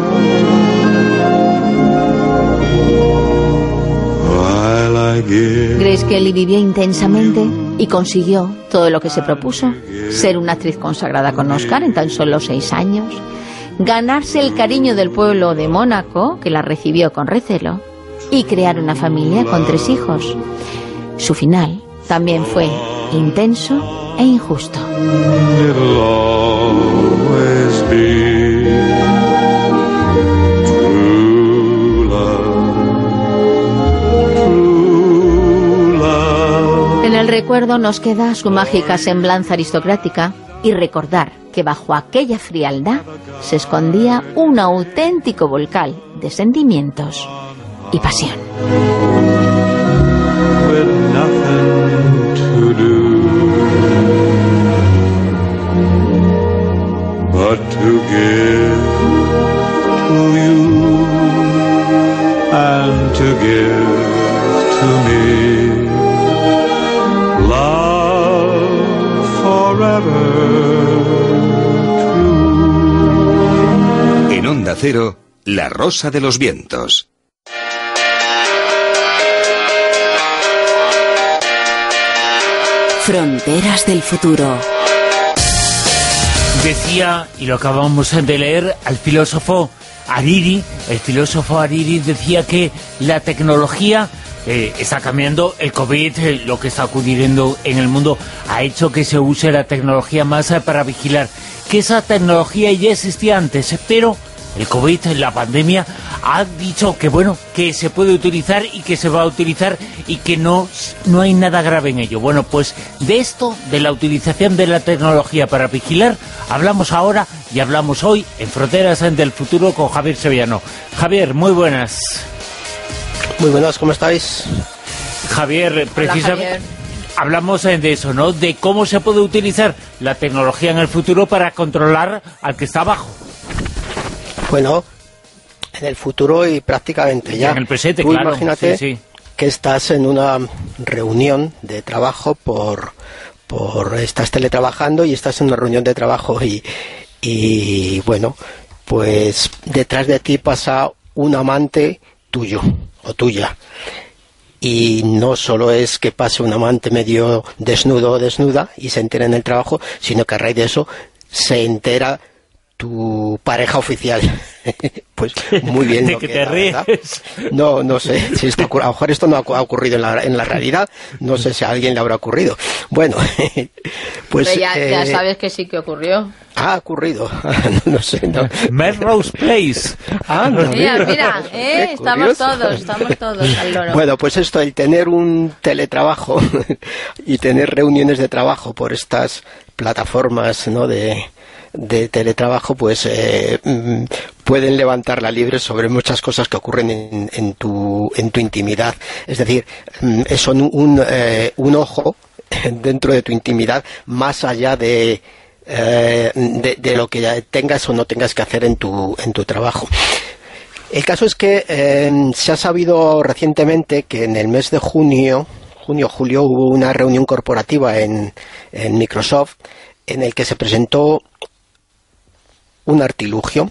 Grace Kelly vivió intensamente y consiguió todo lo que se propuso: ser una actriz consagrada con Oscar en tan solo 6 años, ganarse el cariño del pueblo de Mónaco, que la recibió con recelo, y crear una familia con 3 hijos. Su final también fue intenso e injusto. el recuerdo nos queda su mágica semblanza aristocrática y recordar que bajo aquella frialdad se escondía un auténtico volcán de sentimientos y pasión. But to give to you and to give to me love forever true. En Onda Cero, La Rosa de los Vientos. Fronteras del futuro. Decía, y lo acabamos de leer, al filósofo Hariri. El filósofo Hariri decía que la tecnología está cambiando. El COVID, lo que está ocurriendo en el mundo, ha hecho que se use la tecnología más para vigilar. Que esa tecnología ya existía antes, pero el COVID, la pandemia, ha dicho que bueno, que se puede utilizar y que se va a utilizar y que no hay nada grave en ello. Bueno, pues de esto, de la utilización de la tecnología para vigilar, hablamos ahora y hablamos hoy en Fronteras del Futuro con Javier Sevillano. Javier, muy buenas. Muy buenas, ¿cómo estáis? Javier, precisamente hablamos de eso, ¿no? De cómo se puede utilizar la tecnología en el futuro para controlar al que está abajo. Bueno, en el futuro y prácticamente ya. En el presente, tú claro. Imagínate sí. que estás en una reunión de trabajo estás teletrabajando y estás en una reunión de trabajo y bueno, pues detrás de ti pasa un amante tuyo o tuya. Y no solo es que pase un amante medio desnudo o desnuda y se entera en el trabajo, sino que a raíz de eso se entera tu pareja oficial. Pues muy bien. ¿De que te ríes? No sé, si esto, a lo mejor esto no ha ocurrido en la realidad, no sé si a alguien le habrá ocurrido. Bueno, pues... Pero ya sabes que sí que ocurrió. Ha ocurrido, no sé. No. Melrose Place. Mira, estamos todos al loro. Bueno, pues esto, el tener un teletrabajo y tener reuniones de trabajo por estas plataformas, ¿no?, de teletrabajo, pues pueden levantar la liebre sobre muchas cosas que ocurren en tu intimidad. Es decir, son un ojo dentro de tu intimidad, más allá de lo que ya tengas o no tengas que hacer en tu trabajo. El caso es que se ha sabido recientemente que en el mes de julio, hubo una reunión corporativa en Microsoft en el que se presentó un artilugio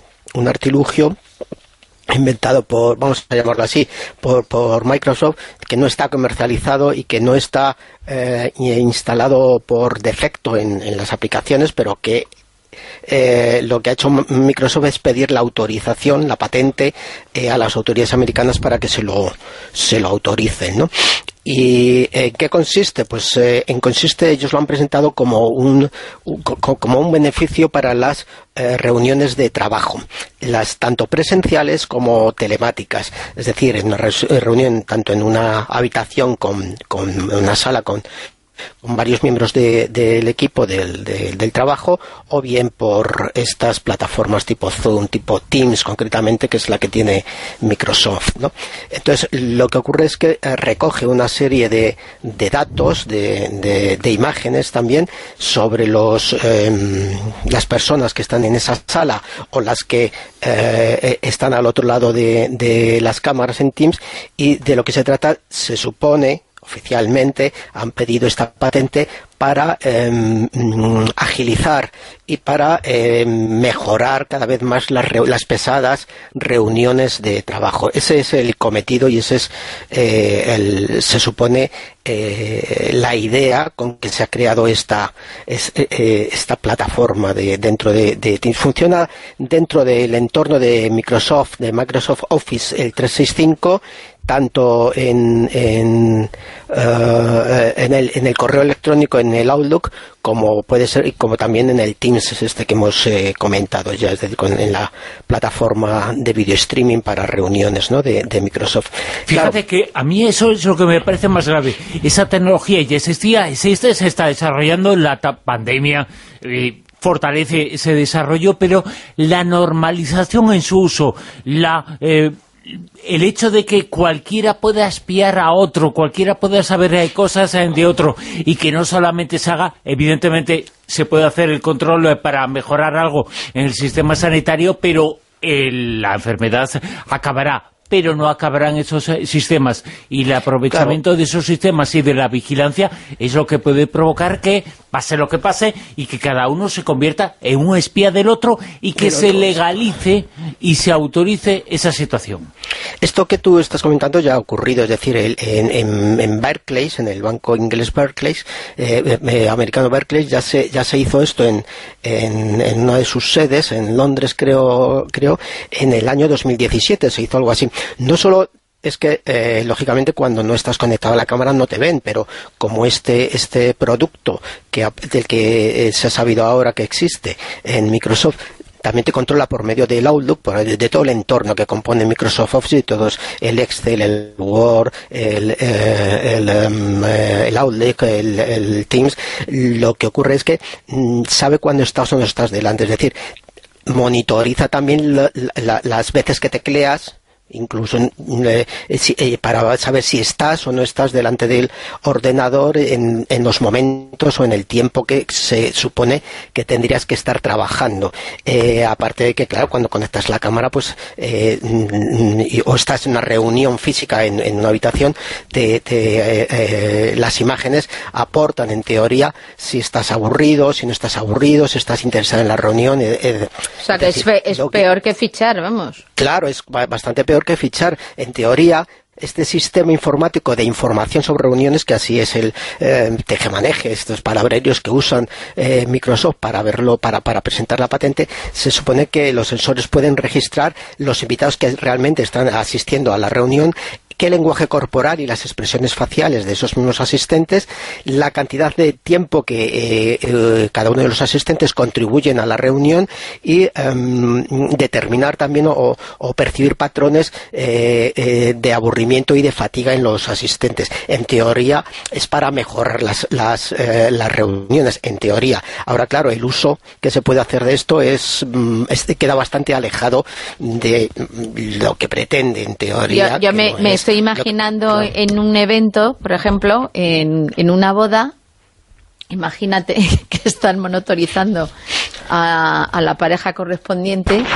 inventado por, vamos a llamarlo así, por Microsoft, que no está comercializado y que no está instalado por defecto en las aplicaciones, pero que lo que ha hecho Microsoft es pedir la autorización, la patente, a las autoridades americanas para que se lo autoricen, ¿no? ¿Y en qué consiste? Pues consiste, ellos lo han presentado como un beneficio para las reuniones de trabajo, las tanto presenciales como telemáticas. Es decir, en una reunión tanto en una habitación con una sala con varios miembros del equipo del trabajo, o bien por estas plataformas tipo Zoom, tipo Teams concretamente, que es la que tiene Microsoft, ¿no? Entonces, lo que ocurre es que recoge una serie de datos, de imágenes también, sobre las personas que están en esa sala o las que están al otro lado de las cámaras en Teams, y de lo que se trata, se supone, oficialmente han pedido esta patente para agilizar y para mejorar cada vez más las pesadas reuniones de trabajo. Ese es el cometido y ese es se supone la idea con que se ha creado esta plataforma dentro de Teams. Funciona dentro del entorno de Microsoft Office, el 365. tanto en el correo electrónico, en el Outlook, como puede ser, como también en el Teams que hemos comentado ya, es decir, en la plataforma de video streaming para reuniones, ¿no?, de Microsoft. Fíjate que a mí eso es lo que me parece más grave. Esa tecnología ya existía, se está desarrollando en la pandemia, fortalece ese desarrollo, pero la normalización en su uso, el hecho de que cualquiera pueda espiar a otro, cualquiera pueda saber cosas de otro, y que no solamente se haga, evidentemente se puede hacer el control para mejorar algo en el sistema sanitario, pero la enfermedad acabará, pero no acabarán esos sistemas, y el aprovechamiento de esos sistemas y de la vigilancia es lo que puede provocar que pase lo que pase y que cada uno se convierta en un espía del otro y que se legalice y se autorice esa situación. Esto que tú estás comentando ya ha ocurrido, es decir, en Barclays, en el banco inglés Barclays, americano Barclays, ya se hizo esto en una de sus sedes, en Londres creo, en el año 2017 se hizo algo así. No solo es que, lógicamente, cuando no estás conectado a la cámara no te ven, pero como este producto del que se ha sabido ahora que existe en Microsoft, también te controla por medio del Outlook, de todo el entorno que compone Microsoft Office, todos el Excel, el Word, el Outlook, el Teams. Lo que ocurre es que sabe cuándo estás o no estás delante, es decir, monitoriza también las veces que tecleas, incluso para saber si estás o no estás delante del ordenador en los momentos o en el tiempo que se supone que tendrías que estar trabajando. Aparte de que, claro, cuando conectas la cámara, pues o estás en una reunión física en una habitación, las imágenes aportan, en teoría, si estás aburrido, si no estás aburrido, si estás interesado en la reunión. O sea, que es peor que fichar, vamos. Claro, es bastante peor que fichar. En teoría, este sistema informático de información sobre reuniones, que así es el tejemaneje, estos palabrerios que usan Microsoft para verlo, para presentar la patente, se supone que los sensores pueden registrar los invitados que realmente están asistiendo a la reunión, qué lenguaje corporal y las expresiones faciales de esos mismos asistentes, la cantidad de tiempo que cada uno de los asistentes contribuyen a la reunión y determinar también o percibir patrones de aburrimiento y de fatiga en los asistentes. En teoría es para mejorar las reuniones, en teoría. Ahora, claro, el uso que se puede hacer de esto queda bastante alejado de lo que pretende, en teoría. Yo me estoy imaginando en un evento, por ejemplo, en una boda, imagínate que están monitorizando a la pareja correspondiente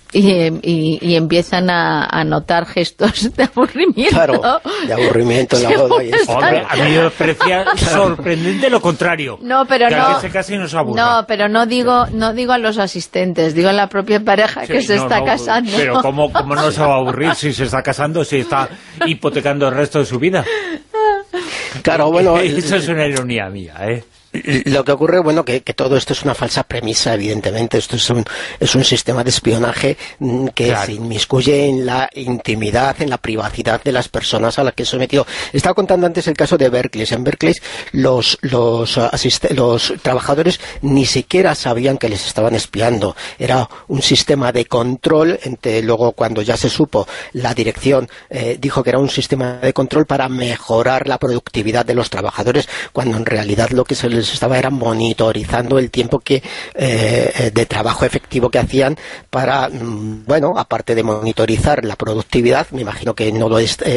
y empiezan a notar gestos de aburrimiento. Claro, de aburrimiento en la boda. Hombre, a mí me parecía sorprendente lo contrario. No, pero no. Pero no digo a los asistentes, digo a la propia pareja que se está casando. Pero ¿cómo no se va a aburrir si se está casando, si está hipotecando el resto de su vida? Claro, bueno... Eso es una ironía mía, ¿eh? Lo que ocurre, bueno, que todo esto es una falsa premisa, evidentemente. Esto es un sistema de espionaje que se inmiscuye en la intimidad, en la privacidad de las personas a las que es sometido. Estaba contando antes el caso de Berkeley. En Berkeley los trabajadores ni siquiera sabían que les estaban espiando. Era un sistema de control. Luego, cuando ya se supo, la dirección dijo que era un sistema de control para mejorar la productividad de los trabajadores, cuando en realidad lo que se les estaba era monitorizando el tiempo de trabajo efectivo que hacían para, bueno, aparte de monitorizar la productividad, me imagino que no lo es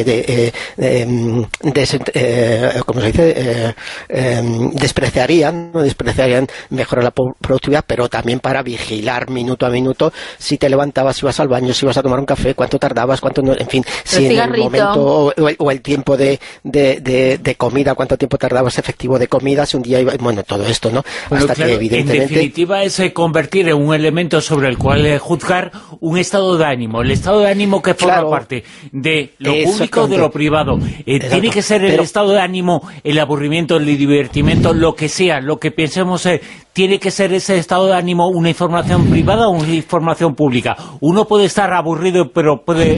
¿cómo se dice? Despreciarían mejorar la productividad, pero también para vigilar minuto a minuto si te levantabas, si ibas al baño, si ibas a tomar un café, cuánto tardabas, cuánto no, en fin, si en el momento o el tiempo de comida, cuánto tiempo tardabas efectivo de comida, si un día iba, bueno, todo esto, ¿no? Bueno, hasta claro, que evidentemente... En definitiva es convertir en un elemento sobre el cual juzgar un estado de ánimo, el estado de ánimo que forma parte de lo público o de lo privado. Tiene que ser el estado de ánimo, el aburrimiento, el divertimento, lo que sea, lo que pensemos, tiene que ser ese estado de ánimo una información privada o una información pública. Uno puede estar aburrido, pero puede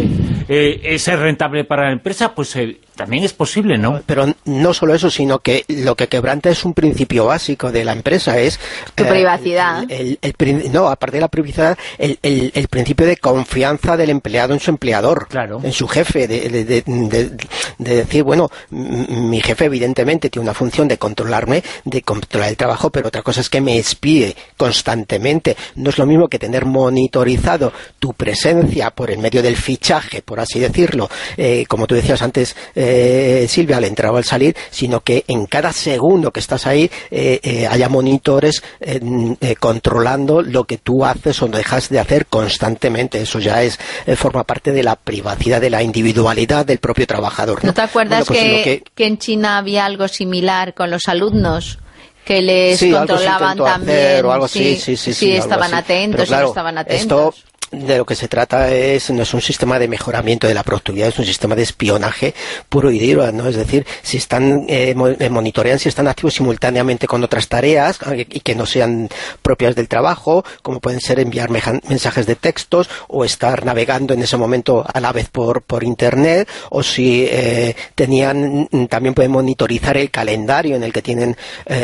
es rentable para la empresa, pues también es posible, ¿no? Pero no solo eso, sino que lo que quebranta es un principio básico de la empresa, es... Tu privacidad. No, aparte de la privacidad, el principio de confianza del empleado en su empleador, en su jefe, de decir, bueno, mi jefe evidentemente tiene una función de controlarme, de controlar el trabajo, pero otra cosa es que me espíe constantemente. No es lo mismo que tener monitorizado tu presencia por el medio del fichaje, por así decirlo, como tú decías antes, Silvia, al entrar o al salir, sino que en cada segundo que estás ahí haya monitores controlando lo que tú haces o dejas de hacer constantemente. Eso ya forma parte de la privacidad, de la individualidad del propio trabajador, ¿No te acuerdas que en China había algo similar con los alumnos? Que les controlaban también, o algo así, sí, estaban atentos, claro, no estaban atentos. Esto de lo que se trata no es un sistema de mejoramiento de la productividad, es un sistema de espionaje puro y duro, ¿no? Es decir, si están monitorean si están activos simultáneamente con otras tareas y que no sean propias del trabajo, como pueden ser enviar mensajes de textos o estar navegando en ese momento a la vez por internet, o si también pueden monitorizar el calendario en el que tienen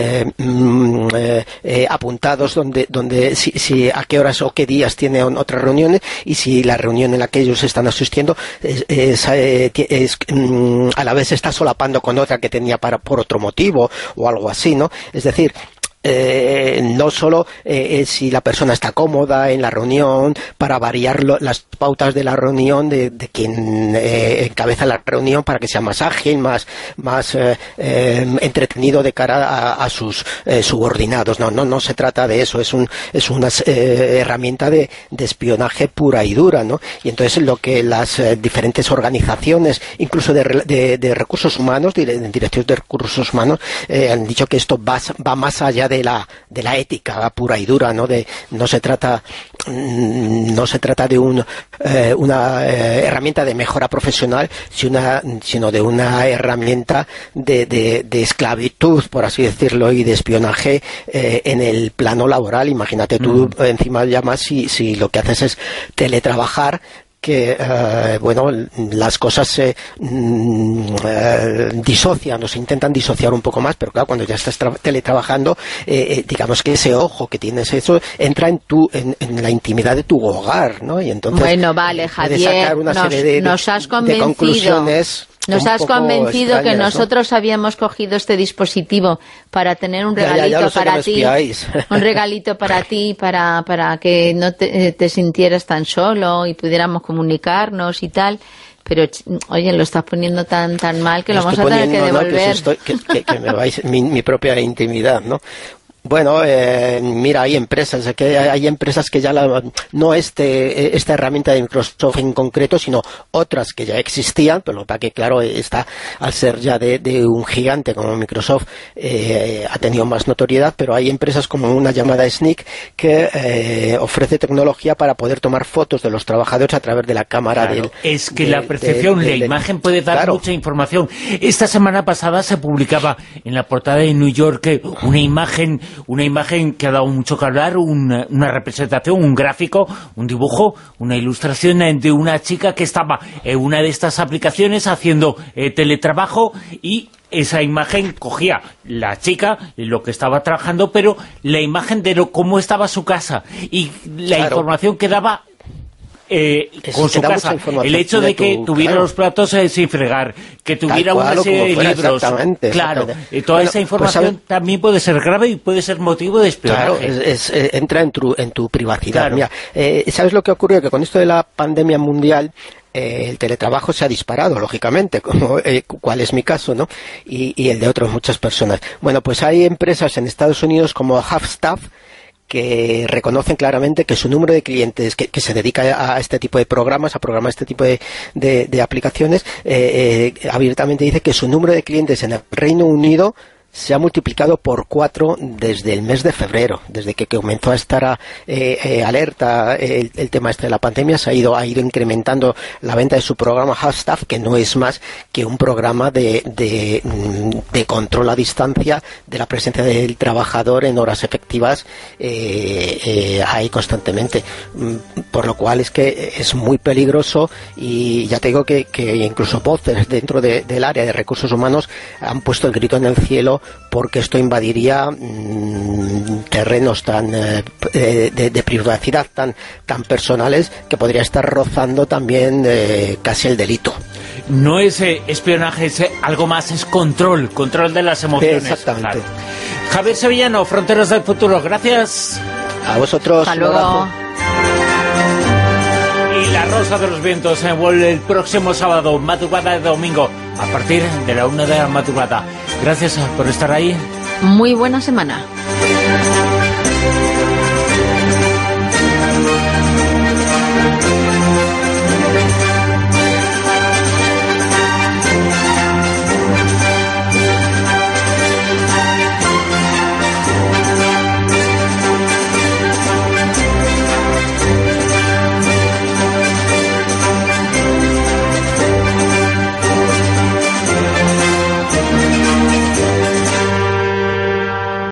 apuntados donde si a qué horas o qué días tienen otras reuniones, y si la reunión en la que ellos están asistiendo a la vez está solapando con otra que tenía por otro motivo o algo así, ¿no? Es decir, no solo si la persona está cómoda en la reunión, para variar las pautas de la reunión de quien encabeza la reunión para que sea más ágil, más entretenido de cara a sus subordinados. No se trata de eso, es una herramienta de espionaje pura y dura, ¿no? Y entonces lo que las diferentes organizaciones, incluso de recursos humanos, directivos de recursos humanos, han dicho que esto va más allá de la ética pura y dura, ¿no? No se trata de una herramienta de mejora profesional, sino de una herramienta de esclavitud, por así decirlo, y de espionaje en el plano laboral. Imagínate tú, encima ya más si lo que haces es teletrabajar, que las cosas se disocian o se intentan disociar un poco más, pero claro, cuando ya estás teletrabajando, digamos que ese ojo que tienes, eso entra en la intimidad de tu hogar, ¿no? Y entonces bueno, vale, Javier, sacar una serie nos has convencido. De conclusiones. Nos has convencido que nosotros habíamos cogido este dispositivo para tener un regalito para ti, un regalito para ti, para que no te sintieras tan solo y pudiéramos comunicarnos y tal. Pero, oye, lo estás poniendo tan mal que lo vamos a tener que devolver. Que me vais mi propia intimidad, ¿no? Bueno, mira, hay empresas que ya no esta herramienta de Microsoft en concreto, sino otras que ya existían, pero para que, claro, al ser ya de un gigante como Microsoft, ha tenido más notoriedad, pero hay empresas como una llamada Snyk que ofrece tecnología para poder tomar fotos de los trabajadores a través de la cámara del... Es que la percepción, la imagen puede dar mucha información. Esta semana pasada se publicaba en la portada de New York una imagen que ha dado mucho que hablar, una representación, un gráfico, un dibujo, una ilustración de una chica que estaba en una de estas aplicaciones haciendo teletrabajo, y esa imagen cogía la chica, lo que estaba trabajando, pero la imagen de cómo estaba su casa y la información que daba con su casa, el hecho de que tuviera los platos sin fregar, que tuviera una serie de libros, claro, toda esa información también puede ser grave y puede ser motivo de espionaje. Claro, entra en tu privacidad. Mira, ¿sabes lo que ocurrió? Que con esto de la pandemia mundial, el teletrabajo se ha disparado, lógicamente, como cuál es mi caso, ¿no? Y el de otras muchas personas. Bueno, pues hay empresas en Estados Unidos como HubStaff que reconocen claramente que su número de clientes que se dedica a este tipo de programas, a programar este tipo de aplicaciones, abiertamente dice que su número de clientes en el Reino Unido se ha multiplicado por 4 desde el mes de febrero, desde que comenzó a estar alerta el tema de la pandemia. Se ha ido incrementando la venta de su programa HubStaff, que no es más que un programa de control a distancia de la presencia del trabajador en horas efectivas ahí constantemente, por lo cual es que es muy peligroso. Y ya te digo que incluso voces dentro del área de recursos humanos han puesto el grito en el cielo, porque esto invadiría terrenos tan de privacidad tan personales, que podría estar rozando también casi el delito. No es espionaje, es algo más, es control de las emociones. Exactamente. Claro. Javier Sevillano, Fronteras del Futuro, gracias. A vosotros. Hasta luego. Y La Rosa de los Vientos vuelve el próximo sábado, madrugada de domingo, a partir de la 1 de la madrugada. Gracias por estar ahí. Muy buena semana.